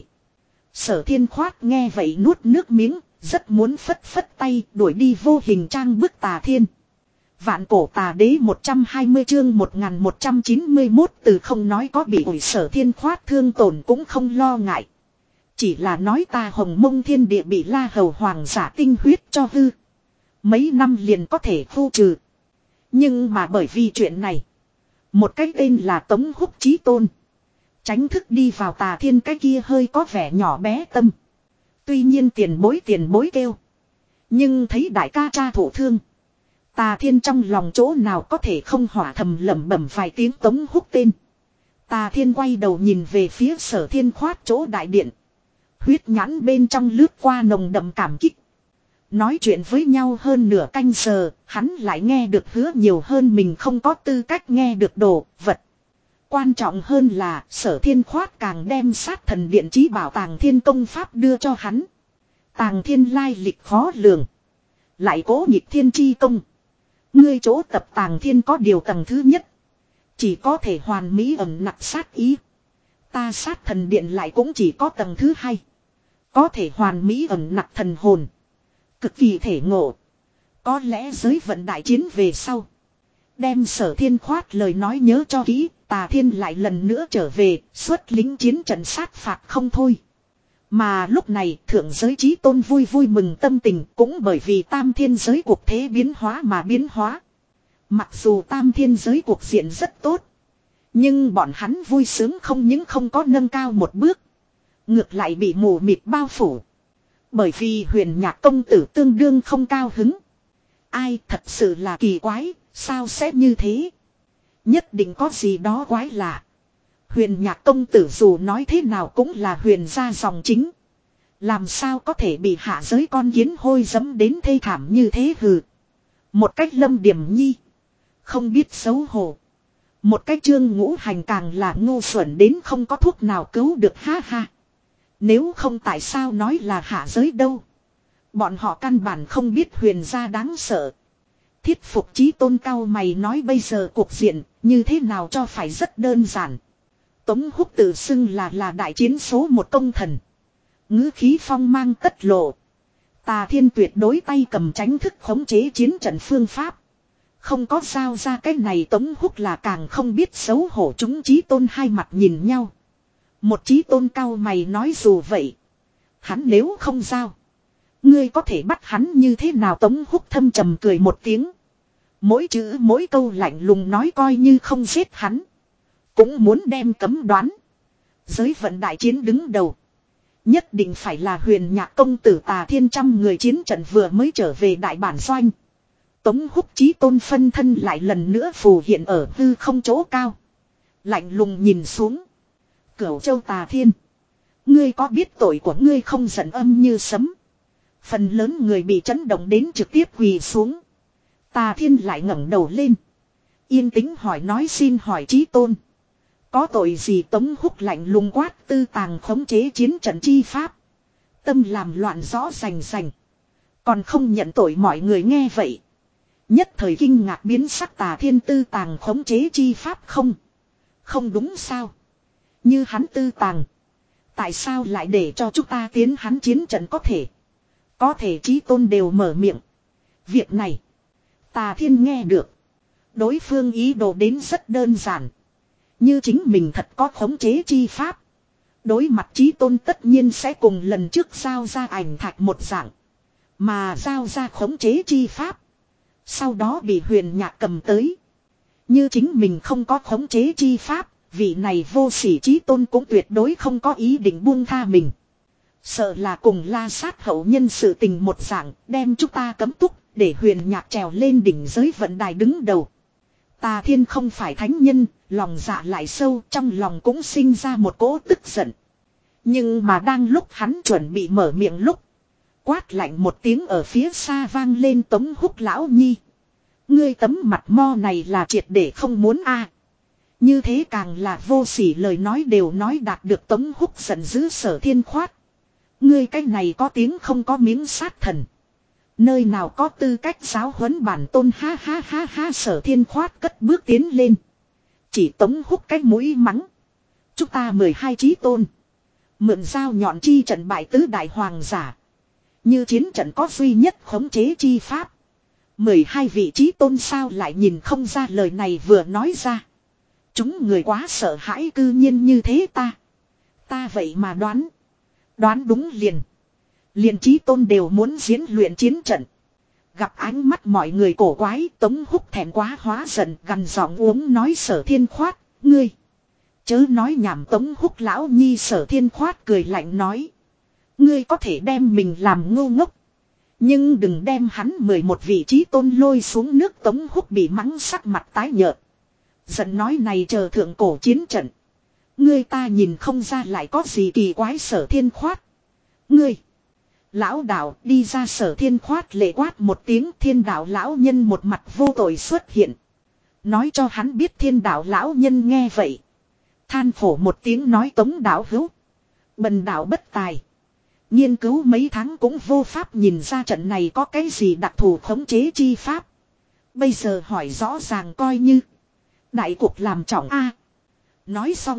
Sở Thiên khoát nghe vậy nuốt nước miếng. Rất muốn phất phất tay đuổi đi vô hình trang bức Tà Thiên. Vạn cổ tà đế một trăm hai mươi chương một nghìn một trăm chín mươi mốt từ không nói có bị ủi. Sở Thiên khoát thương tổn cũng không lo ngại. Chỉ là nói ta hồng mông thiên địa bị La Hầu hoàng giả tinh huyết cho hư. mấy năm liền có thể khu trừ. Nhưng mà bởi vì chuyện này, một cái tên là Tống Húc Chí Tôn tránh thức đi vào Tà Thiên cái kia hơi có vẻ nhỏ bé tâm. Tuy nhiên tiền bối tiền bối kêu, nhưng thấy đại ca cha thổ thương, Tà Thiên trong lòng chỗ nào có thể không hỏa thầm lẩm bẩm vài tiếng Tống Húc tên. Tà Thiên quay đầu nhìn về phía Sở Thiên Khoát chỗ đại điện. Huyết nhãn bên trong lướt qua nồng đậm cảm kích. Nói chuyện với nhau hơn nửa canh giờ, hắn lại nghe được hứa nhiều hơn mình không có tư cách nghe được đồ, vật. Quan trọng hơn là Sở Thiên Khoát càng đem sát thần điện chí bảo Tàng Thiên công pháp đưa cho hắn. Tàng Thiên lai lịch khó lường, lại cố nhịp thiên chi công. Ngươi chỗ tập Tàng Thiên có điều tầng thứ nhất, chỉ có thể hoàn mỹ ẩn nặc sát ý. Ta sát thần điện lại cũng chỉ có tầng thứ hai, có thể hoàn mỹ ẩn nặc thần hồn. Cực kỳ thể ngộ. Có lẽ giới vận đại chiến về sau, đem Sở Thiên Khoát lời nói nhớ cho kỹ. Tà Thiên lại lần nữa trở về, xuất lính chiến trận sát phạt không thôi. Mà lúc này thượng giới chí tôn vui vui mừng tâm tình cũng bởi vì tam thiên giới cuộc thế biến hóa mà biến hóa. Mặc dù tam thiên giới cuộc diện rất tốt, nhưng bọn hắn vui sướng không những không có nâng cao một bước, ngược lại bị mù mịt bao phủ. Bởi vì Huyền Nhạc công tử tương đương không cao hứng. Ai thật sự là kỳ quái, sao sẽ như thế? Nhất định có gì đó quái lạ. Huyền Nhạc công tử dù nói thế nào cũng là huyền gia dòng chính, làm sao có thể bị hạ giới con kiến hôi dẫm đến thê thảm như thế hừ. Một cách Lâm Điểm Nhi không biết xấu hổ, một cách Trương Ngũ Hành càng là ngu xuẩn đến không có thuốc nào cứu được, ha ha. Nếu không tại sao nói là hạ giới đâu. Bọn họ căn bản không biết huyền gia đáng sợ. Thiết Phục Chí Tôn cao mày nói bây giờ cuộc diện như thế nào cho phải rất đơn giản. Tống Húc tự xưng là là đại chiến số một công thần, ngữ khí phong mang tất lộ. Tà Thiên tuyệt đối tay cầm tránh thức khống chế chiến trận phương pháp, không có sao ra cái này. Tống Húc là càng không biết xấu hổ. Chúng Chí Tôn hai mặt nhìn nhau. Một Chí Tôn cao mày nói dù vậy, hắn nếu không giao, ngươi có thể bắt hắn như thế nào? Tống Húc thâm trầm cười một tiếng, mỗi chữ mỗi câu lạnh lùng nói coi như không giết hắn, cũng muốn đem cấm đoán. Giới vận đại chiến đứng đầu, nhất định phải là Huyền Nhạc công tử. Tà Thiên trăm người chiến trận vừa mới trở về đại bản doanh. Tống Húc Chí Tôn phân thân lại lần nữa phù hiện ở hư không chỗ cao, lạnh lùng nhìn xuống. Cửu Châu Tà Thiên, ngươi có biết tội của ngươi không? Giận âm như sấm, phần lớn người bị chấn động đến trực tiếp quỳ xuống. Tà Thiên lại ngẩng đầu lên, yên tĩnh hỏi nói xin hỏi Chí Tôn, có tội gì? Tống Húc lạnh lùng quát tư tàng khống chế chiến trận chi pháp, tâm làm loạn rõ rành rành, còn không nhận tội. Mọi người nghe vậy nhất thời kinh ngạc biến sắc. Tà Thiên tư tàng khống chế chi pháp không? Không đúng sao? Như hắn tư tàng, tại sao lại để cho chúng ta tiến hắn chiến trận? Có thể, có thể. Chí Tôn đều mở miệng. Việc này Tà Thiên nghe được, đối phương ý đồ đến rất đơn giản. Như chính mình thật có khống chế chi pháp, đối mặt Chí Tôn tất nhiên sẽ cùng lần trước giao ra ảnh thạch một dạng, mà giao ra khống chế chi pháp, sau đó bị Huyền Nhạc cầm tới. Như chính mình không có khống chế chi pháp, vị này vô sỉ Chí Tôn cũng tuyệt đối không có ý định buông tha mình. Sợ là cùng La Sát hậu nhân sự tình một dạng, đem chúng ta cấm túc, để Huyền Nhạc trèo lên đỉnh giới vận đài đứng đầu. Tà Thiên không phải thánh nhân, lòng dạ lại sâu, trong lòng cũng sinh ra một cỗ tức giận. Nhưng mà đang lúc hắn chuẩn bị mở miệng lúc, quát lạnh một tiếng ở phía xa vang lên. Tống Húc lão nhi, ngươi tấm mặt mo này là triệt để không muốn a. Như thế càng là vô sỉ, lời nói đều nói đạt được. Tống Húc giận dữ Sở Thiên Khoát, ngươi cái này có tiếng không có miếng sát thần, nơi nào có tư cách giáo huấn bản tôn? Ha ha ha ha. Sở Thiên Khoát cất bước tiến lên, chỉ Tống Húc cái mũi mắng. Chúng ta mười hai Chí Tôn mượn dao nhọn chi trận bại tứ đại hoàng giả, như chiến trận có duy nhất khống chế chi pháp. Mười hai vị Chí Tôn sao lại nhìn không ra? Lời này vừa nói ra, chúng người quá sợ hãi. Cư nhiên như thế ta, ta vậy mà đoán, đoán đúng liền. Liền Chí Tôn đều muốn diễn luyện chiến trận. Gặp ánh mắt mọi người cổ quái, Tống Húc thẹn quá hóa giận, gằn giọng uống nói Sở Thiên Khoát, ngươi. Chớ nói nhảm. Tống Húc lão nhi. Sở Thiên Khoát cười lạnh nói. Ngươi có thể đem mình làm ngu ngốc. Nhưng đừng đem hắn mười một vị trí tôn lôi xuống nước. Tống Húc bị mắng sắc mặt tái nhợt. Giận nói này chờ thượng cổ chiến trận. Ngươi ta nhìn không ra lại có gì kỳ quái. Sở Thiên Khoát. Ngươi. Lão đạo đi ra. Sở Thiên Khoát lệ quát một tiếng. Thiên đạo lão nhân một mặt vô tội xuất hiện. Nói cho hắn biết. Thiên đạo lão nhân nghe vậy. Than khổ một tiếng nói Tống đạo hữu. Bần đạo bất tài. Nghiên cứu mấy tháng cũng vô pháp nhìn ra trận này có cái gì đặc thù khống chế chi pháp. Bây giờ hỏi rõ ràng coi như. Đại cuộc làm trọng a. Nói xong.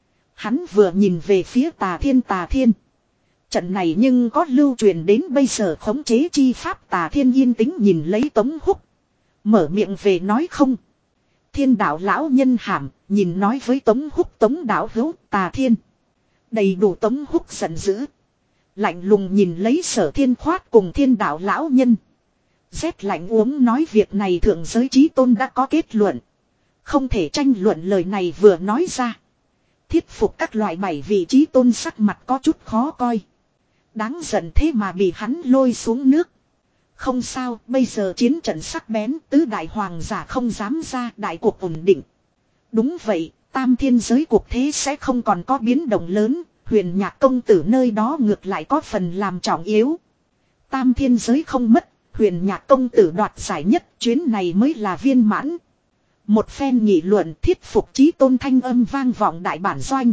Hắn vừa nhìn về phía Tà Thiên. Tà Thiên. Trận này nhưng có lưu truyền đến bây giờ khống chế chi pháp. Tà Thiên yên tĩnh nhìn lấy Tống Húc. Mở miệng về nói không. Thiên đạo lão nhân hàm. Nhìn nói với Tống Húc. Tống đạo hữu. Tà Thiên. Đầy đủ. Tống Húc giận dữ. Lạnh lùng nhìn lấy Sở Thiên Khoát cùng thiên đạo lão nhân. Rét lạnh uống nói việc này thượng giới chí tôn đã có kết luận. Không thể tranh luận. Lời này vừa nói ra. Thiết phục các loại bảy vị chí tôn sắc mặt có chút khó coi. Đáng giận thế mà bị hắn lôi xuống nước. Không sao, bây giờ chiến trận sắc bén, tứ đại hoàng giả không dám ra, đại cuộc ổn định. Đúng vậy, tam thiên giới cuộc thế sẽ không còn có biến động lớn. Huyền Nhạc công tử nơi đó ngược lại có phần làm trọng yếu. Tam thiên giới không mất, Huyền Nhạc công tử đoạt giải nhất, chuyến này mới là viên mãn. Một phen nghị luận thiết phục chí tôn thanh âm vang vọng đại bản doanh.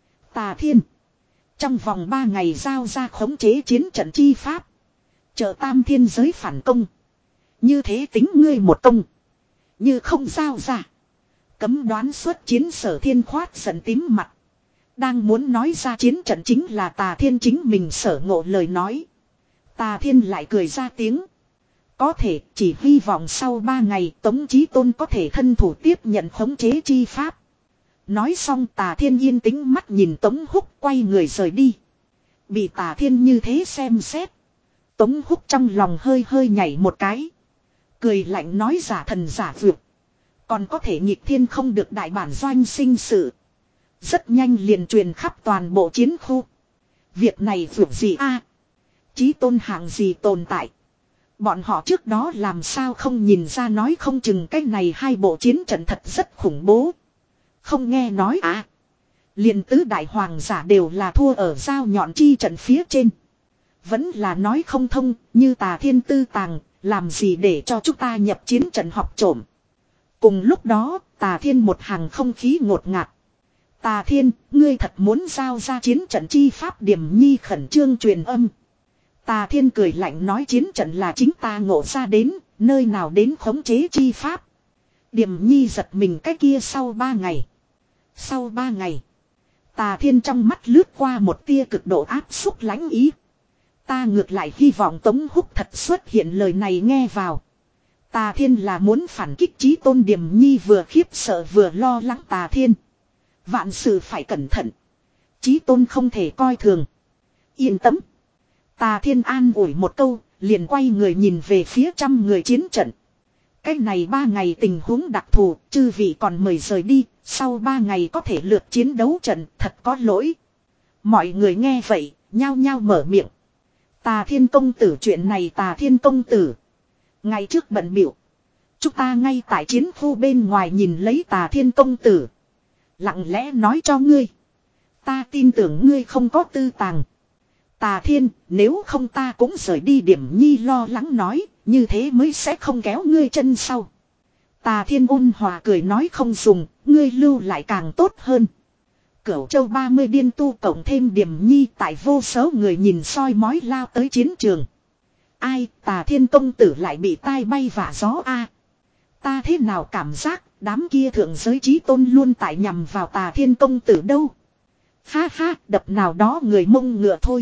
Tà Thiên. Trong vòng ba ngày giao ra khống chế chiến trận chi pháp. Chờ tam thiên giới phản công. Như thế tính ngươi một công. Như không giao ra. Cấm đoán xuất chiến. Sở Thiên Khoát giận tím mặt. Đang muốn nói ra chiến trận chính là Tà Thiên chính mình sở ngộ lời nói. Tà Thiên lại cười ra tiếng. Có thể chỉ hy vọng sau ba ngày Tống Chí Tôn có thể thân thủ tiếp nhận khống chế chi pháp. Nói xong Tà Thiên yên tĩnh mắt nhìn Tống Húc quay người rời đi. Bị Tà Thiên như thế xem xét. Tống Húc trong lòng hơi hơi nhảy một cái. Cười lạnh nói giả thần giả vượt. Còn có thể nghịch thiên không được đại bản doanh sinh sự. Rất nhanh liền truyền khắp toàn bộ chiến khu. Việc này vượt gì a? Chí tôn hạng gì tồn tại? Bọn họ trước đó làm sao không nhìn ra nói không chừng cái này hai bộ chiến trận thật rất khủng bố. Không nghe nói à. Liền tứ đại hoàng giả đều là thua ở giao nhọn chi trận phía trên. Vẫn là nói không thông như Tà Thiên tư tàng. Làm gì để cho chúng ta nhập chiến trận học trộm. Cùng lúc đó Tà Thiên một hàng không khí ngột ngạt. Tà Thiên, ngươi thật muốn giao ra chiến trận chi pháp. Điểm Nhi khẩn trương truyền âm. Tà Thiên cười lạnh nói chiến trận là chính ta ngộ ra đến, nơi nào đến khống chế chi pháp. Điểm Nhi giật mình cái kia sau ba ngày. Sau ba ngày, Tà Thiên trong mắt lướt qua một tia cực độ áp xúc lãnh ý. Ta ngược lại hy vọng Tống Húc thật xuất hiện lời này nghe vào. Tà Thiên là muốn phản kích chí tôn. Điểm Nhi vừa khiếp sợ vừa lo lắng. Tà Thiên, vạn sự phải cẩn thận. Chí tôn không thể coi thường. Yên tâm. Tà Thiên an ủi một câu, liền quay người nhìn về phía trăm người chiến trận. Cái này ba ngày tình huống đặc thù, chư vị còn mời rời đi, sau ba ngày có thể lượt chiến đấu trận, thật có lỗi. Mọi người nghe vậy, nhao nhao mở miệng. Tà Thiên công tử chuyện này Tà Thiên công tử. Ngày trước bận biểu. Chúng ta ngay tại chiến khu bên ngoài nhìn lấy Tà Thiên công tử. Lặng lẽ nói cho ngươi. Ta tin tưởng ngươi không có tư tàng. Tà Thiên, nếu không ta cũng rời đi. Điểm Nhi lo lắng nói, như thế mới sẽ không kéo ngươi chân sau. Tà Thiên ôn hòa cười nói không dùng, ngươi lưu lại càng tốt hơn. Cửu Châu ba mươi điên tu cộng thêm Điểm Nhi tại vô số người nhìn soi mói lao tới chiến trường. Ai, Tà Thiên công tử lại bị tai bay vả gió a? Ta thế nào cảm giác, đám kia thượng giới chí tôn luôn tại nhằm vào Tà Thiên công tử đâu. Ha ha, đập nào đó người mông ngựa thôi.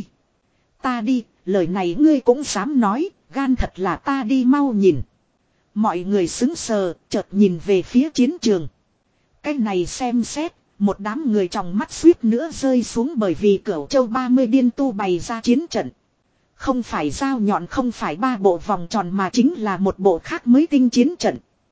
Ta đi, lời này ngươi cũng dám nói, gan thật là ta đi mau nhìn. Mọi người xứng sờ, chợt nhìn về phía chiến trường. Cái này xem xét, một đám người trong mắt suýt nữa rơi xuống bởi vì Cửu Châu ba mươi điên tu bày ra chiến trận. Không phải dao nhọn, không phải ba bộ vòng tròn, mà chính là một bộ khác mới tinh chiến trận.